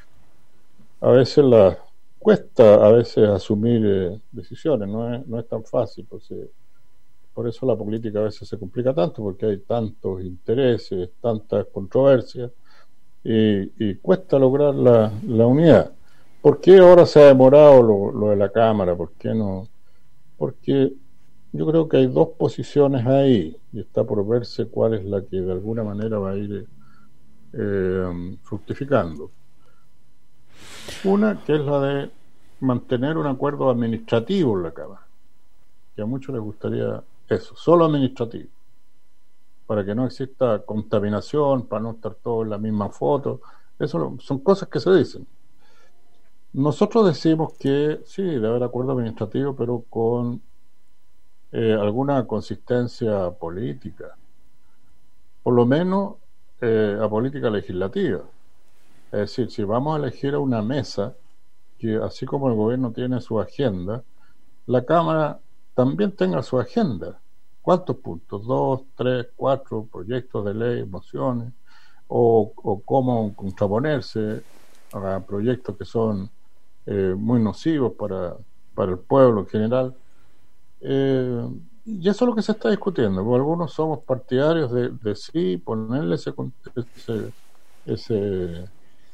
a veces la cuesta a veces asumir eh, decisiones, no es, no es tan fácil, pues, eh, por eso la política a veces se complica tanto, porque hay tantos intereses, tantas controversias, y, y cuesta lograr la, la unidad. ¿Por qué ahora se ha demorado lo, lo de la Cámara? ¿Por qué no? Porque yo creo que hay dos posiciones ahí, y está por verse cuál es la que de alguna manera va a ir eh, fructificando. Una, que es la de mantener un acuerdo administrativo en la Cámara, que a muchos les gustaría eso, solo administrativo, para que no exista contaminación, para no estar todos en la misma foto. Eso son cosas que se dicen. Nosotros decimos que sí, debe haber acuerdo administrativo, pero con eh, alguna consistencia política, por lo menos eh, a política legislativa. Es decir, si vamos a elegir a una mesa, que así como el gobierno tiene su agenda, la Cámara también tenga su agenda. ¿Cuántos puntos? Dos, tres, cuatro proyectos de ley, mociones, o, o cómo contraponerse a proyectos que son eh, muy nocivos para, para el pueblo en general. Eh, y eso es lo que se está discutiendo, porque algunos somos partidarios de, de sí ponerle ese, ese, ese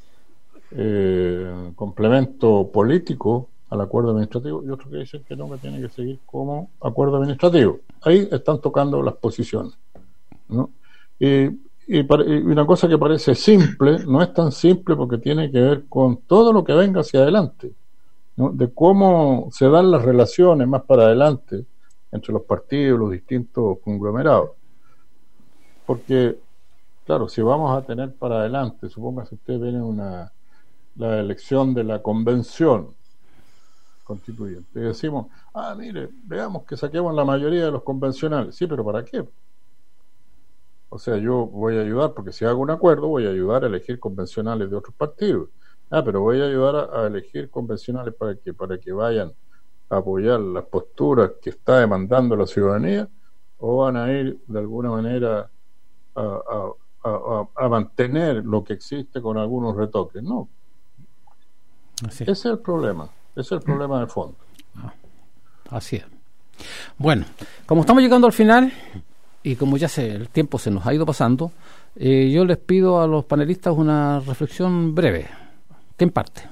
eh, complemento político al acuerdo administrativo, y otros que dicen que no, que tiene que seguir como acuerdo administrativo. Ahí están tocando las posiciones, ¿no? Y, y, para, y una cosa que parece simple, no es tan simple, porque tiene que ver con todo lo que venga hacia adelante, ¿no? De cómo se dan las relaciones más para adelante entre los partidos, los distintos conglomerados. Porque, claro, si vamos a tener para adelante, supóngase que usted viene una la elección de la convención constituyente, y decimos, ah, mire, veamos que saquemos la mayoría de los convencionales. Sí, pero ¿para qué? O sea, yo voy a ayudar, porque si hago un acuerdo, voy a ayudar a elegir convencionales de otros partidos. Ah, pero voy a ayudar a, a elegir convencionales para que, para que vayan a apoyar las posturas que está demandando la ciudadanía, o van a ir de alguna manera a, a, a, a mantener lo que existe con algunos retoques. No. Así. Ese es el problema, ese es el problema de fondo. Así es. Bueno, como estamos llegando al final, y como ya sé, el tiempo se nos ha ido pasando, eh, yo les pido a los panelistas una reflexión breve. ¿Quién parte?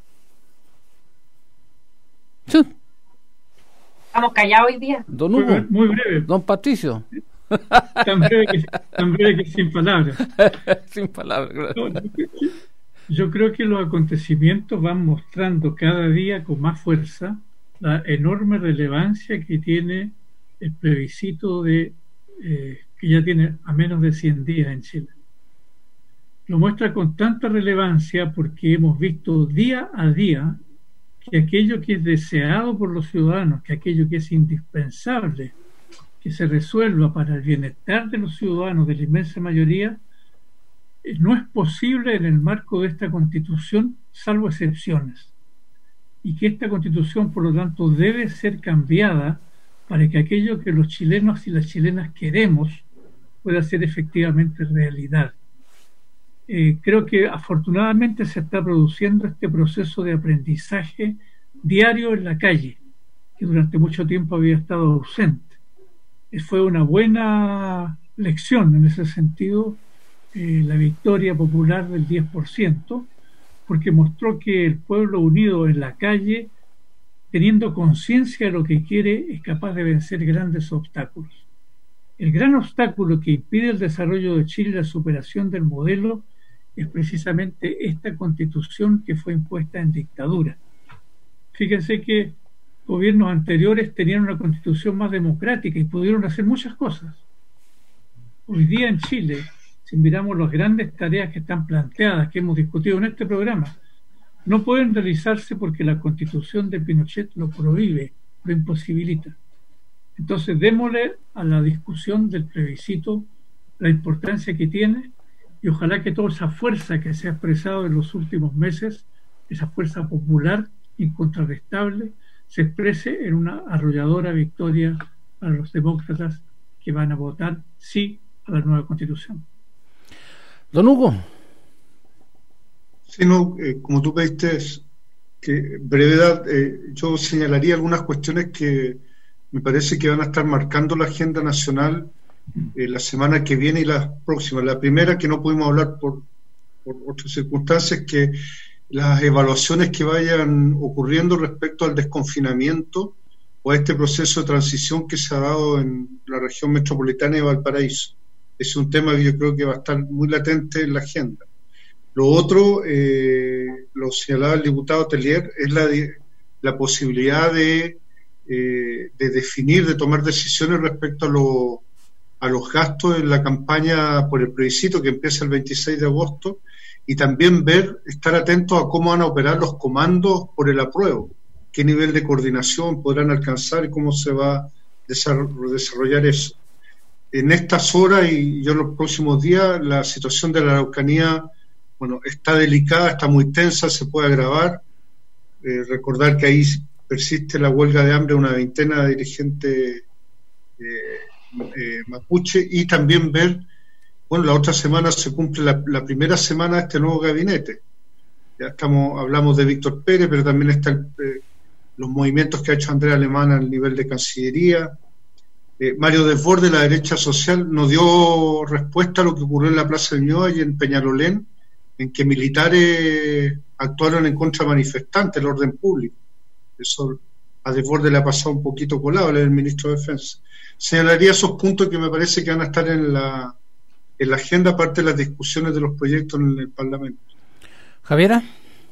Sí. Estamos callados hoy día. Don Hugo. Muy, muy breve. Don Patricio. Tan breve que, tan breve que sin palabras. Sin palabras. No, yo creo que los acontecimientos van mostrando cada día con más fuerza la enorme relevancia que tiene el plebiscito de eh, que ya tiene a menos de cien días en Chile. Lo muestra con tanta relevancia porque hemos visto día a día que aquello que es deseado por los ciudadanos, que aquello que es indispensable que se resuelva para el bienestar de los ciudadanos, de la inmensa mayoría, no es posible en el marco de esta Constitución, salvo excepciones, y que esta Constitución, por lo tanto, debe ser cambiada para que aquello que los chilenos y las chilenas queremos pueda ser efectivamente realidad. eh, creo que afortunadamente se está produciendo este proceso de aprendizaje diario en la calle, que durante mucho tiempo había estado ausente. Eh, fue una buena lección en ese sentido, eh, la victoria popular del diez por ciento, porque mostró que el pueblo unido en la calle, teniendo conciencia de lo que quiere, es capaz de vencer grandes obstáculos. El gran obstáculo que impide el desarrollo de Chile y la superación del modelo es precisamente esta constitución que fue impuesta en dictadura. Fíjense que gobiernos anteriores tenían una constitución más democrática y pudieron hacer muchas cosas. Hoy día en Chile, si miramos las grandes tareas que están planteadas, que hemos discutido en este programa, no pueden realizarse porque la constitución de Pinochet lo prohíbe, lo imposibilita. Entonces démosle a la discusión del plebiscito la importancia que tiene y ojalá que toda esa fuerza que se ha expresado en los últimos meses, esa fuerza popular incontrarrestable, se exprese en una arrolladora victoria para los demócratas que van a votar sí a la nueva constitución. Don Hugo. Sí, no, eh, como tú pediste, que brevedad, eh, yo señalaría algunas cuestiones que me parece que van a estar marcando la agenda nacional eh, la semana que viene y las próximas. La primera, que no pudimos hablar por, por otras circunstancias, que las evaluaciones que vayan ocurriendo respecto al desconfinamiento o a este proceso de transición que se ha dado en la región metropolitana de Valparaíso. Es un tema que yo creo que va a estar muy latente en la agenda. Lo otro, eh, lo señalaba el diputado Tellier, es la, la posibilidad de, eh, de definir, de tomar decisiones respecto a, lo, a los gastos en la campaña por el plebiscito que empieza el veintiséis de agosto, y también ver, estar atentos a cómo van a operar los comandos por el apruebo, qué nivel de coordinación podrán alcanzar y cómo se va a desarrollar eso. En estas horas y yo en los próximos días, la situación de la Araucanía, bueno, está delicada, está muy tensa, se puede agravar. Eh, recordar que ahí persiste la huelga de hambre de una veintena de dirigentes eh, eh, mapuche, y también ver, bueno, la otra semana se cumple la, la primera semana de este nuevo gabinete. Ya estamos, hablamos de Víctor Pérez, pero también están eh, los movimientos que ha hecho Andrea Alemán al nivel de Cancillería. Eh, Mario Desbordes, de la derecha social, nos dio respuesta a lo que ocurrió en la Plaza de Ñuñoa y en Peñalolén, en que militares actuaron en contra de manifestantes, el orden público. Eso a Desbordes le ha pasado un poquito colado, él es el ministro de Defensa. Señalaría esos puntos que me parece que van a estar en la, en la agenda, aparte de las discusiones de los proyectos en el Parlamento. Javiera.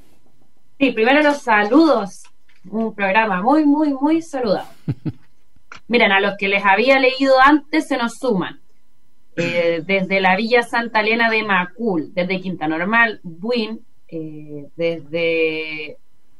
Sí, primero los saludos. Un programa muy, muy, muy saludado. Miren, a los que les había leído antes se nos suman. Eh, desde la Villa Santa Elena de Macul, desde Quinta Normal, Buin, eh, desde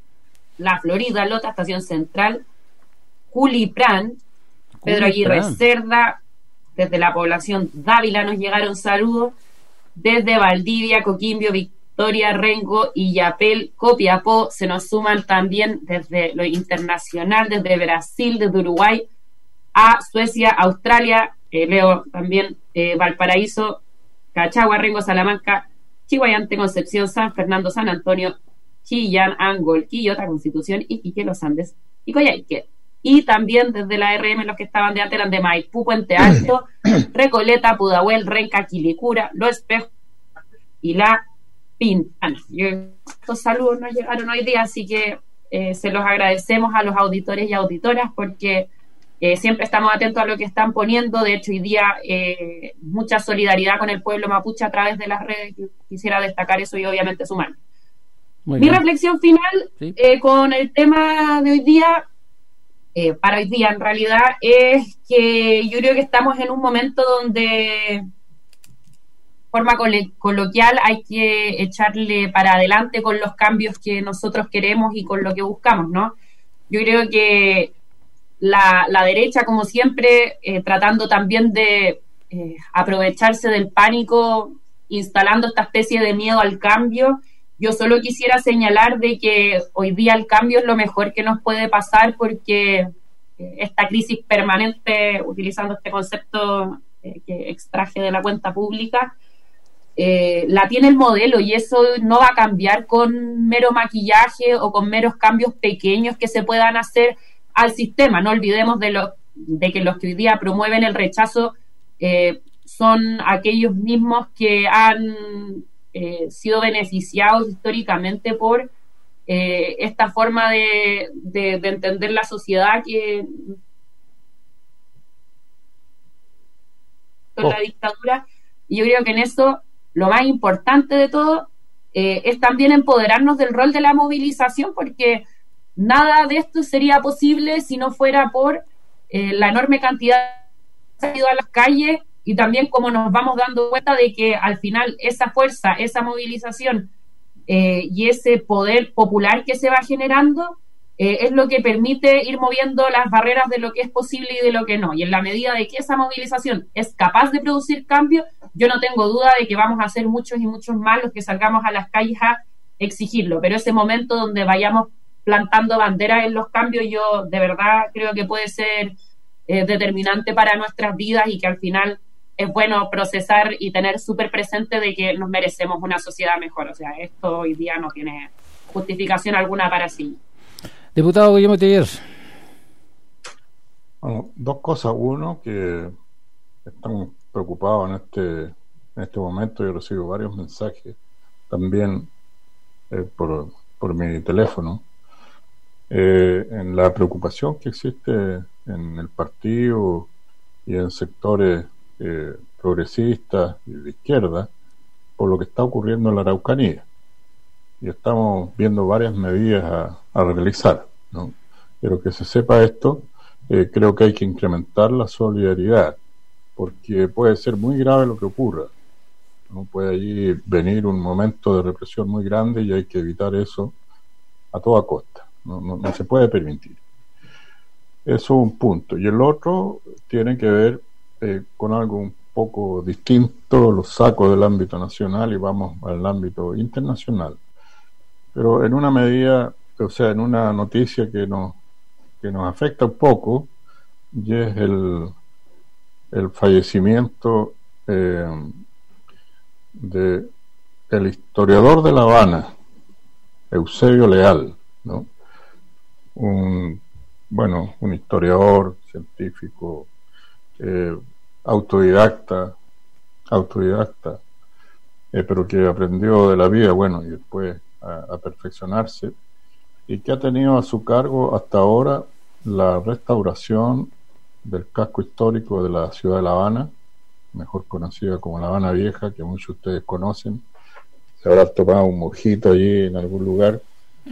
la Florida, Lota, Estación Central, Culipran, Pedro Aguirre Cerda, desde la población Dávila nos llegaron saludos, desde Valdivia, Coquimbo, Victoria, Rengo y Yapel, Copiapó, se nos suman también desde lo internacional, desde Brasil, desde Uruguay, a Suecia, Australia, eh, leo también eh, Valparaíso, Cachagua, Rengo, Salamanca, Chihuayante, Concepción, San Fernando, San Antonio, Chillán, Angol, Quillota, Constitución, Iquique, Los Andes y Coyhaique. Y también desde la R M los que estaban de antes eran de Maipú, Puente Alto, Recoleta, Pudahuel, Renca, Quilicura, Los Espejos y La Pintana. Yo, estos saludos nos llegaron hoy día, así que eh, se los agradecemos a los auditores y auditoras porque Eh, siempre estamos atentos a lo que están poniendo. De hecho, hoy día eh, mucha solidaridad con el pueblo mapuche a través de las redes. Quisiera destacar eso y obviamente sumar. Mi bien. Reflexión final ¿Sí? eh, con el tema de hoy día, eh, para hoy día en realidad, es que yo creo que estamos en un momento donde, de forma col- coloquial, hay que echarle para adelante con los cambios que nosotros queremos y con lo que buscamos, ¿no? Yo creo que La, la derecha, como siempre, eh, tratando también de eh, aprovecharse del pánico, instalando esta especie de miedo al cambio. Yo solo quisiera señalar de que hoy día el cambio es lo mejor que nos puede pasar porque eh, esta crisis permanente, utilizando este concepto eh, que extraje de la cuenta pública, eh, la tiene el modelo, y eso no va a cambiar con mero maquillaje o con meros cambios pequeños que se puedan hacer al sistema. No olvidemos de, lo, de que los que hoy día promueven el rechazo eh, son aquellos mismos que han eh, sido beneficiados históricamente por eh, esta forma de, de, de entender la sociedad que con oh. la dictadura. Y yo creo que en eso lo más importante de todo eh, es también empoderarnos del rol de la movilización, porque nada de esto sería posible si no fuera por eh, la enorme cantidad de salido a las calles, y también como nos vamos dando cuenta de que al final esa fuerza, esa movilización eh, y ese poder popular que se va generando eh, es lo que permite ir moviendo las barreras de lo que es posible y de lo que no. Y en la medida de que esa movilización es capaz de producir cambio, yo no tengo duda de que vamos a ser muchos y muchos más los que salgamos a las calles a exigirlo. Pero ese momento donde vayamos plantando banderas en los cambios, yo de verdad creo que puede ser eh, determinante para nuestras vidas, y que al final es bueno procesar y tener súper presente de que nos merecemos una sociedad mejor. O sea, esto hoy día no tiene justificación alguna para sí. Diputado Guillermo Teller. Bueno, dos cosas. Uno, que estamos preocupados en este, en este momento. Yo recibo varios mensajes también eh, por, por mi teléfono, eh, en la preocupación que existe en el partido y en sectores eh, progresistas y de izquierda por lo que está ocurriendo en la Araucanía. Y estamos viendo varias medidas a, a realizar, ¿no? Pero que se sepa esto, eh, creo que hay que incrementar la solidaridad, porque puede ser muy grave lo que ocurra, ¿no? Puede allí venir un momento de represión muy grande y hay que evitar eso a toda costa. No, no, no se puede permitir. Eso es un punto. Y el otro tiene que ver eh, con algo un poco distinto. Lo saco del ámbito nacional y vamos al ámbito internacional. Pero en una medida, o sea, en una noticia que nos, que nos afecta un poco, y es el, el fallecimiento eh, de el historiador de La Habana, Eusebio Leal, ¿no? Un, bueno, un historiador, científico, eh, autodidacta, autodidacta, eh, pero que aprendió de la vida, bueno, y después a, a perfeccionarse, y que ha tenido a su cargo hasta ahora la restauración del casco histórico de la ciudad de La Habana, mejor conocida como La Habana Vieja, que muchos de ustedes conocen. Se habrá tomado un mojito allí en algún lugar.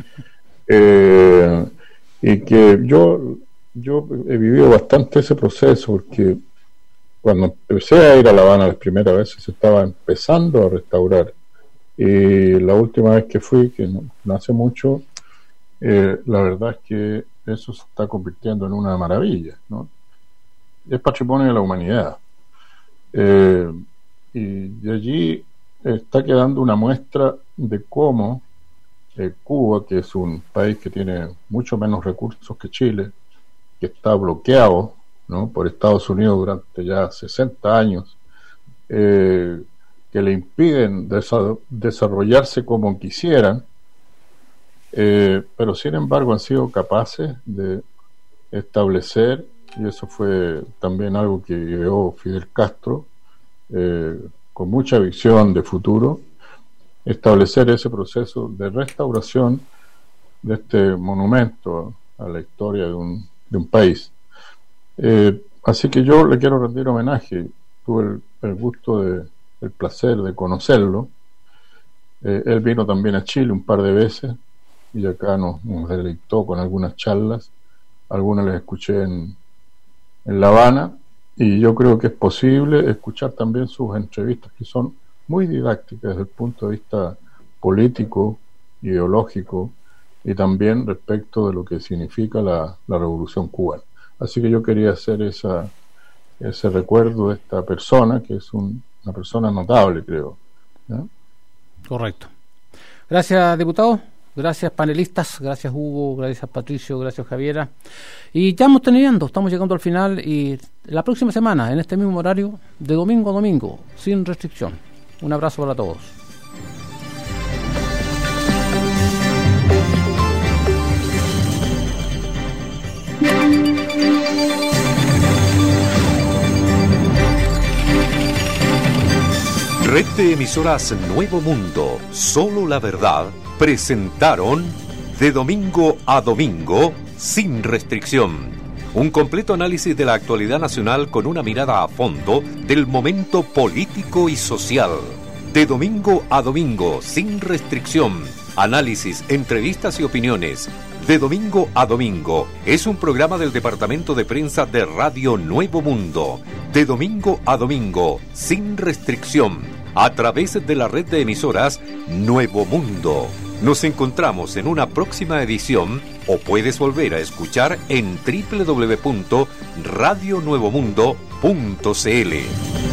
Eh, y que yo yo he vivido bastante ese proceso, porque cuando empecé a ir a La Habana las primeras veces se estaba empezando a restaurar, y la última vez que fui, que no, no hace mucho, eh, la verdad es que eso se está convirtiendo en una maravilla, ¿no? Es patrimonio de la humanidad, eh, y de allí está quedando una muestra de cómo eh, Cuba, que es un país que tiene mucho menos recursos que Chile, que está bloqueado, ¿no?, por Estados Unidos durante ya sesenta años, eh, que le impiden desa- desarrollarse como quisieran, eh, pero sin embargo han sido capaces de establecer, y eso fue también algo que ideó Fidel Castro, eh, con mucha visión de futuro, establecer ese proceso de restauración de este monumento a la historia de un, de un país. Eh, así que yo le quiero rendir homenaje. Tuve el, el gusto, de, el placer de conocerlo. Eh, él vino también a Chile un par de veces y acá nos, nos deleitó con algunas charlas. Algunas les escuché en, en La Habana, y yo creo que es posible escuchar también sus entrevistas, que son muy didácticas desde el punto de vista político, ideológico, y también respecto de lo que significa la, la Revolución Cubana. Así que yo quería hacer esa, ese recuerdo de esta persona, que es un, una persona notable, creo, ¿no? Correcto. Gracias, diputado. Gracias, panelistas. Gracias, Hugo. Gracias, Patricio. Gracias, Javiera. Y ya estamos terminando, estamos llegando al final, y la próxima semana, en este mismo horario, de domingo a domingo, sin restricción. Un abrazo para todos. Red de emisoras Nuevo Mundo, Solo la Verdad, presentaron De Domingo a Domingo, sin restricción. Un completo análisis de la actualidad nacional con una mirada a fondo del momento político y social. De Domingo a Domingo, sin restricción. Análisis, entrevistas y opiniones. De Domingo a Domingo es un programa del Departamento de Prensa de Radio Nuevo Mundo. De Domingo a Domingo, sin restricción, a través de la red de emisoras Nuevo Mundo. Nos encontramos en una próxima edición o puedes volver a escuchar en doble u doble u doble u punto radio nuevo mundo punto c l.